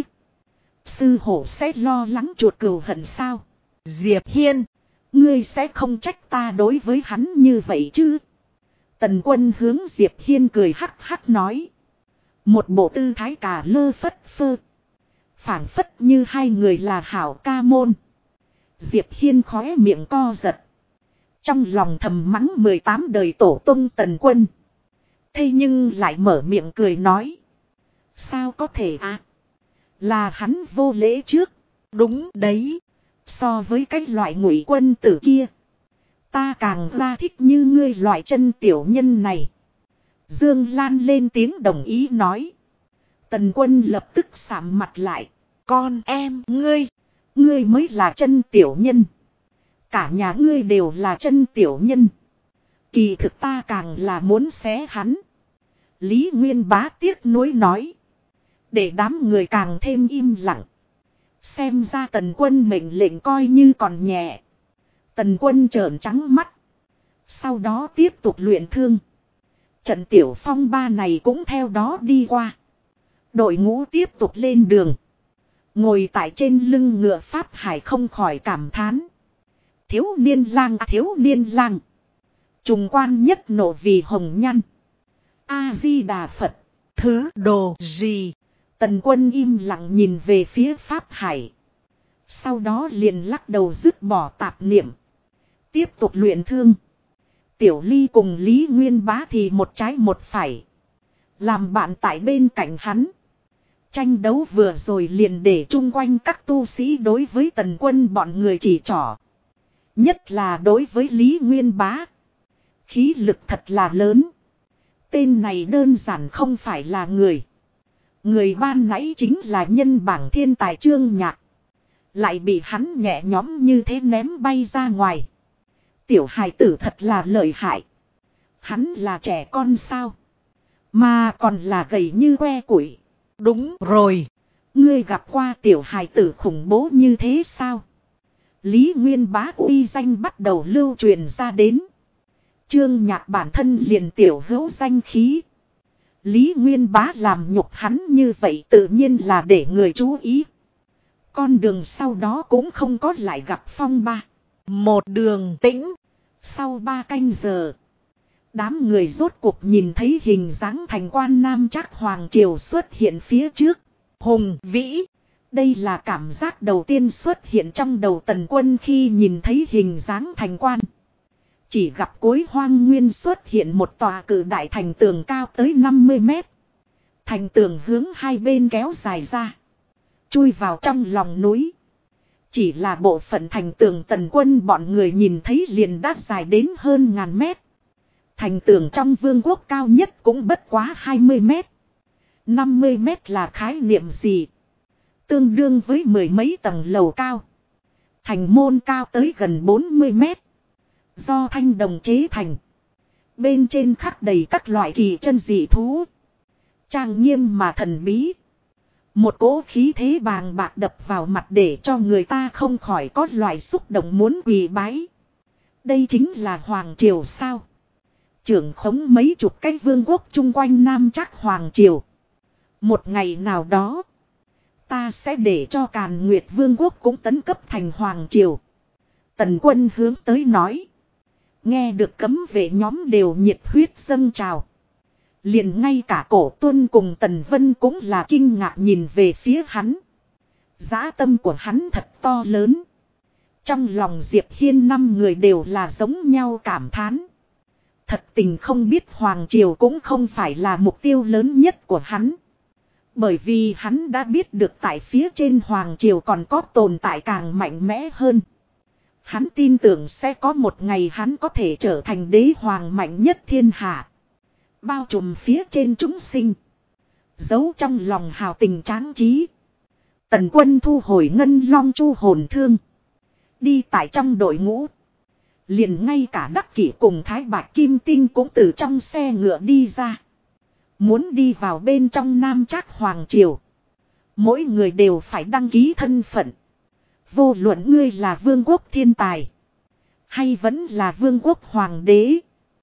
Sư hổ sẽ lo lắng chuột cừu hận sao? Diệp Hiên, ngươi sẽ không trách ta đối với hắn như vậy chứ? Tần Quân hướng Diệp Hiên cười hắc hắc nói. Một bộ tư thái cả lơ phất phơ. Phảng phất như hai người là hảo ca môn. Diệp Hiên khóe miệng co giật. Trong lòng thầm mắng 18 đời tổ tông Tần Quân. Thế nhưng lại mở miệng cười nói. Sao có thể à? Là hắn vô lễ trước. Đúng đấy. So với cái loại ngụy quân tử kia, ta càng ra thích như ngươi loại chân tiểu nhân này. Dương Lan lên tiếng đồng ý nói. Tần Quân lập tức sạm mặt lại. Con em ngươi mới là chân tiểu nhân. Cả nhà ngươi đều là chân tiểu nhân. Kỳ thực ta càng là muốn xé hắn. Lý Nguyên Bá tiếc nuối nói. Để đám người càng thêm im lặng. Xem ra Tần Quân mệnh lệnh coi như còn nhẹ. Tần Quân trợn trắng mắt. Sau đó tiếp tục luyện thương. Trận tiểu phong ba này cũng theo đó đi qua. Đội ngũ tiếp tục lên đường. Ngồi tại trên lưng ngựa Pháp Hải không khỏi cảm thán. Thiếu niên lang. Trùng quan nhất nộ vì hồng nhăn. A-di-đà Phật. Thứ đồ gì? Tần Quân im lặng nhìn về phía Pháp Hải. Sau đó liền lắc đầu dứt bỏ tạp niệm. Tiếp tục luyện thương. Tiểu Ly cùng Lý Nguyên Bá thì một trái một phải. Làm bạn tại bên cạnh hắn. Tranh đấu vừa rồi liền để chung quanh các tu sĩ đối với Tần Quân bọn người chỉ trỏ. Nhất là đối với Lý Nguyên Bá. Khí lực thật là lớn. Tên này đơn giản không phải là người. Người ban nãy chính là nhân bảng thiên tài Trương Nhạc. Lại bị hắn nhẹ nhõm như thế ném bay ra ngoài. Tiểu hài tử thật là lợi hại. Hắn là trẻ con sao? Mà còn là gầy như que củi. Đúng rồi. Ngươi gặp qua tiểu hài tử khủng bố như thế sao? Lý Nguyên Bá uy danh bắt đầu lưu truyền ra đến. Trương Nhạc bản thân liền tiểu hữu danh khí. Lý Nguyên Bá làm nhục hắn như vậy tự nhiên là để người chú ý. Con đường sau đó cũng không có lại gặp phong ba. Một đường tĩnh. Sau 3 canh giờ, đám người rốt cuộc nhìn thấy hình dáng thành quan Nam Trác Hoàng Triều xuất hiện phía trước. Hùng vĩ. Đây là cảm giác đầu tiên xuất hiện trong đầu Tần Quân khi nhìn thấy hình dáng thành quan. Chỉ gặp cuối hoang nguyên xuất hiện một tòa cự đại thành tường cao tới 50 mét. Thành tường hướng hai bên kéo dài ra. Chui vào trong lòng núi. Chỉ là bộ phận thành tường Tần Quân bọn người nhìn thấy liền đã dài đến hơn 1000 mét. Thành tường trong vương quốc cao nhất cũng bất quá 20 mét. 50 mét là khái niệm gì? Tương đương với 10 mấy tầng lầu cao. Thành môn cao tới gần 40 mét. Do thanh đồng chế thành. Bên trên khắc đầy các loại kỳ chân dị thú. Trang nghiêm mà thần bí. Một cỗ khí thế bàng bạc đập vào mặt để cho người ta không khỏi có loại xúc động muốn quỳ bái. Đây chính là Hoàng Triều sao? Trưởng khống mấy chục cái vương quốc chung quanh Nam Trác Hoàng Triều. Một ngày nào đó, ta sẽ để cho Càn Nguyệt Vương quốc cũng tấn cấp thành Hoàng Triều. Tần Quân hướng tới nói. Nghe được cấm vệ nhóm đều nhiệt huyết dâng trào. Liền ngay cả Cổ Tuân cùng Tần Vân cũng là kinh ngạc nhìn về phía hắn. Dã tâm của hắn thật to lớn. Trong lòng Diệp Hiên 5 người đều là giống nhau cảm thán. Thật tình không biết Hoàng Triều cũng không phải là mục tiêu lớn nhất của hắn. Bởi vì hắn đã biết được tại phía trên Hoàng Triều còn có tồn tại càng mạnh mẽ hơn. Hắn tin tưởng sẽ có một ngày hắn có thể trở thành đế hoàng mạnh nhất thiên hạ. Bao trùm phía trên chúng sinh. Giấu trong lòng hào tình tráng trí. Tần Quân thu hồi ngân long chu hồn thương. Đi tại trong đội ngũ. Liền ngay cả Đắc Kỷ cùng Thái Bạch Kim Tinh cũng từ trong xe ngựa đi ra. Muốn đi vào bên trong Nam Trác Hoàng Triều. Mỗi người đều phải đăng ký thân phận. Vô luận ngươi là vương quốc thiên tài. Hay vẫn là vương quốc hoàng đế.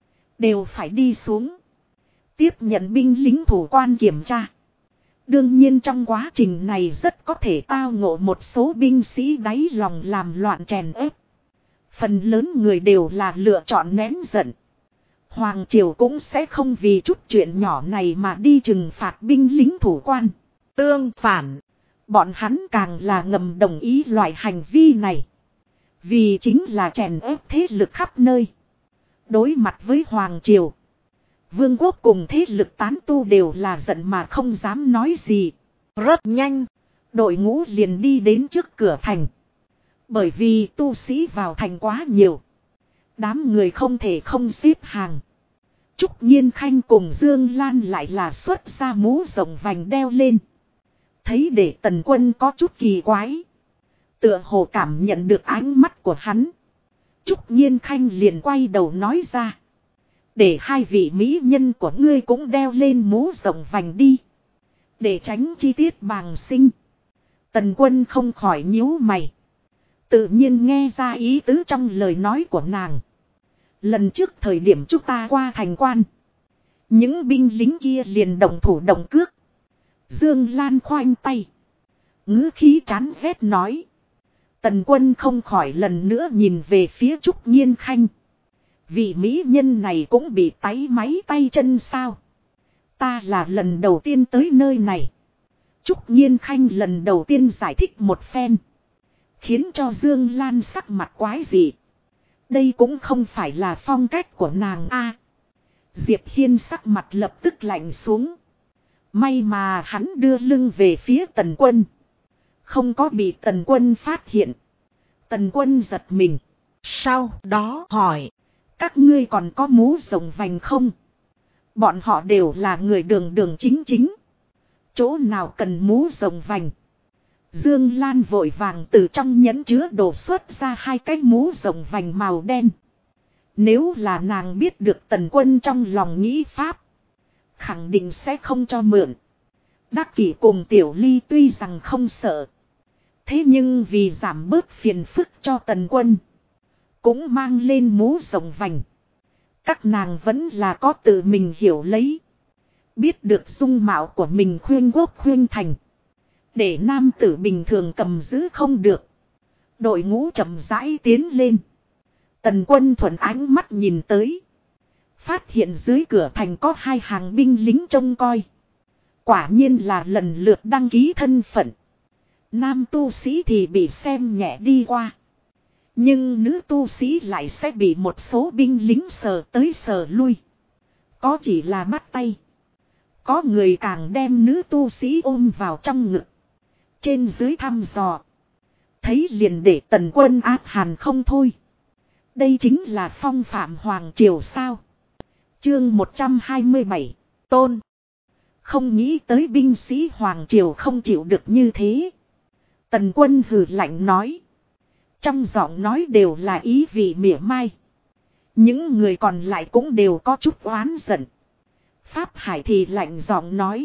Đều phải đi xuống. Tiếp nhận binh lính thủ quan kiểm tra. Đương nhiên trong quá trình này rất có thể tao ngộ một số binh sĩ đáy lòng làm loạn chèn ép. Phần lớn người đều là lựa chọn nén giận. Hoàng Triều cũng sẽ không vì chút chuyện nhỏ này mà đi trừng phạt binh lính thủ quan. Tương phản, bọn hắn càng là ngầm đồng ý loại hành vi này. Vì chính là chèn ép thế lực khắp nơi. Đối mặt với Hoàng Triều, vương quốc cùng thế lực tán tu đều là giận mà không dám nói gì. Rất nhanh, Đội ngũ liền đi đến trước cửa thành. Bởi vì tu sĩ vào thành quá nhiều. Đám người không thể không xếp hàng. Trúc Nhiên Khanh cùng Dương Lan lại là xuất ra mũ rộng vành đeo lên. Thấy để Tần Quân có chút kỳ quái. Tựa hồ cảm nhận được ánh mắt của hắn. Trúc Nhiên Khanh liền quay đầu nói ra. Để hai vị mỹ nhân của ngươi cũng đeo lên mũ rộng vành đi. Để tránh chi tiết bàng sinh. Tần Quân không khỏi nhíu mày. Tự nhiên nghe ra ý tứ trong lời nói của nàng. Lần trước thời điểm chúng ta qua thành quan. Những binh lính kia liền động thủ động cước. Dương Lan khoanh tay. Ngữ khí chán ghét nói. Tần Quân không khỏi lần nữa nhìn về phía Trúc Nhiên Khanh. Vị mỹ nhân này cũng bị táy máy tay chân sao. Ta là lần đầu tiên tới nơi này. Trúc Nhiên Khanh lần đầu tiên giải thích một phen. Khiến cho Dương Lan sắc mặt quái dị. Đây cũng không phải là phong cách của nàng a. Diệp Hiên sắc mặt lập tức lạnh xuống. May mà hắn đưa lưng về phía Tần Quân. Không có bị Tần Quân phát hiện. Tần Quân giật mình. Sau đó hỏi. Các ngươi còn có mũ rộng vành không? Bọn họ đều là người đường đường chính chính. Chỗ nào cần mũ rộng vành? Dương Lan vội vàng từ trong nhẫn chứa đồ xuất ra hai cái mũ rộng vành màu đen. Nếu là nàng biết được Tần Quân trong lòng nghĩ pháp. Khẳng định sẽ không cho mượn. Đắc Kỷ cùng Tiểu Ly tuy rằng không sợ. Thế nhưng vì giảm bớt phiền phức cho Tần Quân. Cũng mang lên mũ rộng vành. Các nàng vẫn là có tự mình hiểu lấy. Biết được dung mạo của mình khuyên quốc khuyên thành. Để nam tử bình thường cầm giữ không được. Đội ngũ chậm rãi tiến lên. Tần Quân thuận ánh mắt nhìn tới. Phát hiện dưới cửa thành có hai hàng binh lính trông coi. Quả nhiên là lần lượt đăng ký thân phận. Nam tu sĩ thì bị xem nhẹ đi qua. Nhưng nữ tu sĩ lại sẽ bị một số binh lính sờ tới sờ lui. Có chỉ là bắt tay. Có người càng đem nữ tu sĩ ôm vào trong ngực. Trên dưới thăm dò. Thấy liền để Tần Quân ác hàn không thôi. Đây chính là phong phạm hoàng triều sao. Chương 127. Tôn. Không nghĩ tới binh sĩ hoàng triều không chịu được như thế. Tần Quân hừ lạnh nói. Trong giọng nói đều là ý vị mỉa mai. Những người còn lại cũng đều có chút oán giận. Pháp Hải thì lạnh giọng nói.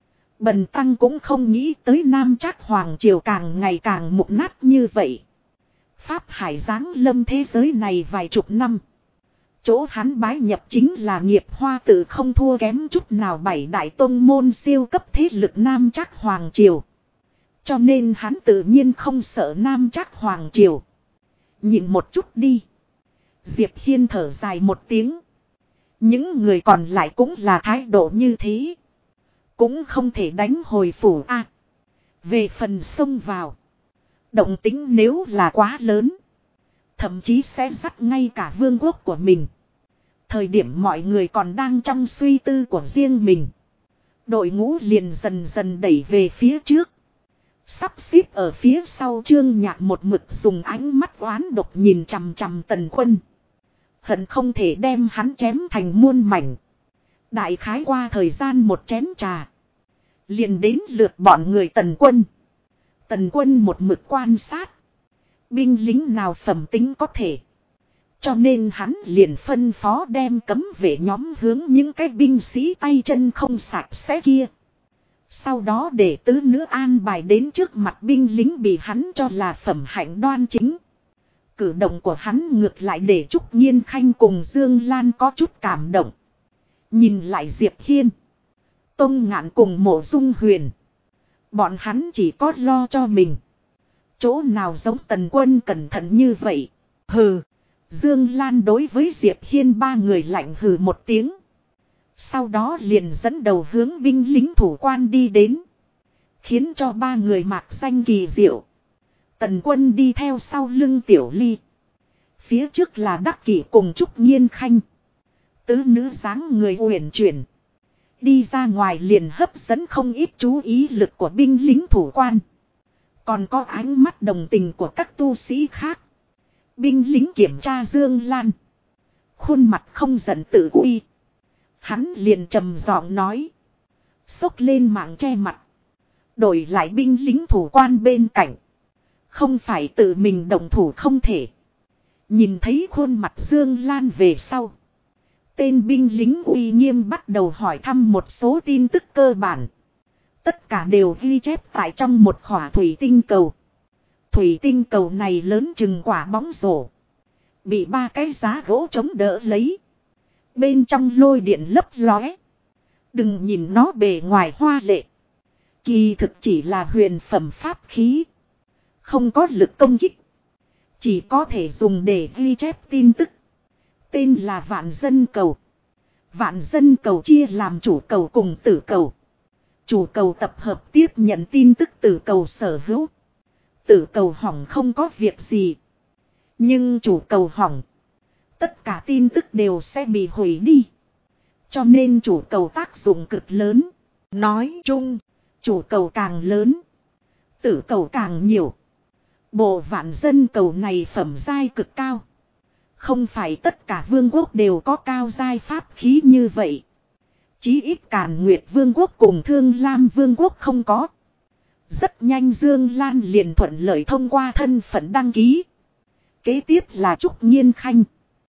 Bần tăng cũng không nghĩ tới Nam Trác hoàng triều càng ngày càng mục nát như vậy. Pháp Hải giáng lâm thế giới này vài chục năm. Chỗ hắn bái nhập chính là Nghiệp Hoa Tự không thua kém chút nào bảy đại tông môn siêu cấp thế lực Nam Trác hoàng triều. Cho nên hắn tự nhiên không sợ Nam Trác hoàng triều. Nhìn một chút đi. Diệp Hiên thở dài một tiếng. Những người còn lại cũng là thái độ như thế. Cũng không thể đánh hồi phủ a. Về phần xông vào. Động tính nếu là quá lớn. Thậm chí sẽ dắt ngay cả vương quốc của mình. Thời điểm mọi người còn đang trong suy tư của riêng mình. Đội ngũ liền dần dần đẩy về phía trước. Sắp xếp ở phía sau Trương Nhạc một mực dùng ánh mắt oán độc nhìn chằm chằm Tần Quân. Hận không thể đem hắn chém thành muôn mảnh. Đại khái qua thời gian một chén trà. Liền đến lượt bọn người Tần Quân. Tần Quân một mực quan sát. Binh lính nào phẩm tính có thể. Cho nên hắn liền phân phó đem cấm vệ nhóm hướng những cái binh sĩ tay chân không sạch sẽ kia. Sau đó để tứ nữ an bài đến trước mặt binh lính bị hắn cho là phẩm hạnh đoan chính. Cử động của hắn ngược lại để Trúc Nhiên Khanh cùng Dương Lan có chút cảm động. Nhìn lại Diệp Hiên. Tông Ngạn cùng Mộ Dung Huyền. Bọn hắn chỉ có lo cho mình. Chỗ nào giống Tần Quân cẩn thận như vậy. Hừ. Dương Lan đối với Diệp Hiên ba người lạnh hừ một tiếng. Sau đó liền dẫn đầu hướng binh lính thủ quan đi đến. Khiến cho ba người mạc danh kỳ diệu. Tần Quân đi theo sau lưng Tiểu Ly. Phía trước là Đắc Kỷ cùng Trúc Nhiên Khanh. Tứ nữ dáng người uyển chuyển. Đi ra ngoài liền hấp dẫn không ít chú ý lực của binh lính thủ quan. Còn có ánh mắt đồng tình của các tu sĩ khác. Binh lính kiểm tra Dương Lan. Khuôn mặt không giận tự uy. Hắn liền trầm giọng nói. Xốc lên mạng che mặt. Đổi lại binh lính thủ quan bên cạnh. Không phải tự mình động thủ không thể. Nhìn thấy khuôn mặt Dương Lan về sau. Tên binh lính uy nghiêm bắt đầu hỏi thăm một số tin tức cơ bản. Tất cả đều ghi chép tại trong một khỏa thủy tinh cầu. Thủy tinh cầu này lớn chừng quả bóng rổ. Bị 3 cái giá gỗ chống đỡ lấy. Bên trong lôi điện lấp lóe. Đừng nhìn nó bề ngoài hoa lệ. Kỳ thực chỉ là huyền phẩm pháp khí. Không có lực công kích. Chỉ có thể dùng để ghi chép tin tức. Tên là Vạn Dân Cầu. Vạn Dân Cầu chia làm chủ cầu cùng tử cầu. Chủ cầu tập hợp tiếp nhận tin tức tử cầu sở hữu. Tử cầu hỏng không có việc gì. Nhưng chủ cầu hỏng. Tất cả tin tức đều sẽ bị hủy đi. Cho nên chủ cầu tác dụng cực lớn. Nói chung, chủ cầu càng lớn. Tử cầu càng nhiều. Bộ Vạn Dân Cầu này phẩm giai cực cao. Không phải tất cả vương quốc đều có cao giai pháp khí như vậy. Chí ít Càn Nguyệt Vương quốc cùng Thương Lam Vương quốc không có. Rất nhanh Dương Lan liền thuận lợi thông qua thân phận đăng ký. Kế tiếp là Trúc Nhiên Khanh.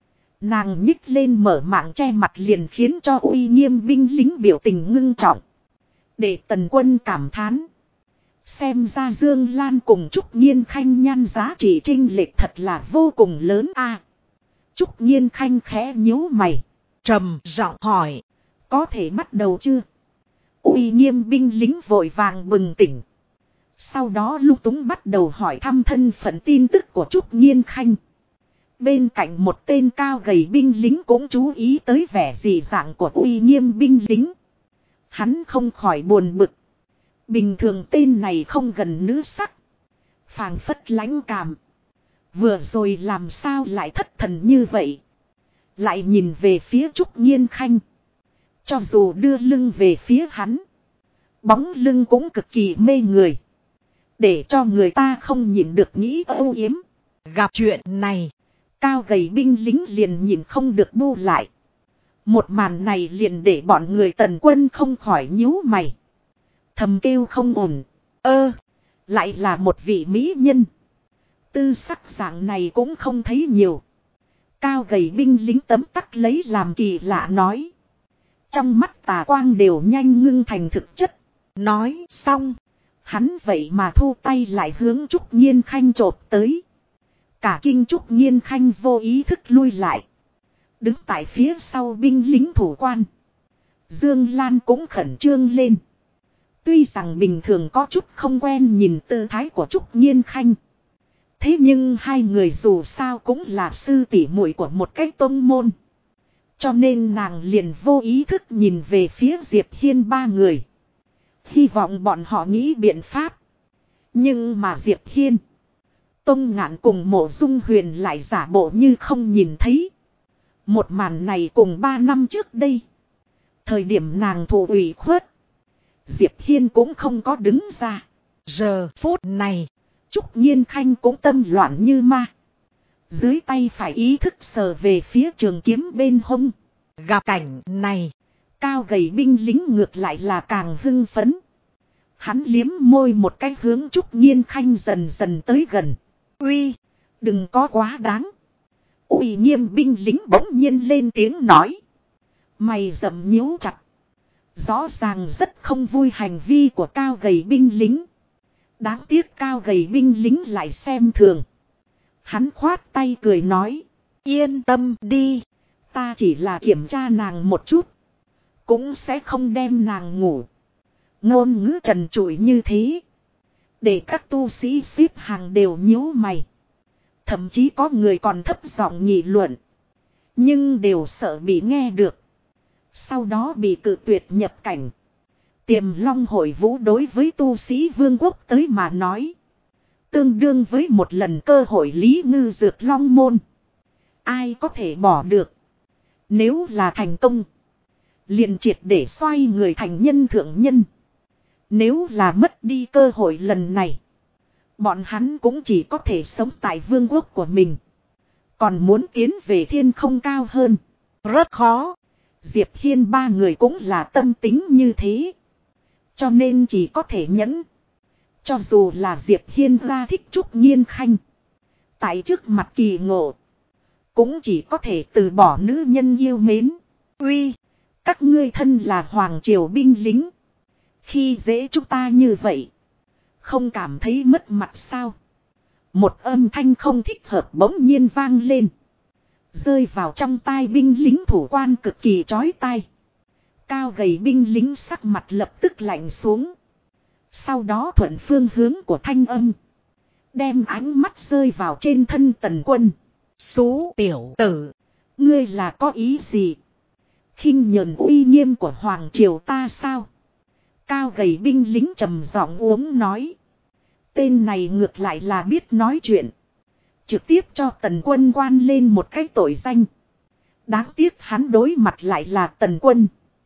Nàng nhích lên mở mạng che mặt liền khiến cho uy nghiêm binh lính biểu tình ngưng trọng. Để Tần Quân cảm thán. Xem ra Dương Lan cùng Trúc Nhiên Khanh nhan giá trị chênh lệch thật là vô cùng lớn a. Trúc Nhiên Khanh khẽ nhíu mày. Trầm giọng hỏi. Có thể bắt đầu chưa? Uy nghiêm binh lính vội vàng bừng tỉnh. Sau đó lung túng bắt đầu hỏi thăm thân phận tin tức của Trúc Nhiên Khanh. Bên cạnh một tên cao gầy binh lính cũng chú ý tới vẻ dị dạng của uy nghiêm binh lính. Hắn không khỏi buồn bực. Bình thường tên này không gần nữ sắc. Phàng phất lãnh cảm. Vừa rồi làm sao lại thất thần như vậy. Lại nhìn về phía Trúc Nhiên Khanh. Cho dù đưa lưng về phía hắn. Bóng lưng cũng cực kỳ mê người. Để cho người ta không nhịn được nghĩ âu yếm. Gặp chuyện này. Cao gầy binh lính liền nhìn không được bu lại. Một màn này liền để bọn người Tần Quân không khỏi nhíu mày. Thầm kêu không ổn. Lại là một vị mỹ nhân. Tư sắc dạng này cũng không thấy nhiều. Cao gầy binh lính tấm tắc lấy làm kỳ lạ nói. Trong mắt tà quang đều nhanh ngưng thành thực chất. Nói xong. Hắn vậy mà thu tay lại hướng Trúc Nhiên Khanh chộp tới. Cả kinh Trúc Nhiên Khanh vô ý thức lui lại. Đứng tại phía sau binh lính thủ quan. Dương Lan cũng khẩn trương lên. Tuy rằng bình thường có chút không quen nhìn tư thái của Trúc Nhiên Khanh. Thế nhưng hai người dù sao cũng là sư tỷ muội của một cái tông môn. Cho nên nàng liền vô ý thức nhìn về phía Diệp Hiên ba người. Hy vọng bọn họ nghĩ biện pháp. Nhưng mà Diệp Hiên, Tông Ngạn cùng Mộ Dung Huyền lại giả bộ như không nhìn thấy. Một màn này cùng 3 năm trước đây. Thời điểm nàng thụ ủy khuất. Diệp Hiên cũng không có đứng ra. Giờ phút này, Trúc Nhiên Khanh cũng tâm loạn như ma. Dưới tay phải ý thức sờ về phía trường kiếm bên hông. Gặp cảnh này, cao gầy binh lính ngược lại là càng hưng phấn. Hắn liếm môi một cái hướng Trúc Nhiên Khanh dần dần tới gần. Uy, đừng có quá đáng. Uy nghiêm binh lính bỗng nhiên lên tiếng nói. Mày rậm nhíu chặt. Rõ ràng rất không vui hành vi của cao gầy binh lính. Đáng tiếc cao gầy binh lính lại xem thường. Hắn khoát tay cười nói. Yên tâm đi. Ta chỉ là kiểm tra nàng một chút. Cũng sẽ không đem nàng ngủ. Ngôn ngữ trần trụi như thế. Để các tu sĩ xếp hàng đều nhíu mày. Thậm chí có người còn thấp giọng nghị luận. Nhưng đều sợ bị nghe được. Sau đó bị cự tuyệt nhập cảnh. Tiềm Long hội vũ đối với tu sĩ vương quốc tới mà nói. Tương đương với một lần cơ hội lý ngư dược long môn. Ai có thể bỏ được. Nếu là thành công. Liền triệt để xoay người thành nhân thượng nhân. Nếu là mất đi cơ hội lần này. Bọn hắn cũng chỉ có thể sống tại vương quốc của mình. Còn muốn tiến về thiên không cao hơn. Rất khó. Diệp Hiên ba người cũng là tâm tính như thế. Cho nên chỉ có thể nhẫn. Cho dù là Diệp Hiên ra thích Trúc Nhiên Khanh. Tại trước mặt kỳ ngộ. Cũng chỉ có thể từ bỏ nữ nhân yêu mến. Uy, các ngươi thân là hoàng triều binh lính. Khi dễ chúng ta như vậy. Không cảm thấy mất mặt sao? Một âm thanh không thích hợp bỗng nhiên vang lên. Rơi vào trong tai binh lính thủ quan cực kỳ chói tai. Cao gầy binh lính sắc mặt lập tức lạnh xuống. Sau đó thuận phương hướng của thanh âm. Đem ánh mắt rơi vào trên thân Tần Quân. Xú tiểu tử. Ngươi là có ý gì? Khinh nhờn uy nghiêm của hoàng triều ta sao? Cao gầy binh lính trầm giọng uống nói. Tên này ngược lại là biết nói chuyện. Trực tiếp cho Tần Quân quan lên một cái tội danh. Đáng tiếc hắn đối mặt lại là Tần Quân.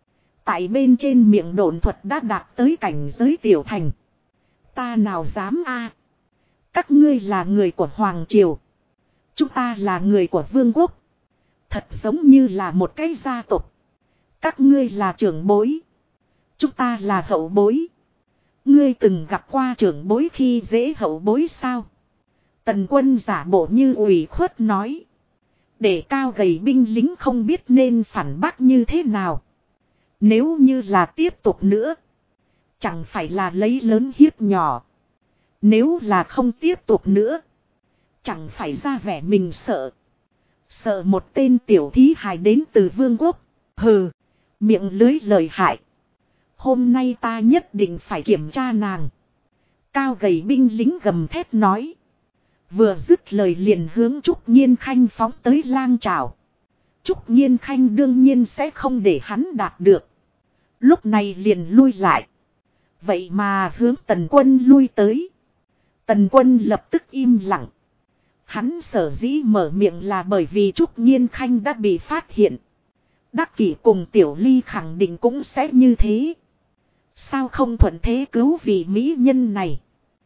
Tại bên trên miệng độn thuật đã đạt tới cảnh giới tiểu thành. Ta nào dám a? Các ngươi là người của hoàng triều. Chúng ta là người của vương quốc. Thật giống như là một cái gia tộc. Các ngươi là trưởng bối. Chúng ta là hậu bối. Ngươi từng gặp qua trưởng bối khi dễ hậu bối sao? Tần Quân giả bộ như ủy khuất nói. Để cao gầy binh lính không biết nên phản bác như thế nào. Nếu như là tiếp tục nữa. Chẳng phải là lấy lớn hiếp nhỏ. Nếu là không tiếp tục nữa. Chẳng phải ra vẻ mình sợ. Sợ một tên tiểu thí hài đến từ vương quốc. Hừ, miệng lưới lời hại. Hôm nay ta nhất định phải kiểm tra nàng. Cao gầy binh lính gầm thét nói. Vừa dứt lời liền hướng Trúc Nhiên Khanh phóng tới lang trảo. Trúc Nhiên Khanh đương nhiên sẽ không để hắn đạt được. Lúc này liền lui lại. Vậy mà hướng Tần Quân lui tới. Tần Quân lập tức im lặng. Hắn sở dĩ mở miệng là bởi vì Trúc Nhiên Khanh đã bị phát hiện. Đắc Kỷ cùng Tiểu Ly khẳng định cũng sẽ như thế. Sao không thuận thế cứu vị mỹ nhân này.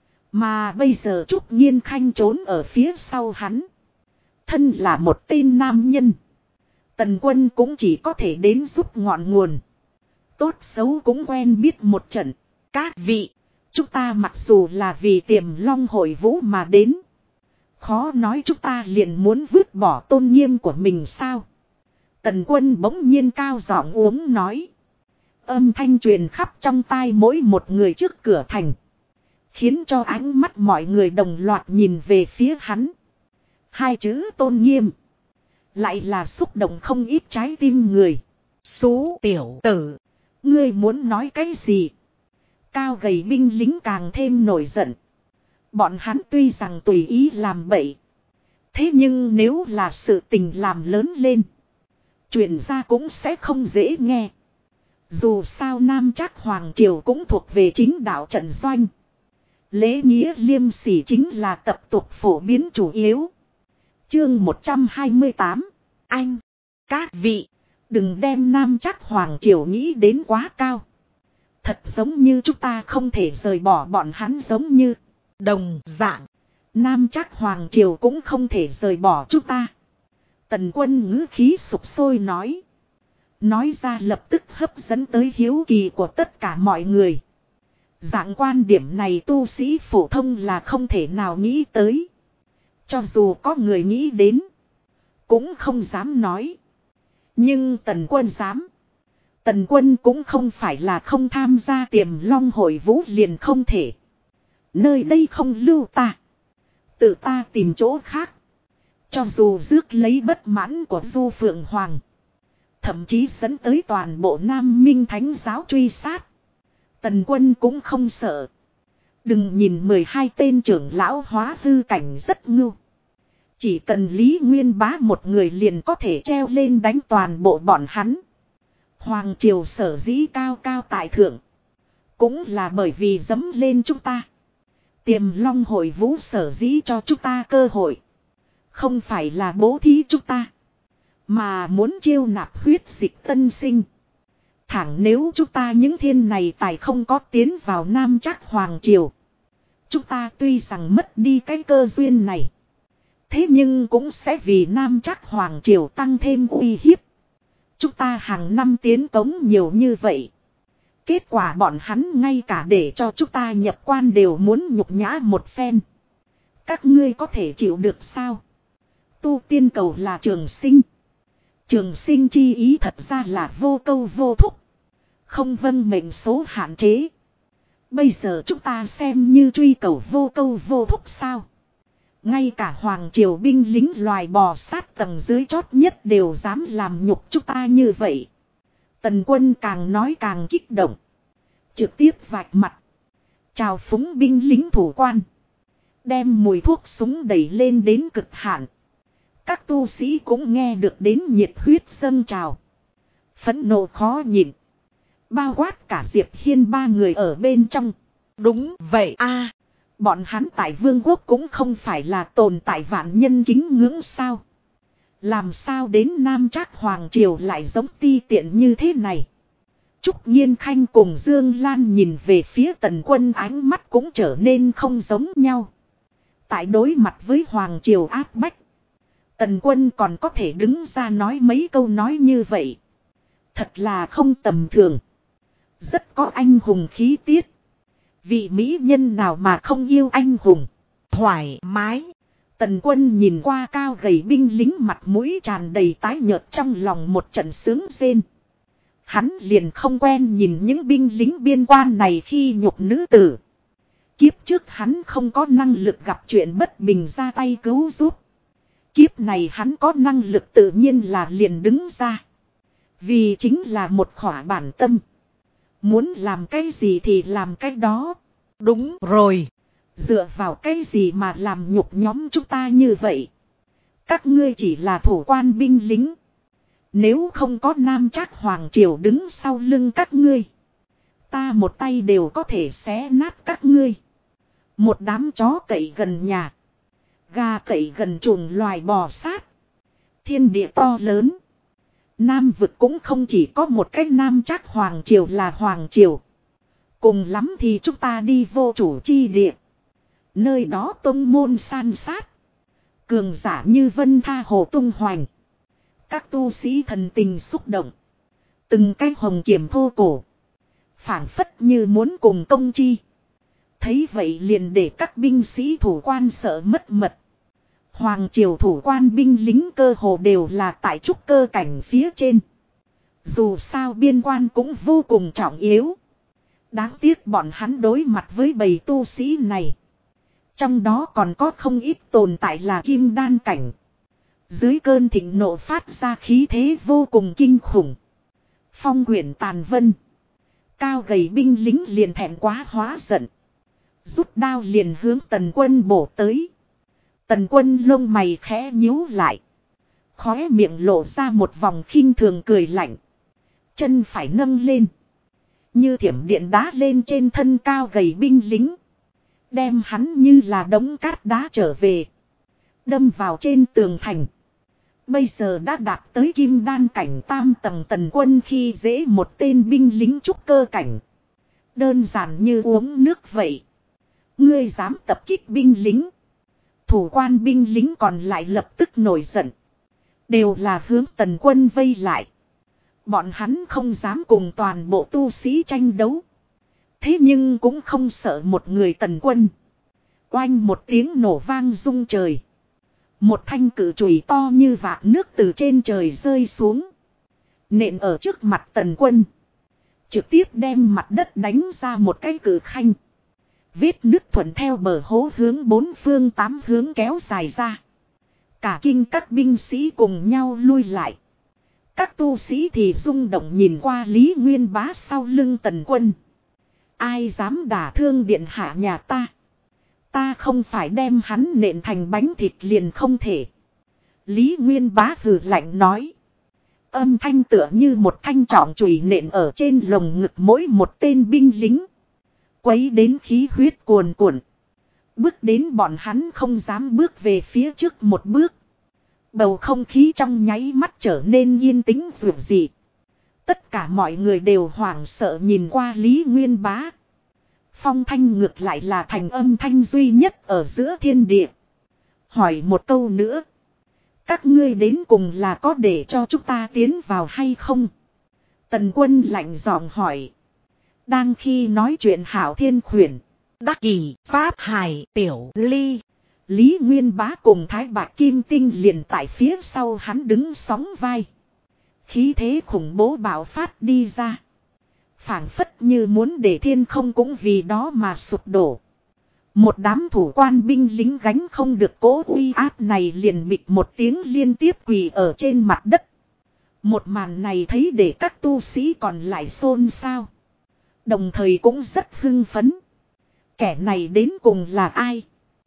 Mà bây giờ Trúc Nhiên Khanh trốn ở phía sau hắn. Thân là một tên nam nhân. Tần Quân cũng chỉ có thể đến giúp ngọn nguồn. Tốt xấu cũng quen biết một trận. Các vị, chúng ta mặc dù là vì Tiềm Long hội vũ mà đến. Khó nói chúng ta liền muốn vứt bỏ tôn nghiêm của mình sao? Tần Quân bỗng nhiên cao giọng uống nói. Âm thanh truyền khắp trong tai mỗi một người trước cửa thành. Khiến cho ánh mắt mọi người đồng loạt nhìn về phía hắn. Hai chữ tôn nghiêm. Lại là xúc động không ít trái tim người. Xú tiểu tử. Ngươi muốn nói cái gì? Cao gầy binh lính càng thêm nổi giận. Bọn hắn tuy rằng tùy ý làm bậy. Thế nhưng nếu là sự tình làm lớn lên. Chuyện ra cũng sẽ không dễ nghe. Dù sao Nam Trác Hoàng Triều cũng thuộc về chính đạo trận doanh. Lễ nghĩa liêm sỉ chính là tập tục phổ biến chủ yếu. Chương 128. Anh, các vị, đừng đem Nam Trác Hoàng Triều nghĩ đến quá cao. Thật giống như chúng ta không thể rời bỏ bọn hắn giống như. Đồng dạng, Nam Trác Hoàng Triều cũng không thể rời bỏ chúng ta. Tần Quân ngữ khí sục sôi nói. Nói ra lập tức hấp dẫn tới hiếu kỳ của tất cả mọi người. Dạng quan điểm này tu sĩ phổ thông là không thể nào nghĩ tới. Cho dù có người nghĩ đến, cũng không dám nói. Nhưng Tần Quân dám. Tần Quân cũng không phải là không tham gia Tiềm Long hội vũ liền không thể. Nơi đây không lưu ta. Tự ta tìm chỗ khác. Cho dù rước lấy bất mãn của Du Phượng Hoàng. Thậm chí dẫn tới toàn bộ Nam Minh Thánh giáo truy sát. Tần Quân cũng không sợ. Đừng nhìn 12 tên trưởng lão hóa hư cảnh rất ngưu. Chỉ cần Lý Nguyên Bá một người liền có thể treo lên đánh toàn bộ bọn hắn. Hoàng triều sở dĩ cao cao tại thượng. Cũng là bởi vì dẫm lên chúng ta. Tiềm Long hội vũ sở dĩ cho chúng ta cơ hội. Không phải là bố thí chúng ta. Mà muốn chiêu nạp huyết dịch tân sinh. Thẳng nếu chúng ta những thiên này tài không có tiến vào Nam Trác Hoàng triều. Chúng ta tuy rằng mất đi cái cơ duyên này. Thế nhưng cũng sẽ vì Nam Trác Hoàng Triều tăng thêm uy hiếp. Chúng ta hàng năm tiến cống nhiều như vậy. Kết quả bọn hắn ngay cả để cho chúng ta nhập quan đều muốn nhục nhã một phen. Các ngươi có thể chịu được sao? Tu tiên cầu là trường sinh. Trường sinh chi ý thật ra là vô câu vô thúc. Không vâng mệnh số hạn chế. Bây giờ chúng ta xem như truy cầu vô câu vô thúc sao? Ngay cả Hoàng Triều binh lính loài bò sát tầng dưới chót nhất đều dám làm nhục chúng ta như vậy. Tần Quân càng nói càng kích động. Trực tiếp vạch mặt. Chào phúng binh lính thủ quan. Đem mùi thuốc súng đẩy lên đến cực hạn. Các tu sĩ cũng nghe được đến nhiệt huyết dâng trào. Phẫn nộ khó nhịn. Bao quát cả Diệp Hiên ba người ở bên trong. Đúng vậy a, bọn hắn tại vương quốc cũng không phải là tồn tại vạn nhân kính ngưỡng sao. Làm sao đến Nam Trác Hoàng Triều lại giống ti tiện như thế này. Trúc Nhiên Khanh cùng Dương Lan nhìn về phía Tần Quân, ánh mắt cũng trở nên không giống nhau. Tại đối mặt với Hoàng Triều áp bách, Tần Quân còn có thể đứng ra nói mấy câu nói như vậy. Thật là không tầm thường. Rất có anh hùng khí tiết. Vị mỹ nhân nào mà không yêu anh hùng. Thoải mái. Tần Quân nhìn qua cao gầy binh lính, mặt mũi tràn đầy tái nhợt, trong lòng một trận sướng rên. Hắn liền không quen nhìn những binh lính biên quan này khi nhục nữ tử. Kiếp trước hắn không có năng lực gặp chuyện bất bình ra tay cứu giúp. Kiếp này hắn có năng lực tự nhiên là liền đứng ra. Vì chính là một khỏa bản tâm. Muốn làm cái gì thì làm cái đó. Đúng rồi. Dựa vào cái gì mà làm nhục nhóm chúng ta như vậy? Các ngươi chỉ là thủ quan binh lính. Nếu không có Nam Trác Hoàng Triều đứng sau lưng các ngươi, ta một tay đều có thể xé nát các ngươi. Một đám chó cậy gần nhà, gà cậy gần chuồng loài bò sát. Thiên địa to lớn. Nam vực cũng không chỉ có một cái Nam Trác Hoàng Triều là Hoàng Triều. Cùng lắm thì chúng ta đi vô chủ chi địa. Nơi đó tông môn san sát. Cường giả như Vân Tha Hồ tung hoành. Các tu sĩ thần tình xúc động. Từng cái hồng kiểm thô cổ. Phảng phất như muốn cùng công chi. Thấy vậy liền để các binh sĩ thủ quan sợ mất mật. Hoàng triều thủ quan binh lính cơ hồ đều là tại trúc cơ cảnh phía trên. Dù sao biên quan cũng vô cùng trọng yếu. Đáng tiếc bọn hắn đối mặt với bầy tu sĩ này. Trong đó còn có không ít tồn tại là kim đan cảnh. Dưới cơn thịnh nộ phát ra khí thế vô cùng kinh khủng. Phong quyển tàn vân. Cao gầy binh lính liền thẹn quá hóa giận. Rút đao liền hướng Tần Quân bổ tới. Tần Quân lông mày khẽ nhíu lại. Khóe miệng lộ ra một vòng khinh thường cười lạnh. Chân phải nâng lên. Như thiểm điện đá lên trên thân cao gầy binh lính. Đem hắn như là đống cát đá trở về. Đâm vào trên tường thành. Bây giờ đã đạt tới kim đan cảnh tam tầng Tần Quân khi dễ một tên binh lính trúc cơ cảnh. Đơn giản như uống nước vậy. Ngươi dám tập kích binh lính. Thủ quan binh lính còn lại lập tức nổi giận. Đều là hướng Tần Quân vây lại. Bọn hắn không dám cùng toàn bộ tu sĩ tranh đấu. Thế nhưng cũng không sợ một người Tần Quân. Oanh một tiếng nổ vang rung trời. Một thanh cử chùy to như vạc nước từ trên trời rơi xuống. Nện ở trước mặt Tần Quân. Trực tiếp đem mặt đất đánh ra một cái cử khanh. Vết nứt thuận theo bờ hố hướng bốn phương tám hướng kéo dài ra. Cả kinh các binh sĩ cùng nhau lui lại. Các tu sĩ thì rung động nhìn qua Lý Nguyên Bá sau lưng Tần Quân. Ai dám đả thương điện hạ nhà ta? Ta không phải đem hắn nện thành bánh thịt liền không thể. Lý Nguyên Bá hừ lạnh nói. Âm thanh tựa như một thanh trọng chùy nện ở trên lồng ngực mỗi một tên binh lính. Quấy đến khí huyết cuồn cuộn. Bước đến bọn hắn không dám bước về phía trước một bước. Bầu không khí trong nháy mắt trở nên yên tĩnh rụt rì. Tất cả mọi người đều hoảng sợ nhìn qua Lý Nguyên Bá. Phong thanh ngược lại là thành âm thanh duy nhất ở giữa thiên địa. Hỏi một câu nữa. Các ngươi đến cùng là có để cho chúng ta tiến vào hay không? Tần Quân lạnh giọng hỏi. Đang khi nói chuyện Hạo Thiên khuyển, Đắc Kỷ, Pháp Hải, Tiểu Ly, Lý Nguyên Bá cùng Thái Bạc Kim Tinh liền tại phía sau hắn đứng sóng vai. Khí thế khủng bố bạo phát đi ra. Phảng phất như muốn để thiên không cũng vì đó mà sụp đổ. Một đám thủ quan binh lính gánh không được cỗ uy áp này liền bịch một tiếng liên tiếp quỳ ở trên mặt đất. Một màn này thấy để các tu sĩ còn lại xôn xao. Đồng thời cũng rất hưng phấn. Kẻ này đến cùng là ai?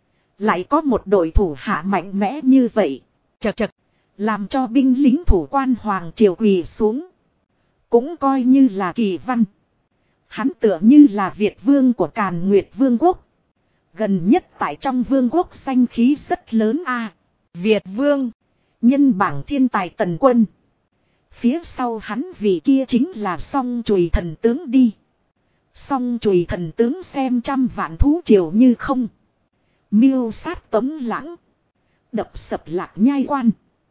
Lại có một đội thủ hạ mạnh mẽ như vậy. Chật chật. Làm cho binh lính thủ quan hoàng triều quỳ xuống. Cũng coi như là kỳ văn. Hắn tựa như là Việt vương của Càn Nguyệt Vương quốc. Gần nhất tại trong vương quốc danh khí rất lớn a. Việt vương. Nhân bảng thiên tài Tần Quân. Phía sau hắn vì kia chính là Song Chùy thần tướng đi. Song Chùy thần tướng xem trăm vạn thú triều như không. Miêu sát Tống Lãng. Đập sập Lạc Nhai Quan.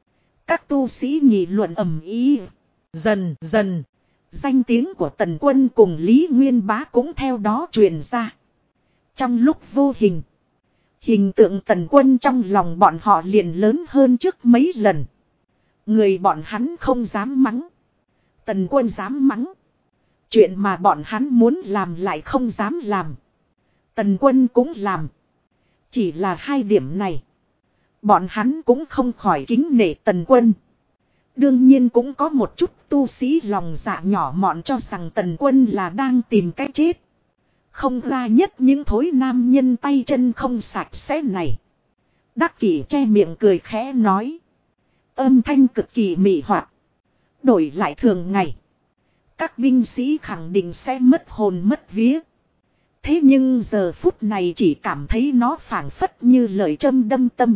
Các tu sĩ nghị luận ầm ĩ. Dần dần. Danh tiếng của Tần Quân cùng Lý Nguyên Bá cũng theo đó truyền ra. Trong lúc vô hình. Hình tượng Tần Quân trong lòng bọn họ liền lớn hơn trước mấy lần. Người bọn hắn không dám mắng. Tần Quân dám mắng. Chuyện mà bọn hắn muốn làm lại không dám làm. Tần Quân cũng làm. Chỉ là hai điểm này. Bọn hắn cũng không khỏi kính nể Tần Quân. Đương nhiên cũng có một chút tu sĩ lòng dạ nhỏ mọn cho rằng Tần Quân là đang tìm cái chết. Không ra nhất những thối nam nhân tay chân không sạch sẽ này. Đắc Kỷ che miệng cười khẽ nói. Âm thanh cực kỳ mị hoặc. Đổi lại thường ngày. Các binh sĩ khẳng định sẽ mất hồn mất vía. Thế nhưng giờ phút này chỉ cảm thấy nó phảng phất như lời châm đâm tâm.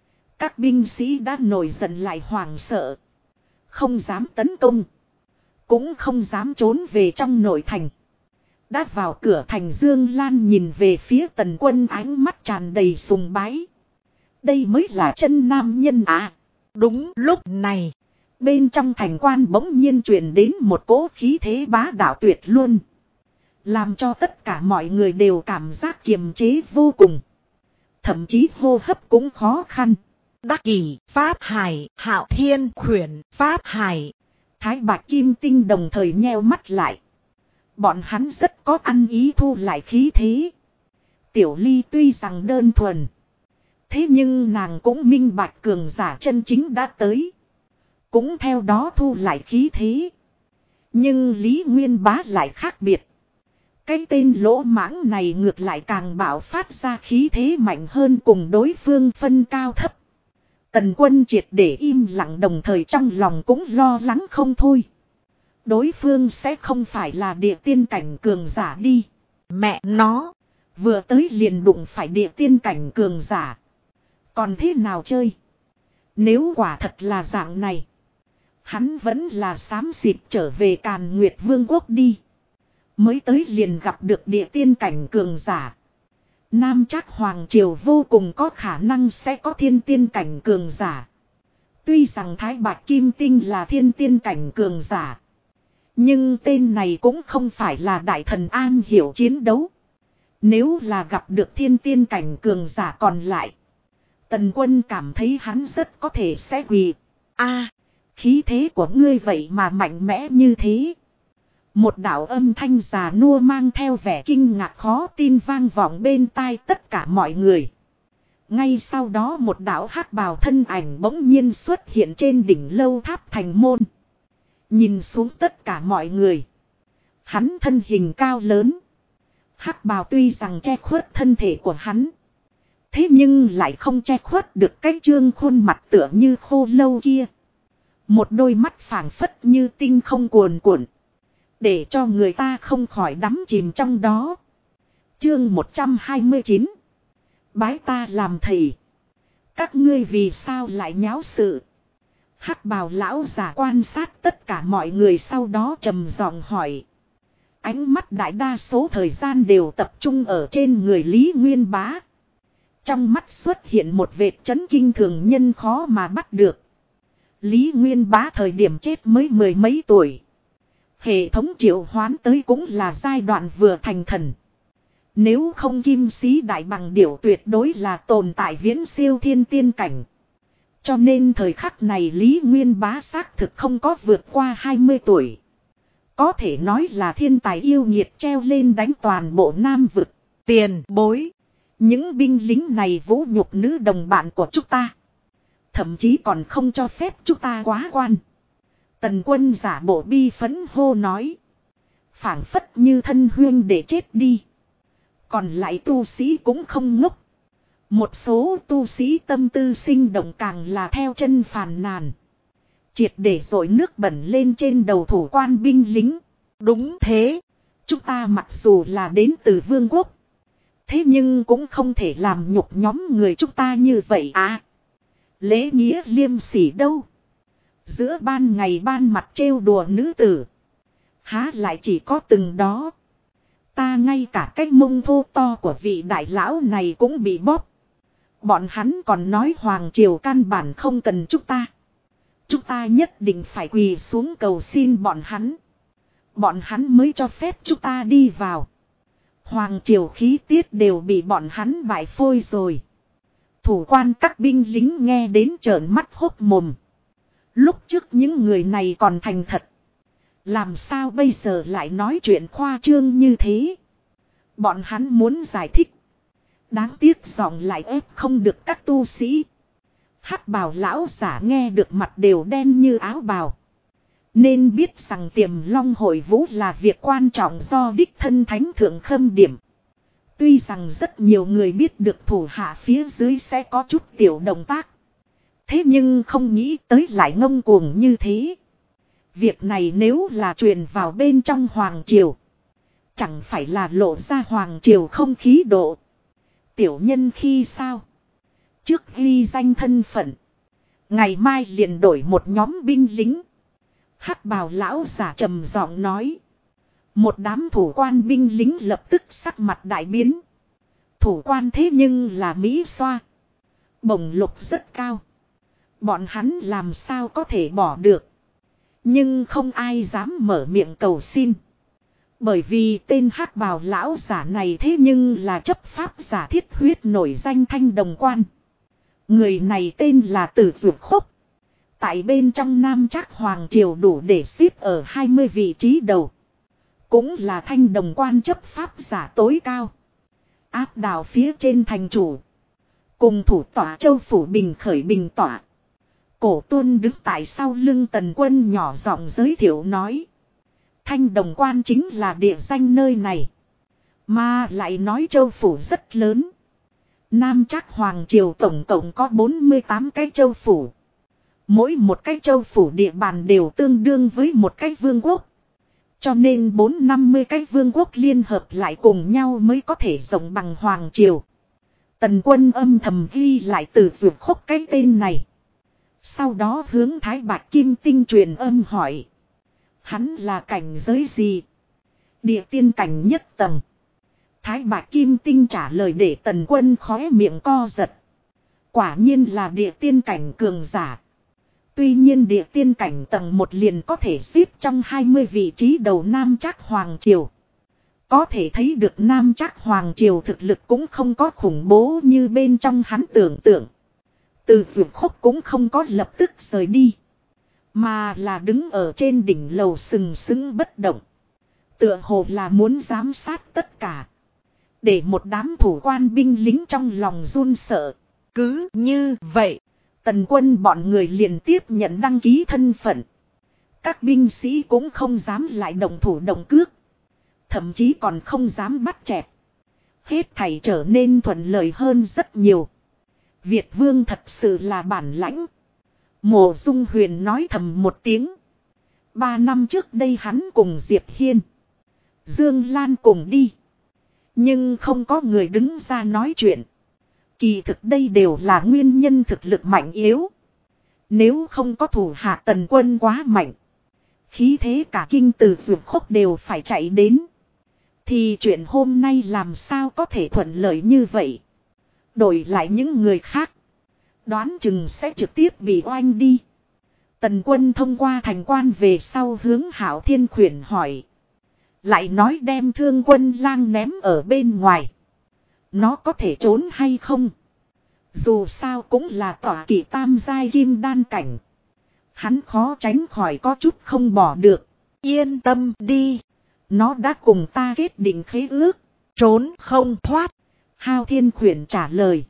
Các binh sĩ đã nổi giận lại hoảng sợ. Không dám tấn công. Cũng không dám trốn về trong nội thành. Đã vào cửa thành Dương Lan nhìn về phía Tần Quân ánh mắt tràn đầy sùng bái. Đây mới là chân nam nhân à. Đúng lúc này. Bên trong thành quan bỗng nhiên truyền đến một cỗ khí thế bá đạo tuyệt luôn. Làm cho tất cả mọi người đều cảm giác kiềm chế vô cùng. Thậm chí hô hấp cũng khó khăn. Đắc Kỷ, Pháp Hải, Hạo Thiên khuyển, Pháp Hải. Thái Bạc Kim Tinh đồng thời nheo mắt lại. Bọn hắn rất có ăn ý thu lại khí thế. Tiểu Ly tuy rằng đơn thuần. Thế nhưng nàng cũng minh bạch cường giả chân chính đã tới. Cũng theo đó thu lại khí thế. Nhưng Lý Nguyên Bá lại khác biệt. Cái tên lỗ mãng này ngược lại càng bạo phát ra khí thế mạnh hơn cùng đối phương phân cao thấp. Tần Quân triệt để im lặng đồng thời trong lòng cũng lo lắng không thôi. Đối phương sẽ không phải là địa tiên cảnh cường giả đi. Mẹ nó, vừa tới liền đụng phải địa tiên cảnh cường giả. Còn thế nào chơi? Nếu quả thật là dạng này, hắn vẫn là xám xịt trở về Càn Nguyệt Vương quốc đi. Mới tới liền gặp được địa tiên cảnh cường giả. Nam Trác Hoàng Triều vô cùng có khả năng sẽ có thiên tiên cảnh cường giả. Tuy rằng Thái Bạc Kim Tinh là thiên tiên cảnh cường giả. Nhưng tên này cũng không phải là đại thần an hiểu chiến đấu. Nếu là gặp được thiên tiên cảnh cường giả còn lại. Tần Quân cảm thấy hắn rất có thể sẽ quỳ. Khí thế của ngươi vậy mà mạnh mẽ như thế. Một đạo âm thanh già nua mang theo vẻ kinh ngạc khó tin vang vọng bên tai tất cả mọi người. Ngay sau đó một đạo hắc bào thân ảnh bỗng nhiên xuất hiện trên đỉnh lâu tháp thành môn. Nhìn xuống tất cả mọi người. Hắn thân hình cao lớn. Hắc bào tuy rằng che khuất thân thể của hắn. Thế nhưng lại không che khuất được cái trương khuôn mặt tựa như khô lâu kia. Một đôi mắt phảng phất như tinh không cuồn cuộn. Để cho người ta không khỏi đắm chìm trong đó. Chương 129. Bái ta làm thầy. Các ngươi vì sao lại nháo sự? Hắc bào lão giả quan sát tất cả mọi người sau đó trầm giọng hỏi. Ánh mắt đại đa số thời gian đều tập trung ở trên người Lý Nguyên Bá. Trong mắt xuất hiện một vệt chấn kinh thường nhân khó mà bắt được. Lý Nguyên Bá thời điểm chết mới 10 mấy tuổi. Hệ thống triệu hoán tới cũng là giai đoạn vừa thành thần. Nếu không kim sĩ đại bằng điểu tuyệt đối là tồn tại viễn siêu thiên tiên cảnh. Cho nên thời khắc này Lý Nguyên Bá xác thực không có vượt qua 20 tuổi. Có thể nói là thiên tài yêu nghiệt treo lên đánh toàn bộ Nam vực. Tiền bối. Những binh lính này vũ nhục nữ đồng bạn của chúng ta. Thậm chí còn không cho phép chúng ta quá quan. Tần Quân giả bộ bi phấn hô nói. Phảng phất như thân huyên để chết đi. Còn lại tu sĩ cũng không ngốc. Một số tu sĩ tâm tư sinh động càng là theo chân phàn nàn. Triệt để dội nước bẩn lên trên đầu thủ quan binh lính. Đúng thế. Chúng ta mặc dù là đến từ vương quốc. Thế nhưng cũng không thể làm nhục nhóm người chúng ta như vậy à. Lễ nghĩa liêm sỉ đâu. Giữa ban ngày ban mặt trêu đùa nữ tử. Há lại chỉ có từng đó. Ta ngay cả cái mông thô to của vị đại lão này cũng bị bóp. Bọn hắn còn nói hoàng triều căn bản không cần chúng ta. Chúng ta nhất định phải quỳ xuống cầu xin bọn hắn. Bọn hắn mới cho phép chúng ta đi vào. Hoàng triều khí tiết đều bị bọn hắn bại phôi rồi. Thủ quan các binh lính nghe đến trợn mắt hốc mồm. Lúc trước những người này còn thành thật. Làm sao bây giờ lại nói chuyện khoa trương như thế? Bọn hắn muốn giải thích. Đáng tiếc giọng lại ép không được các tu sĩ. Hắc bào lão giả nghe được mặt đều đen như áo bào. Nên biết rằng Tiềm Long hội vũ là việc quan trọng do đích thân thánh thượng khâm điểm. Tuy rằng rất nhiều người biết được thủ hạ phía dưới sẽ có chút tiểu động tác. Thế nhưng không nghĩ tới lại ngông cuồng như thế. Việc này nếu là truyền vào bên trong hoàng triều. Chẳng phải là lộ ra hoàng triều không khí độ. Tiểu nhân khi sao? Trước ghi danh thân phận. Ngày mai liền đổi một nhóm binh lính. Hắc bào lão giả trầm giọng nói. Một đám thủ quan binh lính lập tức sắc mặt đại biến. Thủ quan thế nhưng là Mỹ xoa. Bổng lục rất cao. Bọn hắn làm sao có thể bỏ được. Nhưng không ai dám mở miệng cầu xin. Bởi vì tên hắc bào lão giả này thế nhưng là chấp pháp giả thiết huyết nổi danh Thanh Đồng Quan. Người này tên là Tử Dược Khúc. Tại bên trong Nam Trác Hoàng Triều đủ để xếp ở 20 vị trí đầu. Cũng là Thanh Đồng Quan chấp pháp giả tối cao. Áp đảo phía trên thành chủ. Cùng thủ tọa Châu Phủ Bình khởi bình tọa. Cổ Tuân đứng tại sau lưng Tần Quân nhỏ giọng giới thiệu nói. Thanh Đồng Quan chính là địa danh nơi này. Mà lại nói Châu Phủ rất lớn. Nam Trác Hoàng Triều tổng cộng có 48 cái Châu Phủ. Mỗi một cái Châu Phủ địa bàn đều tương đương với một cái vương quốc. Cho nên 450 cái vương quốc liên hợp lại cùng nhau mới có thể rộng bằng Hoàng Triều. Tần Quân âm thầm ghi lại Từ Dược Khúc cái tên này. Sau đó hướng Thái Bạch Kim Tinh truyền âm hỏi. Hắn là cảnh giới gì? Địa tiên cảnh nhất tầng. Thái Bạch Kim Tinh trả lời để Tần Quân khóe miệng co giật. Quả nhiên là địa tiên cảnh cường giả. Tuy nhiên địa tiên cảnh tầng 1 liền có thể xếp trong 20 vị trí đầu Nam Trác Hoàng Triều. Có thể thấy được Nam Trác Hoàng Triều thực lực cũng không có khủng bố như bên trong hắn tưởng tượng. Từ Dược Khúc cũng không có lập tức rời đi. Mà là đứng ở trên đỉnh lầu sừng sững bất động. Tựa hồ là muốn giám sát tất cả. Để một đám thủ quan binh lính trong lòng run sợ. Cứ như vậy. Tần Quân bọn người liền tiếp nhận đăng ký thân phận. Các binh sĩ cũng không dám lại động thủ động cước. Thậm chí còn không dám bắt chẹt. Hết thảy trở nên thuận lợi hơn rất nhiều. Việt Vương thật sự là bản lãnh. Mộ Dung Huyền nói thầm một tiếng. 3 năm trước đây hắn cùng Diệp Hiên, Dương Lan cùng đi. Nhưng không có người đứng ra nói chuyện. Kỳ thực đây đều là nguyên nhân thực lực mạnh yếu. Nếu không có thủ hạ Tần Quân quá mạnh. Khí thế cả kinh Từ Dược Khốc đều phải chạy đến. Thì chuyện hôm nay làm sao có thể thuận lợi như vậy. Đổi lại những người khác, đoán chừng sẽ trực tiếp bị oanh đi. Tần Quân thông qua thành quan về sau hướng Hạo Thiên Khuyển hỏi. Lại nói đem Thương Quân Lang ném ở bên ngoài, nó có thể trốn hay không? Dù sao cũng là tỏa kỵ tam giai kim đan cảnh. Hắn khó tránh khỏi có chút không bỏ được. Yên tâm đi. Nó đã cùng ta kết định khế ước. Trốn không thoát. Hạo Thiên Khuyển trả lời.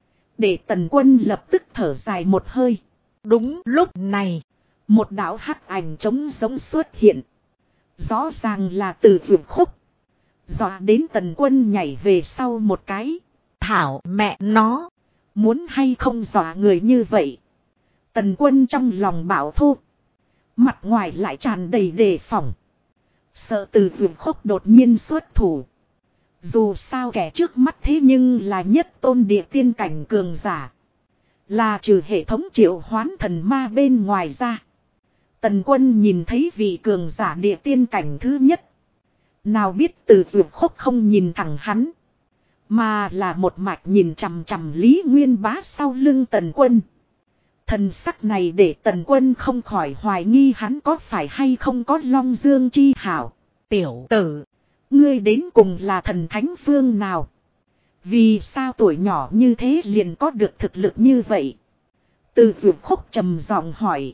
Để Tần Quân lập tức thở dài một hơi. Đúng lúc này, một đạo hắc ảnh trống giống xuất hiện. Rõ ràng là Từ Dược Khốc. Dọa đến Tần Quân nhảy về sau một cái. Thảo mẹ nó, muốn hay không dọa người như vậy. Tần Quân trong lòng bảo thô, mặt ngoài lại tràn đầy đề phòng. Sợ Từ Dược Khốc đột nhiên xuất thủ. Dù sao kẻ trước mắt thế nhưng là nhất tôn địa tiên cảnh cường giả. Là trừ hệ thống triệu hoán thần ma bên ngoài ra. Tần Quân nhìn thấy vị cường giả địa tiên cảnh thứ nhất. Nào biết Từ Dược Khốc không nhìn thẳng hắn, mà là một mạch nhìn chằm chằm Lý Nguyên Bá sau lưng Tần Quân. Thần sắc này để Tần Quân không khỏi hoài nghi hắn có phải hay không có Long Dương chi hảo. Tiểu tử, ngươi đến cùng là thần thánh phương nào? Vì sao tuổi nhỏ như thế liền có được thực lực như vậy? Từ Dược Khốc trầm giọng hỏi.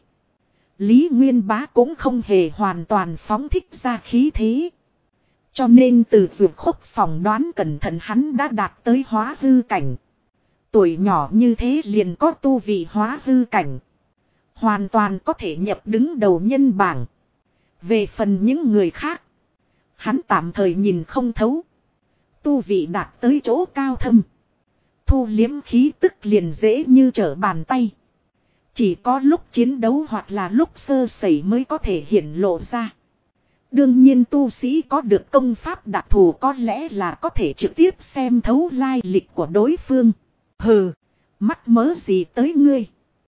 Lý Nguyên Bá cũng không hề hoàn toàn phóng thích ra khí thế. Cho nên Từ Dược Khốc phỏng đoán cẩn thận hắn đã đạt tới hóa hư cảnh. Tuổi nhỏ như thế liền có tu vị hóa hư cảnh. Hoàn toàn có thể nhập đứng đầu nhân bảng. Về phần những người khác, hắn tạm thời nhìn không thấu. Tu vị đạt tới chỗ cao thâm, thu liếm khí tức liền dễ như trở bàn tay. Chỉ có lúc chiến đấu hoặc là lúc sơ sẩy mới có thể hiển lộ ra. Đương nhiên tu sĩ có được công pháp đặc thù có lẽ là có thể trực tiếp xem thấu lai lịch của đối phương. Hừ, mắc mớ gì tới ngươi?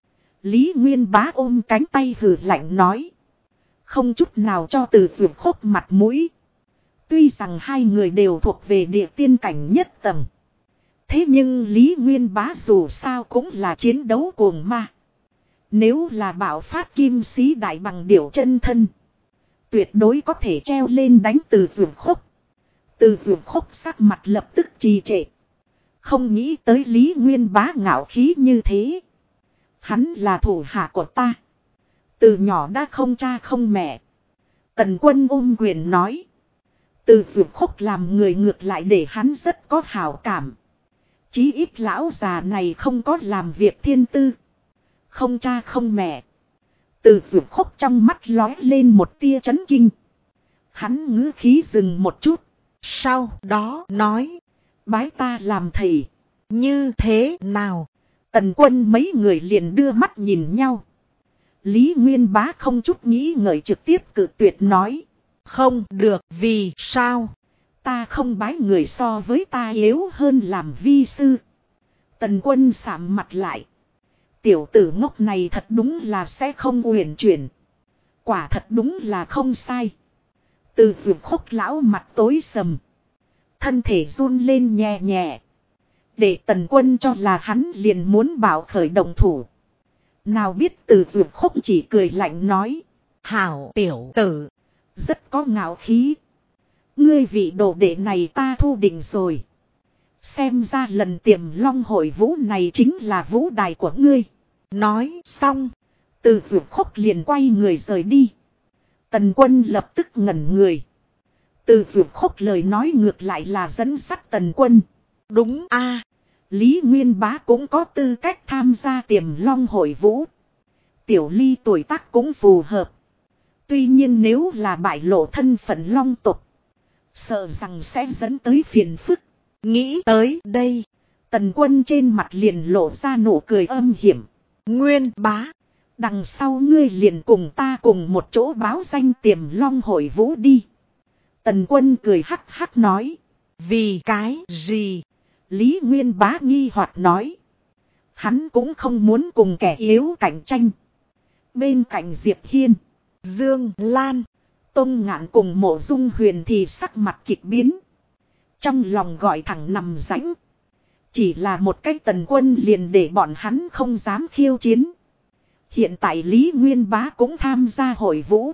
Lý Nguyên Bá ôm cánh tay hừ lạnh nói. Không chút nào cho Từ Dược Khốc mặt mũi. Tuy rằng hai người đều thuộc về địa tiên cảnh nhất tầng. Thế nhưng Lý Nguyên Bá dù sao cũng là chiến đấu cuồng ma. Nếu là bạo phát kim sĩ đại bằng điểu chân thân, tuyệt đối có thể treo lên đánh Từ Dược Khốc. Từ Dược Khốc sắc mặt lập tức trì trệ. Không nghĩ tới Lý Nguyên Bá ngạo khí như thế. Hắn là thủ hạ của ta. Từ nhỏ đã không cha không mẹ. Tần Quân ôm quyền nói. Từ Dược Khốc làm người ngược lại để hắn rất có hảo cảm. Chí ít lão già này không có làm việc thiên tư. Không cha không mẹ. Từ Dược Khốc trong mắt lóe lên một tia chấn kinh. Hắn ngữ khí dừng một chút. Sau đó nói. Bái ta làm thầy. Như thế nào? Tần Quân mấy người liền đưa mắt nhìn nhau. Lý Nguyên Bá không chút nghĩ ngợi trực tiếp cự tuyệt nói. Không được. Vì sao? Ta không bái người so với ta yếu hơn làm vi sư. Tần Quân sạm mặt lại. Tiểu tử ngốc này thật đúng là sẽ không uyển chuyển. Quả thật đúng là không sai. Từ Dược Khốc lão mặt tối sầm. Thân thể run lên nhẹ nhẹ. Để Tần Quân cho là hắn liền muốn bảo khởi động thủ. Nào biết Từ Dược Khốc chỉ cười lạnh nói. Hảo tiểu tử. Rất có ngạo khí. Ngươi vị đồ đệ này ta thu định rồi. Xem ra lần tiềm long hội vũ này chính là vũ đài của ngươi. Nói xong. Từ Dược Khốc liền quay người rời đi. Tần Quân lập tức ngẩn người. Từ Dược Khốc lời nói ngược lại là dẫn dắt Tần Quân. Đúng a, Lý Nguyên Bá cũng có tư cách tham gia tiềm long hội vũ. Tiểu Ly tuổi tác cũng phù hợp. Tuy nhiên nếu là bại lộ thân phận long tộc, sợ rằng sẽ dẫn tới phiền phức. Nghĩ tới đây, Tần Quân trên mặt liền lộ ra nụ cười âm hiểm. Nguyên Bá, đằng sau ngươi liền cùng ta cùng một chỗ báo danh tiềm long hội vũ đi. Tần Quân cười hắc hắc nói. Vì cái gì? Lý Nguyên Bá nghi hoặc nói. Hắn cũng không muốn cùng kẻ yếu cạnh tranh. Bên cạnh Diệp Hiên, Dương Lan, Tông Ngạn cùng Mộ Dung Huyền thì sắc mặt kịch biến. Trong lòng gọi thẳng nằm rãnh. Chỉ là một cái Tần Quân liền để bọn hắn không dám khiêu chiến. Hiện tại Lý Nguyên Bá cũng tham gia hội vũ.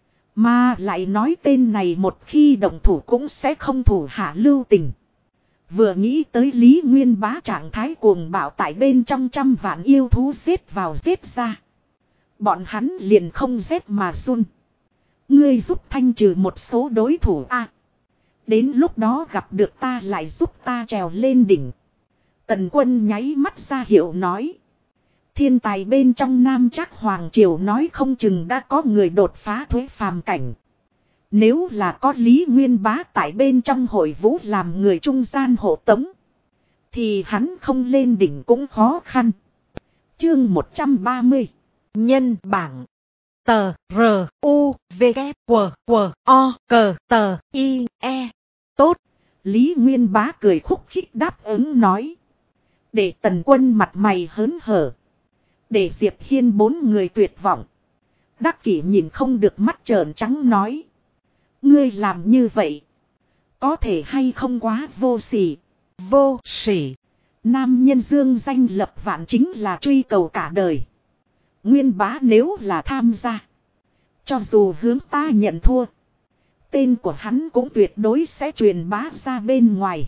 Mà lại nói tên này một khi động thủ cũng sẽ không thủ hạ lưu tình. Vừa nghĩ tới Lý Nguyên Bá trạng thái cuồng bạo tại bên trong trăm vạn yêu thú giết vào giết ra. Bọn hắn liền không rét mà run. Ngươi giúp thanh trừ một số đối thủ a. Đến lúc đó gặp được ta lại giúp ta trèo lên đỉnh. Tần Quân nháy mắt ra hiệu nói. Thiên tài bên trong Nam Trác Hoàng Triều nói không chừng đã có người đột phá thuế phàm cảnh. Nếu là có Lý Nguyên Bá tại bên trong hội vũ làm người trung gian hộ tống. Thì hắn không lên đỉnh cũng khó khăn. Chương 130. Nhân bảng. Tờ R U V K W W O C T I E. Tốt. Lý Nguyên Bá cười khúc khích đáp ứng nói. Để Tần Quân mặt mày hớn hở. Để Diệp Hiên bốn người tuyệt vọng. Đắc Kỷ nhìn không được mắt trợn trắng nói. Ngươi làm như vậy. Có thể hay không quá vô sỉ. Vô sỉ. Nam nhân dương danh lập vạn chính là truy cầu cả đời. Nguyên Bá nếu là tham gia. Cho dù hướng ta nhận thua. Tên của hắn cũng tuyệt đối sẽ truyền bá ra bên ngoài.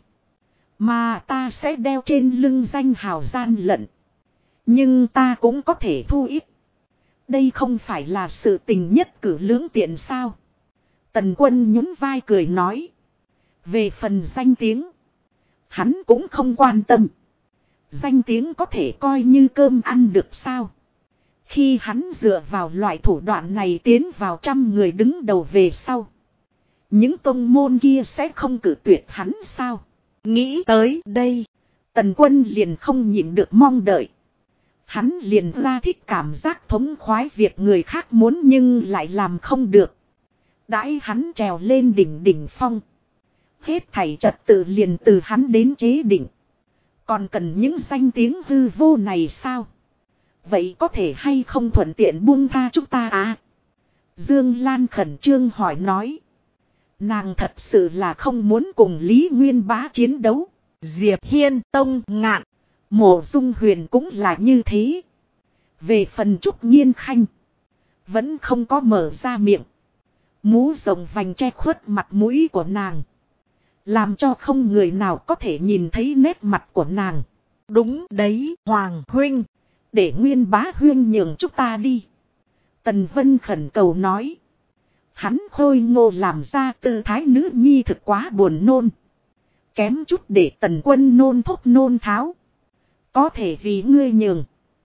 Mà ta sẽ đeo trên lưng danh hào gian lận. Nhưng ta cũng có thể thu ít. Đây không phải là sự tình nhất cử lưỡng tiện sao. Tần Quân nhún vai cười nói. Về phần danh tiếng. Hắn cũng không quan tâm. Danh tiếng có thể coi như cơm ăn được sao. Khi hắn dựa vào loại thủ đoạn này tiến vào trăm người đứng đầu về sau. Những tông môn kia sẽ không cử tuyệt hắn sao. Nghĩ tới đây. Tần Quân liền không nhịn được mong đợi. Hắn liền ra thích cảm giác thống khoái việc người khác muốn nhưng lại làm không được. Đãi hắn trèo lên đỉnh phong. Hết thảy trật tự liền từ hắn đến chế định. Còn cần những danh tiếng hư vô này sao? Vậy có thể hay không thuận tiện buông tha chúng ta à? Dương Lan khẩn trương hỏi nói. Nàng thật sự là không muốn cùng Lý Nguyên Bá chiến đấu. Diệp Hiên, Tông Ngạn, Mộ Dung Huyền cũng là như thế. Về phần Trúc Nhiên Khanh. Vẫn không có mở ra miệng. Mũ rộng vành che khuất mặt mũi của nàng. Làm cho không người nào có thể nhìn thấy nét mặt của nàng. Đúng đấy, Hoàng huynh. Để Nguyên Bá huynh nhường chúng ta đi. Tần Vân khẩn cầu nói. Hắn khôi ngô làm ra tư thái nữ nhi thực quá buồn nôn. Kém chút để Tần Quân nôn thốc nôn tháo. Có thể vì ngươi nhường.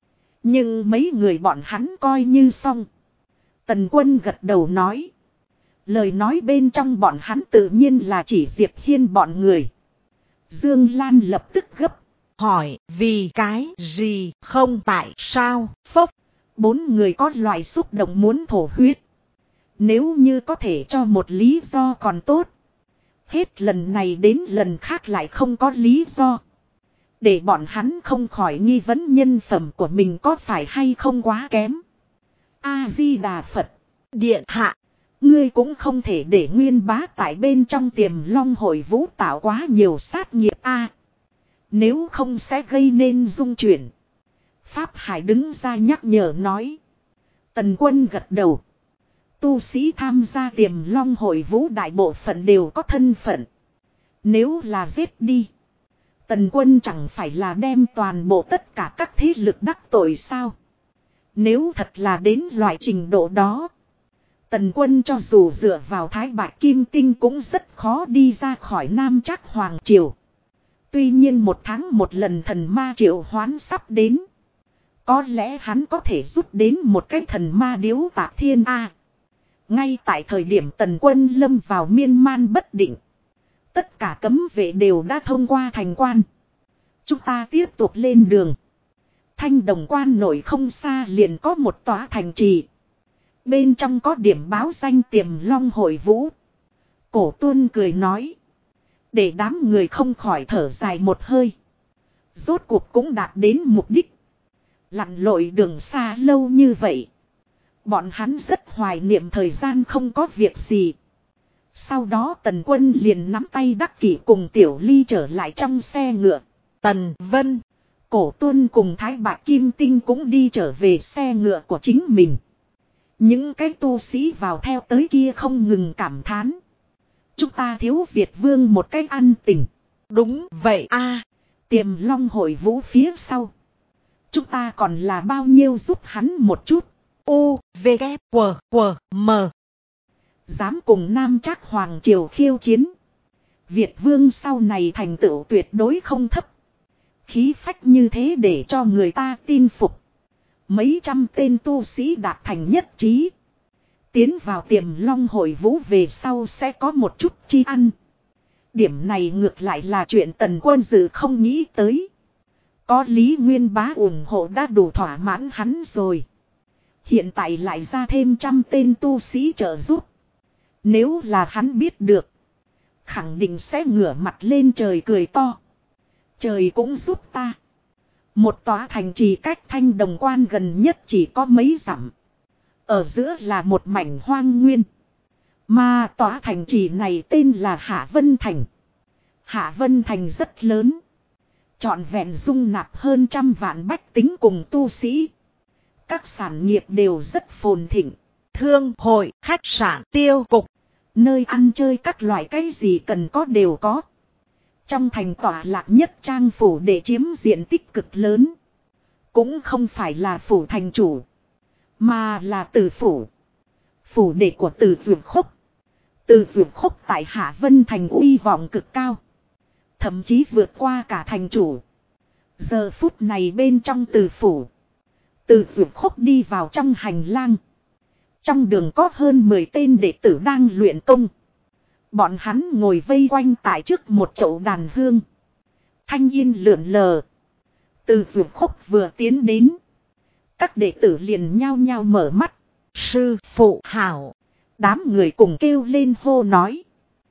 Nhưng mấy người bọn hắn coi như xong. Tần Quân gật đầu nói. Lời nói bên trong bọn hắn tự nhiên là chỉ Diệp Hiên bọn người. Dương Lan lập tức gấp. Hỏi vì cái gì không tại sao phốc. Bốn người có loại xúc động muốn thổ huyết. Nếu như có thể cho một lý do còn tốt. Hết lần này đến lần khác lại không có lý do. Để bọn hắn không khỏi nghi vấn nhân phẩm của mình có phải hay không quá kém. A-di-đà Phật. Điện hạ. Ngươi cũng không thể để Nguyên Bá tại bên trong Tiềm Long hội vũ tạo quá nhiều sát nghiệp a. Nếu không sẽ gây nên dung chuyển. Pháp Hải đứng ra nhắc nhở nói. Tần Quân gật đầu. Tu sĩ tham gia Tiềm Long hội vũ đại bộ phận đều có thân phận. Nếu là giết đi. Tần Quân chẳng phải là đem toàn bộ tất cả các thế lực đắc tội sao. Nếu thật là đến loại trình độ đó. Tần Quân cho dù dựa vào Thái Bạch Kim Tinh cũng rất khó đi ra khỏi Nam Trác Hoàng Triều. Tuy nhiên một tháng một lần thần ma triệu hoán sắp đến. Có lẽ hắn có thể rút đến một cái thần ma điếu Tạc Thiên A. Ngay tại thời điểm Tần Quân lâm vào miên man bất định. Tất cả cấm vệ đều đã thông qua thành quan. Chúng ta tiếp tục lên đường. Thanh Đồng quan nội không xa liền có một tòa thành trì. Bên trong có điểm báo danh Tiềm Long hội vũ. Cổ Tuân cười nói. Để đám người không khỏi thở dài một hơi. Rốt cuộc cũng đạt đến mục đích. Lặn lội đường xa lâu như vậy. Bọn hắn rất hoài niệm thời gian không có việc gì. Sau đó Tần Quân liền nắm tay Đắc Kỷ cùng Tiểu Ly trở lại trong xe ngựa. Tần Vân, Cổ Tuân cùng Thái Bạc Kim Tinh cũng đi trở về xe ngựa của chính mình. Những cái tu sĩ vào theo tới kia không ngừng cảm thán. Chúng ta thiếu Việt Vương một cái ăn tình. Đúng vậy a, Tiềm Long hội vũ phía sau. Chúng ta còn là bao nhiêu giúp hắn một chút. U, V, K, W, W, M. Dám cùng Nam Trác Hoàng Triều khiêu chiến. Việt Vương sau này thành tựu tuyệt đối không thấp. Khí phách như thế để cho người ta tin phục. Mấy trăm tên tu sĩ đạt thành nhất trí. Tiến vào Tiềm Long hội vũ về sau sẽ có một chút chi ăn. Điểm này ngược lại là chuyện Tần Quân dự không nghĩ tới. Có Lý Nguyên Bá ủng hộ đã đủ thỏa mãn hắn rồi. Hiện tại lại ra thêm trăm tên tu sĩ trợ giúp. Nếu là hắn biết được, khẳng định sẽ ngửa mặt lên trời cười to. Trời cũng giúp ta. Một tòa thành trì cách Thanh Đồng Quan gần nhất chỉ có mấy dặm. Ở giữa là một mảnh hoang nguyên. Mà tòa thành trì này tên là Hạ Vân Thành. Hạ Vân Thành rất lớn. Trọn vẹn dung nạp hơn 100 vạn bách tính cùng tu sĩ. Các sản nghiệp đều rất phồn thịnh. Thương hội, khách sạn, tiêu cục. Nơi ăn chơi các loại cái gì cần có đều có. Trong thành tọa lạc nhất trang phủ để chiếm diện tích cực lớn. Cũng không phải là phủ thành chủ. Mà là Từ phủ. Phủ đệ của Từ Dược Khúc. Từ Dược Khúc tại Hạ Vân Thành uy vọng cực cao. Thậm chí vượt qua cả thành chủ. Giờ phút này bên trong Từ phủ. Từ Dược Khúc đi vào trong hành lang. Trong đường có hơn 10 tên đệ tử đang luyện công. Bọn hắn ngồi vây quanh tại trước một chậu đàn hương. Thanh yên lượn lờ. Từ Dược Khúc vừa tiến đến. Các đệ tử liền nhao nhao mở mắt. Sư phụ hảo. Đám người cùng kêu lên hô nói.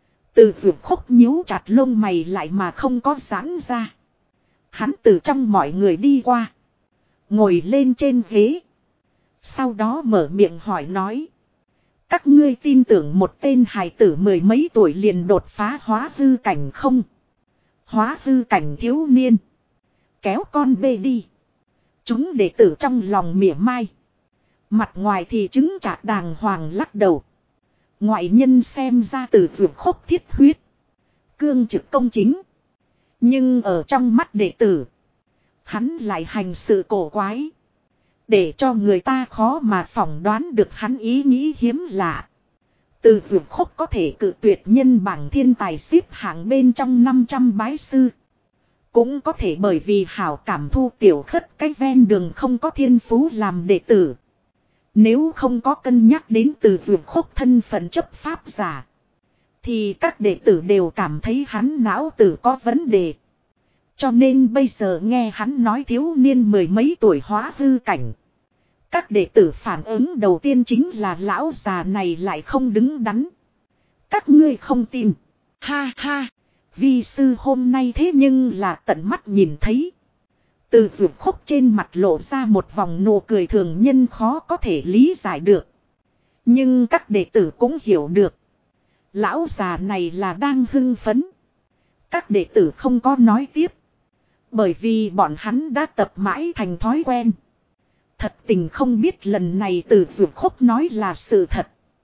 Từ Dược Khúc nhíu chặt lông mày lại mà không có giãn ra. Hắn từ trong mọi người đi qua. Ngồi lên trên ghế. Sau đó mở miệng hỏi nói. Các ngươi tin tưởng một tên hài tử 10 mấy tuổi liền đột phá hóa hư cảnh không? Hóa hư cảnh thiếu niên. Kéo con bê đi. Chúng đệ tử trong lòng mỉa mai. Mặt ngoài thì chứng trả đàng hoàng lắc đầu. Ngoại nhân xem ra Từ Dược Khúc thiết huyết. Cương trực công chính. Nhưng ở trong mắt đệ tử. Hắn lại hành sự cổ quái. Để cho người ta khó mà phỏng đoán được hắn ý nghĩ hiếm lạ. Từ Dược Khúc có thể cự tuyệt nhân bảng thiên tài xếp hạng bên trong 500 bái sư. Cũng có thể bởi vì hảo cảm thu tiểu khất cái ven đường không có thiên phú làm đệ tử. Nếu không có cân nhắc đến Từ Dược Khúc thân phận chấp pháp giả. Thì các đệ tử đều cảm thấy hắn não tử có vấn đề. Cho nên bây giờ nghe hắn nói thiếu niên 10 mấy tuổi hóa hư cảnh. Các đệ tử phản ứng đầu tiên chính là lão già này lại không đứng đắn. Các ngươi không tin. Ha ha. Vi sư hôm nay thế nhưng là tận mắt nhìn thấy. Từ Dược Khúc trên mặt lộ ra một vòng nụ cười thường nhân khó có thể lý giải được. Nhưng các đệ tử cũng hiểu được. Lão già này là đang hưng phấn. Các đệ tử không có nói tiếp. Bởi vì bọn hắn đã tập mãi thành thói quen. Thật tình không biết lần này Từ Dược Khúc nói là sự thật.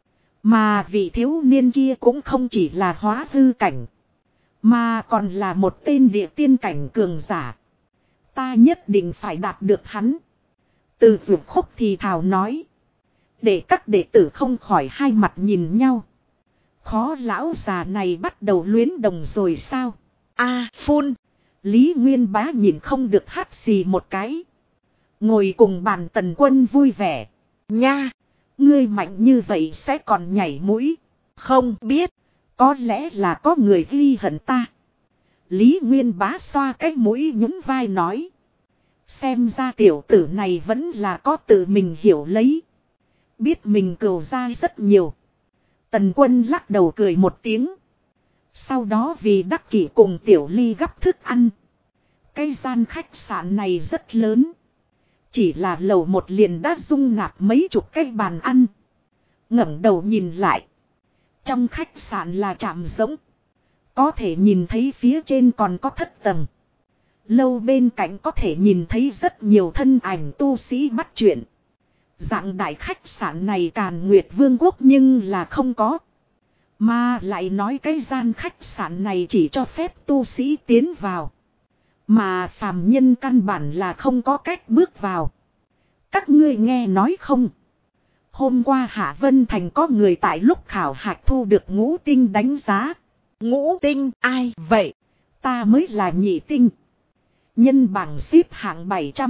Mà vị thiếu niên kia cũng không chỉ là hóa hư cảnh. Mà còn là một tên địa tiên cảnh cường giả. Ta nhất định phải đạt được hắn. Từ Dược Khúc thì thào nói. Để các đệ tử không khỏi hai mặt nhìn nhau. Khó lão già này bắt đầu luyến đồng rồi sao? A phun. Lý Nguyên Bá nhìn không được hắt xì một cái. Ngồi cùng bàn Tần Quân vui vẻ. Nha. Ngươi mạnh như vậy sẽ còn nhảy mũi. Không biết. Có lẽ là có người ghi hận ta. Lý Nguyên Bá xoa cái mũi nhún vai nói. Xem ra tiểu tử này vẫn là có tự mình hiểu lấy. Biết mình cừu ra rất nhiều. Tần Quân lắc đầu cười một tiếng. Sau đó vì Đắc Kỷ cùng Tiểu Ly gắp thức ăn. Cái gian khách sạn này rất lớn. Chỉ là lầu một liền đã dung nạp mấy chục cái bàn ăn. Ngẩng đầu nhìn lại. Trong khách sạn là trạm rỗng. Có thể nhìn thấy phía trên còn có thất tầng. Lâu bên cạnh có thể nhìn thấy rất nhiều thân ảnh tu sĩ bắt chuyện. Dạng đại khách sạn này Càn Nguyệt Vương quốc nhưng là không có. Mà lại nói cái gian khách sạn này chỉ cho phép tu sĩ tiến vào. Mà phàm nhân căn bản là không có cách bước vào. Các ngươi nghe nói không? Hôm qua Hạ Vân Thành có người tại lúc khảo hạch thu được ngũ tinh đánh giá. Ngũ tinh ai vậy? Ta mới là nhị tinh. Nhân bảng xếp hạng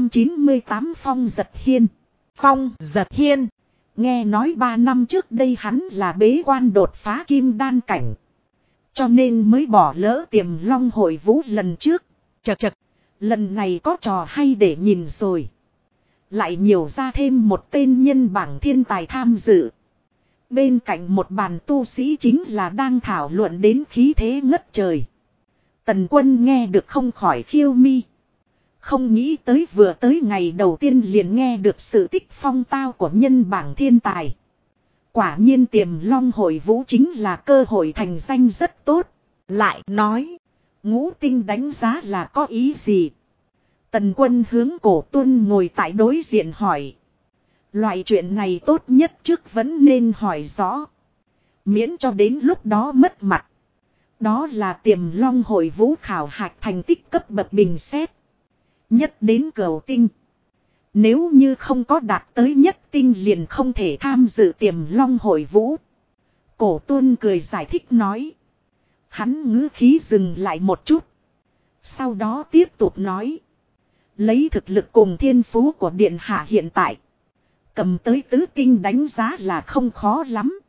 798 Phong Giật Hiên. Phong Giật Hiên. Nghe nói 3 năm trước đây hắn là bế quan đột phá kim đan cảnh. Cho nên mới bỏ lỡ Tiềm Long hội vũ lần trước. Chật chật. Lần này có trò hay để nhìn rồi. Lại nhiều ra thêm một tên nhân bảng thiên tài tham dự. Bên cạnh một bàn tu sĩ chính là đang thảo luận đến khí thế ngất trời. Tần Quân nghe được không khỏi khiêu mi. Không nghĩ tới vừa tới ngày đầu tiên liền nghe được sự tích phong tao của nhân bảng thiên tài. Quả nhiên Tiềm Long hội vũ chính là cơ hội thành danh rất tốt. Lại nói, ngũ tinh đánh giá là có ý gì? Tần Quân hướng Cổ Tuân ngồi tại đối diện hỏi. Loại chuyện này tốt nhất trước vẫn nên hỏi rõ. Miễn cho đến lúc đó mất mặt. Đó là Tiềm Long hội vũ khảo hạch thành tích cấp bậc bình xét. Nhất đến cửu tinh. Nếu như không có đạt tới nhất tinh liền không thể tham dự Tiềm Long hội vũ. Cổ Tuân cười giải thích nói. Hắn ngữ khí dừng lại một chút. Sau đó tiếp tục nói. Lấy thực lực cùng thiên phú của điện hạ hiện tại. Cầm tới tứ tinh đánh giá là không khó lắm.